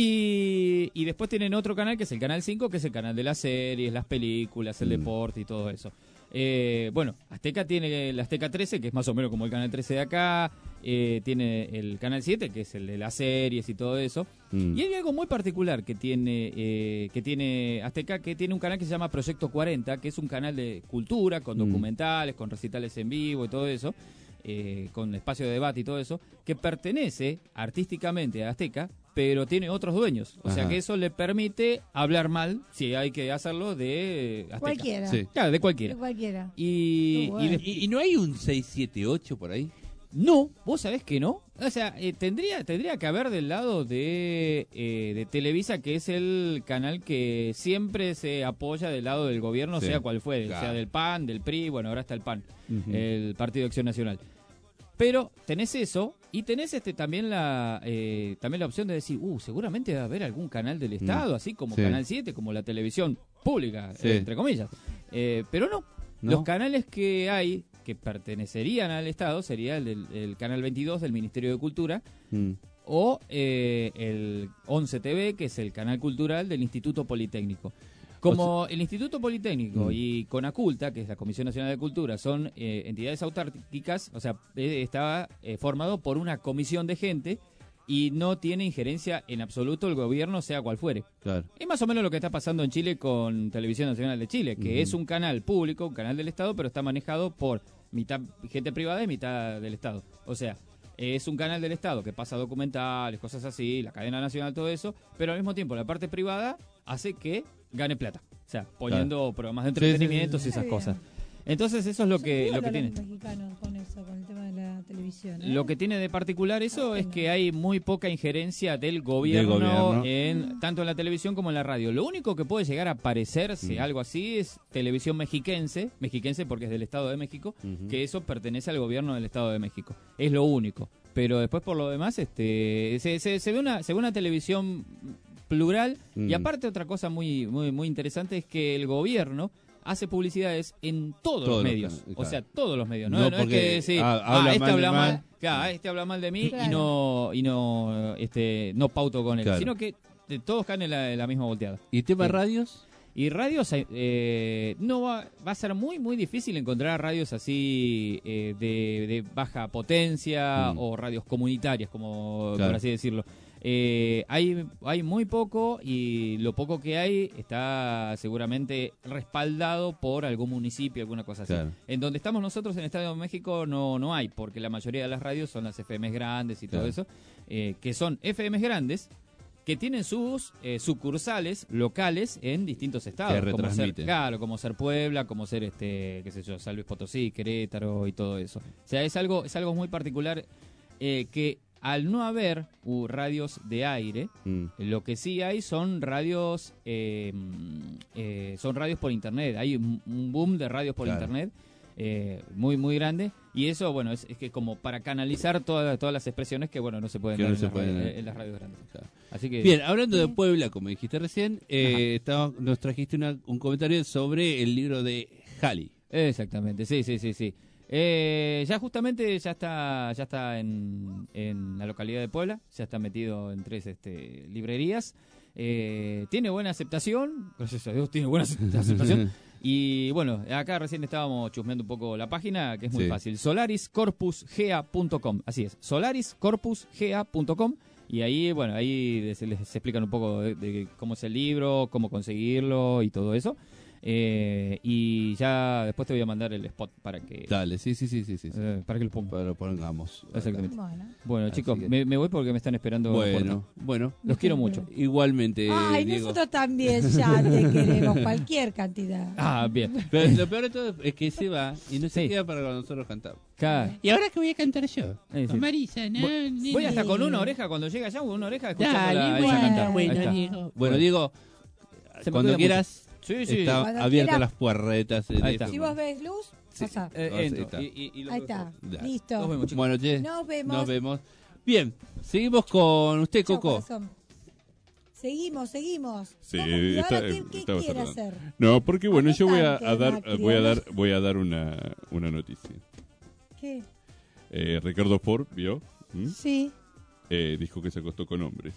Y, y después tienen otro canal que es el Canal cinco, que es el canal de las series, las películas, el
Mm.
deporte y todo eso. Eh, bueno, Azteca tiene el Azteca trece, que es más o menos como el Canal trece de acá. Eh, tiene el Canal siete, que es el de las series y todo eso.
Mm.
Y hay algo muy particular que tiene eh, que tiene Azteca, que tiene un canal que se llama Proyecto cuarenta, que es un canal de cultura, con
Mm.
documentales, con recitales en vivo y todo eso, eh, con espacio de debate y todo eso, que pertenece artísticamente a Azteca, pero tiene otros dueños. O sea
Ajá.
que eso le permite hablar mal, si hay que hacerlo, de Azteca.
Cualquiera.
Sí.
Claro, de cualquiera.
De cualquiera.
Y,
Muy bueno.
y de-
¿Y, y no hay un seis siete ocho por ahí?
no, vos sabés que no. O sea, eh, tendría tendría que haber del lado de, eh, de Televisa, que es el canal que siempre se apoya del lado del gobierno,
Sí,
sea cual fuere,
claro.
sea del P A N, del P R I, bueno, ahora está el P A N,
Ujú.
el Partido de Acción Nacional. Pero tenés eso y tenés este también la eh, también la opción de decir, uh, seguramente va a haber algún canal del Estado, así como
Sí.
Canal siete, como la televisión pública,
Sí.
eh, entre comillas. Eh, pero no.
¿No?
Los canales que hay que pertenecerían al Estado sería el, del, el Canal veintidós del Ministerio de Cultura
Mm.
o eh, el once T V, que es el canal cultural del Instituto Politécnico. Como el Instituto Politécnico
Mm.
y CONACULTA, que es la Comisión Nacional de Cultura, son eh, entidades autárquicas, o sea, eh, estaba eh, formado por una comisión de gente y no tiene injerencia en absoluto el gobierno, sea cual fuere.
Claro.
Es más o menos lo que está pasando en Chile con Televisión Nacional de Chile, que
Ujú.
es un canal público, un canal del Estado, pero está manejado por mitad gente privada y mitad del Estado. O sea, es un canal del Estado que pasa documentales, cosas así, la cadena nacional, todo eso, pero al mismo tiempo la parte privada hace que gane plata. O sea, poniendo programas de
Sí, sí, sí,
entretenimiento
sí.
y esas
Muy
cosas. Entonces eso es lo que,
Son
lo que
muy
tiene.
los mexicanos con eso, con el tema de la televisión. ¿eh?
Lo que tiene de particular eso es que hay muy poca injerencia del gobierno,
Del gobierno.
en tanto en la televisión como en la radio. Lo único que puede llegar a parecerse
Mm.
algo así es televisión mexiquense, mexiquense porque es del Estado de México,
Ujú.
que eso pertenece al gobierno del Estado de México. Es lo único. Pero después por lo demás este se, se, se ve una se ve una televisión plural y
Mm.
aparte otra cosa muy muy muy interesante es que el gobierno hace publicidades en todos,
Todos
los
los
medios,
canales,
o
claro.
sea, todos los medios, no,
No
no es
porque
que decir,
ha-
ah,
habla
este
mal de
habla mal,
mal.
claro, este habla mal de mí
Claro.
y no y no este no pauto con él,
Claro.
sino que de- todos caen en la, en la misma volteada.
¿Y tema
Sí.
radios?
Y radios, eh, no va, va a ser muy, muy difícil encontrar radios así eh, de, de baja potencia
Mm.
o radios comunitarias, como
Claro.
por así decirlo. Eh, hay, hay muy poco y lo poco que hay está seguramente respaldado por algún municipio, alguna cosa así.
Claro.
En donde estamos nosotros, en el Estado de México, no, no hay, porque la mayoría de las radios son las F Ms grandes y todo
Claro.
eso, eh, que son F Ms grandes que tienen sus eh, sucursales locales en distintos estados,
Que
como ser,
retransmiten.
claro, como ser Puebla, como ser este, qué sé yo, San Luis Potosí, Querétaro y todo eso. O sea, es algo, es algo muy particular eh, que al no haber uh, radios de aire,
Mm.
lo que sí hay son radios, eh, eh, son radios por internet. Hay un, un boom de radios por
Claro.
internet eh, muy muy grande y eso bueno es, es que como para canalizar todas todas las expresiones que bueno no se pueden
Que
dar
no
en,
se
las
pueden,
radios,
eh.
en las radios grandes. Así que
Bien, hablando de Puebla, como dijiste recién, eh, estaba- nos trajiste una- un comentario sobre el libro de Halley.
Exactamente, sí, sí, sí, sí. Eh, ya justamente ya está ya está en, en la localidad de Puebla, ya está metido en tres este, librerías. Eh, tiene buena aceptación, gracias a Dios tiene buena aceptación. Y bueno, acá recién estábamos chusmeando un poco la página, que es muy
Sí.
fácil, solaris corpus g a punto com, así es, solaris corpus g a punto com. Y ahí, bueno, ahí se les explican un poco de, de cómo es el libro, cómo conseguirlo y todo eso. Eh, y ya después te voy a mandar el spot para que...
Dale, sí, sí, sí, sí, sí.
Eh, para que lo, ponga.
Para lo pongamos.
Exactamente.
Bueno,
Bueno,
Así
chicos,
que-
me, me voy porque me están esperando.
Bueno,
en la puerta.
bueno.
Los quiero mucho.
Igualmente,
Ay,
Diego.
nosotros también ya te queremos, cualquier cantidad.
Ah, bien.
Pero lo peor de todo es que se va y no se
Sí.
queda para cuando nosotros cantamos.
Acá.
Y ahora que voy a cantar yo.
Eh, sí.
Con Marisa, ¿no?
Voy, voy hasta con una oreja, cuando llega allá, con una oreja escuchándola
Dale,
a ella
bueno,
cantar.
bueno,
Ahí está.
Diego.
Bueno, Diego,
Se me
cuando
cuida
quieras,
mucho. Sí, sí.
está
Cuando
abiertas
quiera.
las puertas. en
Ahí
este
está.
Si vos ves luz, pasá.
Eh,
Ahí
entro.
está.
Y, y, y lo
Ahí
veo.
está.
Dale.
Listo.
Nos vemos, chicos.
Bueno, che,
Nos vemos.
nos vemos. Bien, seguimos con usted,
Chao,
Coco.
corazón. Seguimos, seguimos.
Sí,
¿Cómo? ¿Y
está-
ahora qué, qué
estaba
quiere
cerrado.
hacer?
No, porque bueno,
No
yo voy a,
tanto,
a dar,
Macri,
voy a
¿no?
dar, voy a dar una, una noticia.
¿Qué?
Eh, Ricardo Ford vio, ¿m?
Sí.
Eh, dijo que se acostó con hombres.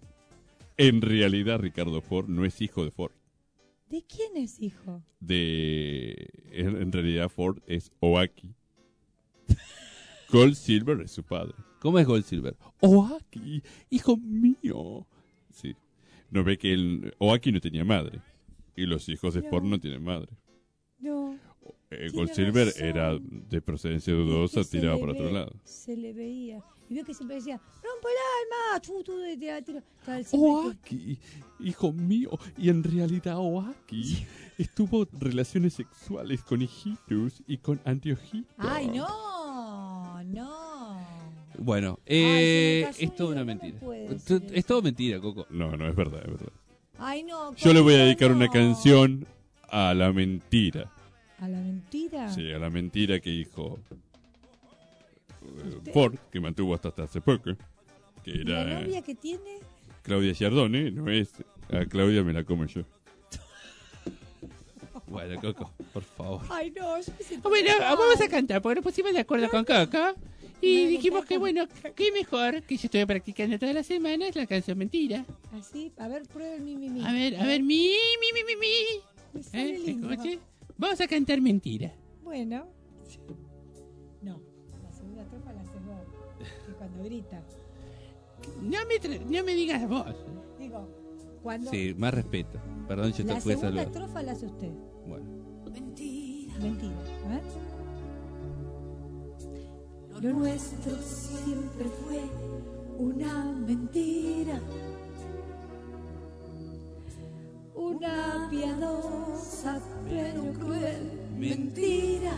En realidad, Ricardo Ford no es hijo de Ford.
¿De quién es hijo?
De, en, en realidad, Ford es Oaki. Gold Silver es su padre.
¿Cómo es Gold Silver?
Oaki, hijo mío. Sí. No ve que el Oaki no tenía madre. Y los hijos de
No.
Ford no tienen madre.
No.
Eh,
Tiene
Gold Silver
razón.
era de procedencia dudosa,
Es que se
tirado
le
para otro
ve-
lado.
Se le veía. Y vio que siempre decía, rompo el alma, chu, tú, de te tiro. Estaba siempre que-
Oaki, hijo mío. Y en realidad Oaki estuvo relaciones sexuales con hijitos y con anteojitos.
Ay, no, no.
Bueno,
Ay, se
eh,
me cayó
es todo
y
una
no
mentira.
puede
Es
ser
to- Es todo mentira, Coco.
No, no, es verdad, es verdad.
Ay, no.
Yo le voy a
Coco,
dedicar una
no.
canción a la mentira.
¿A la mentira?
Sí, a la mentira que dijo eh,
¿Usted?
Ford, que mantuvo hasta, hasta hace poco. Que
¿Y
era
la novia que tiene?
Claudia Giardone, no es. A Claudia me la como yo.
Bueno, Coco, por favor.
Ay, no, yo me siento
Bueno,
mal.
vamos a cantar, porque nos pusimos de acuerdo con Coco. Y
No,
dijimos
no,
que,
no.
bueno, qué mejor que yo estuve practicando toda la semana es la canción mentira.
Así, a ver, prueba el mi, mi, mi.
A ver, a ver, mi, mi, mi, mi, mi.
Me sale
¿Eh?
lindo.
¿Escuche? Vamos a cantar mentira.
Bueno. No, la segunda estrofa la haces vos. Que cuando grita.
No me, tra- no me digas vos.
Digo, cuando
Sí, más respeto. Perdón, yo
la
te pude
segunda
saludar.
estrofa la hace usted.
Bueno.
Mentira. Mentira. A ver. Lo nuestro siempre fue una mentira. Una piadosa pero cruel mentira.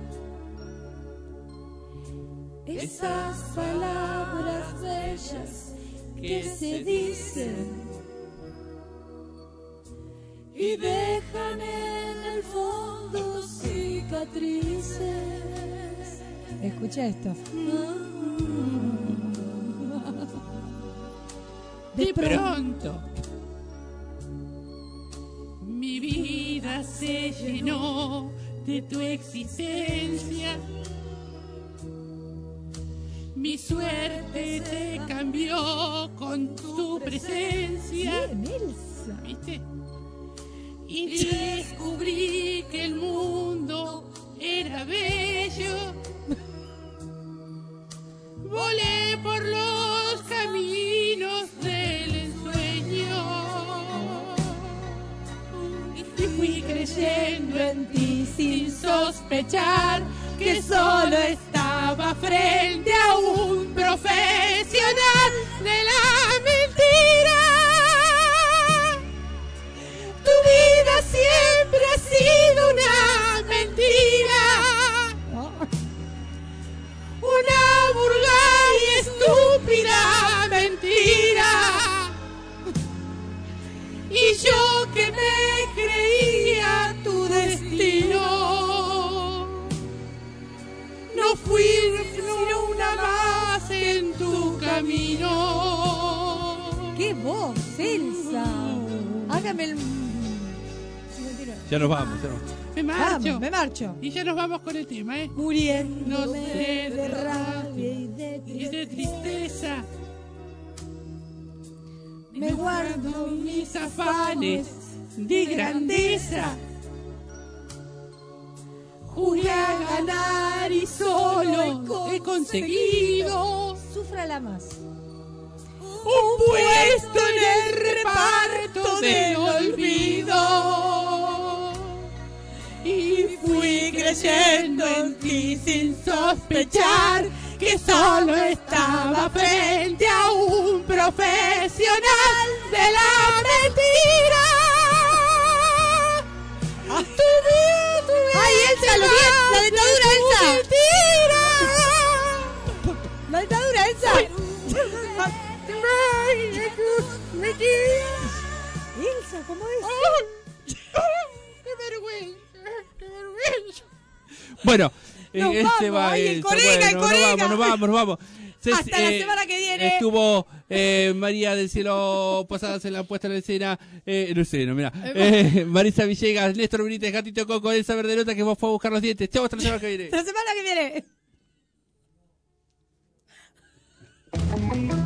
Esas palabras bellas que se dicen y dejan en el fondo cicatrices. Escucha esto.
De pronto, mi vida se llenó de tu existencia. Mi suerte te cambió con tu presencia.
Bien, Elsa.
¿Viste? Y descubrí que el mundo era bello. Volé por los caminos del ensueño y fui creyendo en ti sin sospechar que solo estaba frente a un profesional de la mentira. Tu vida siempre ha sido una mentira. Una vulgar y estúpida mentira. Y yo que me creía tu destino, no fui sino una más en tu camino.
¡Qué voz, Elsa! Hágame el...
Ya nos vamos, ya nos vamos.
Me marcho.
Vamos, me marcho.
Y ya nos vamos con el tema, ¿eh?
Muriendo
No sé
de rabia y de
y de tristeza.
Me guardo
mis afanes de grandeza. Jugué a ganar y solo he conseguido
Súfrala más.
un puesto en el reparto del olvido. Y fui creyendo en ti sin sospechar que solo estaba frente a un profesional de la mentira.
¡Ay, Elsa, lo bien! ¡La dentadura, Elsa! ¡La dentadura, Elsa! Elsa, ¿cómo es?
¡Qué vergüenza! ¡Qué vergüenza!
Bueno,
Nos
eh, este
vamos,
va
ay, el
esto.
colega,
Bueno,
el
nos
colega.
vamos, nos vamos, nos vamos. Se-
Hasta la semana que viene.
Estuvo eh, María del Cielo Posadas en la puesta en escena. Eh, no sé, no, mira. Eh, Marisa Villegas, Néstor Benítez, Gatito Coco, Elsa Verdelota, que vos fue a buscar los dientes. Chau, hasta la semana que viene.
La semana que viene.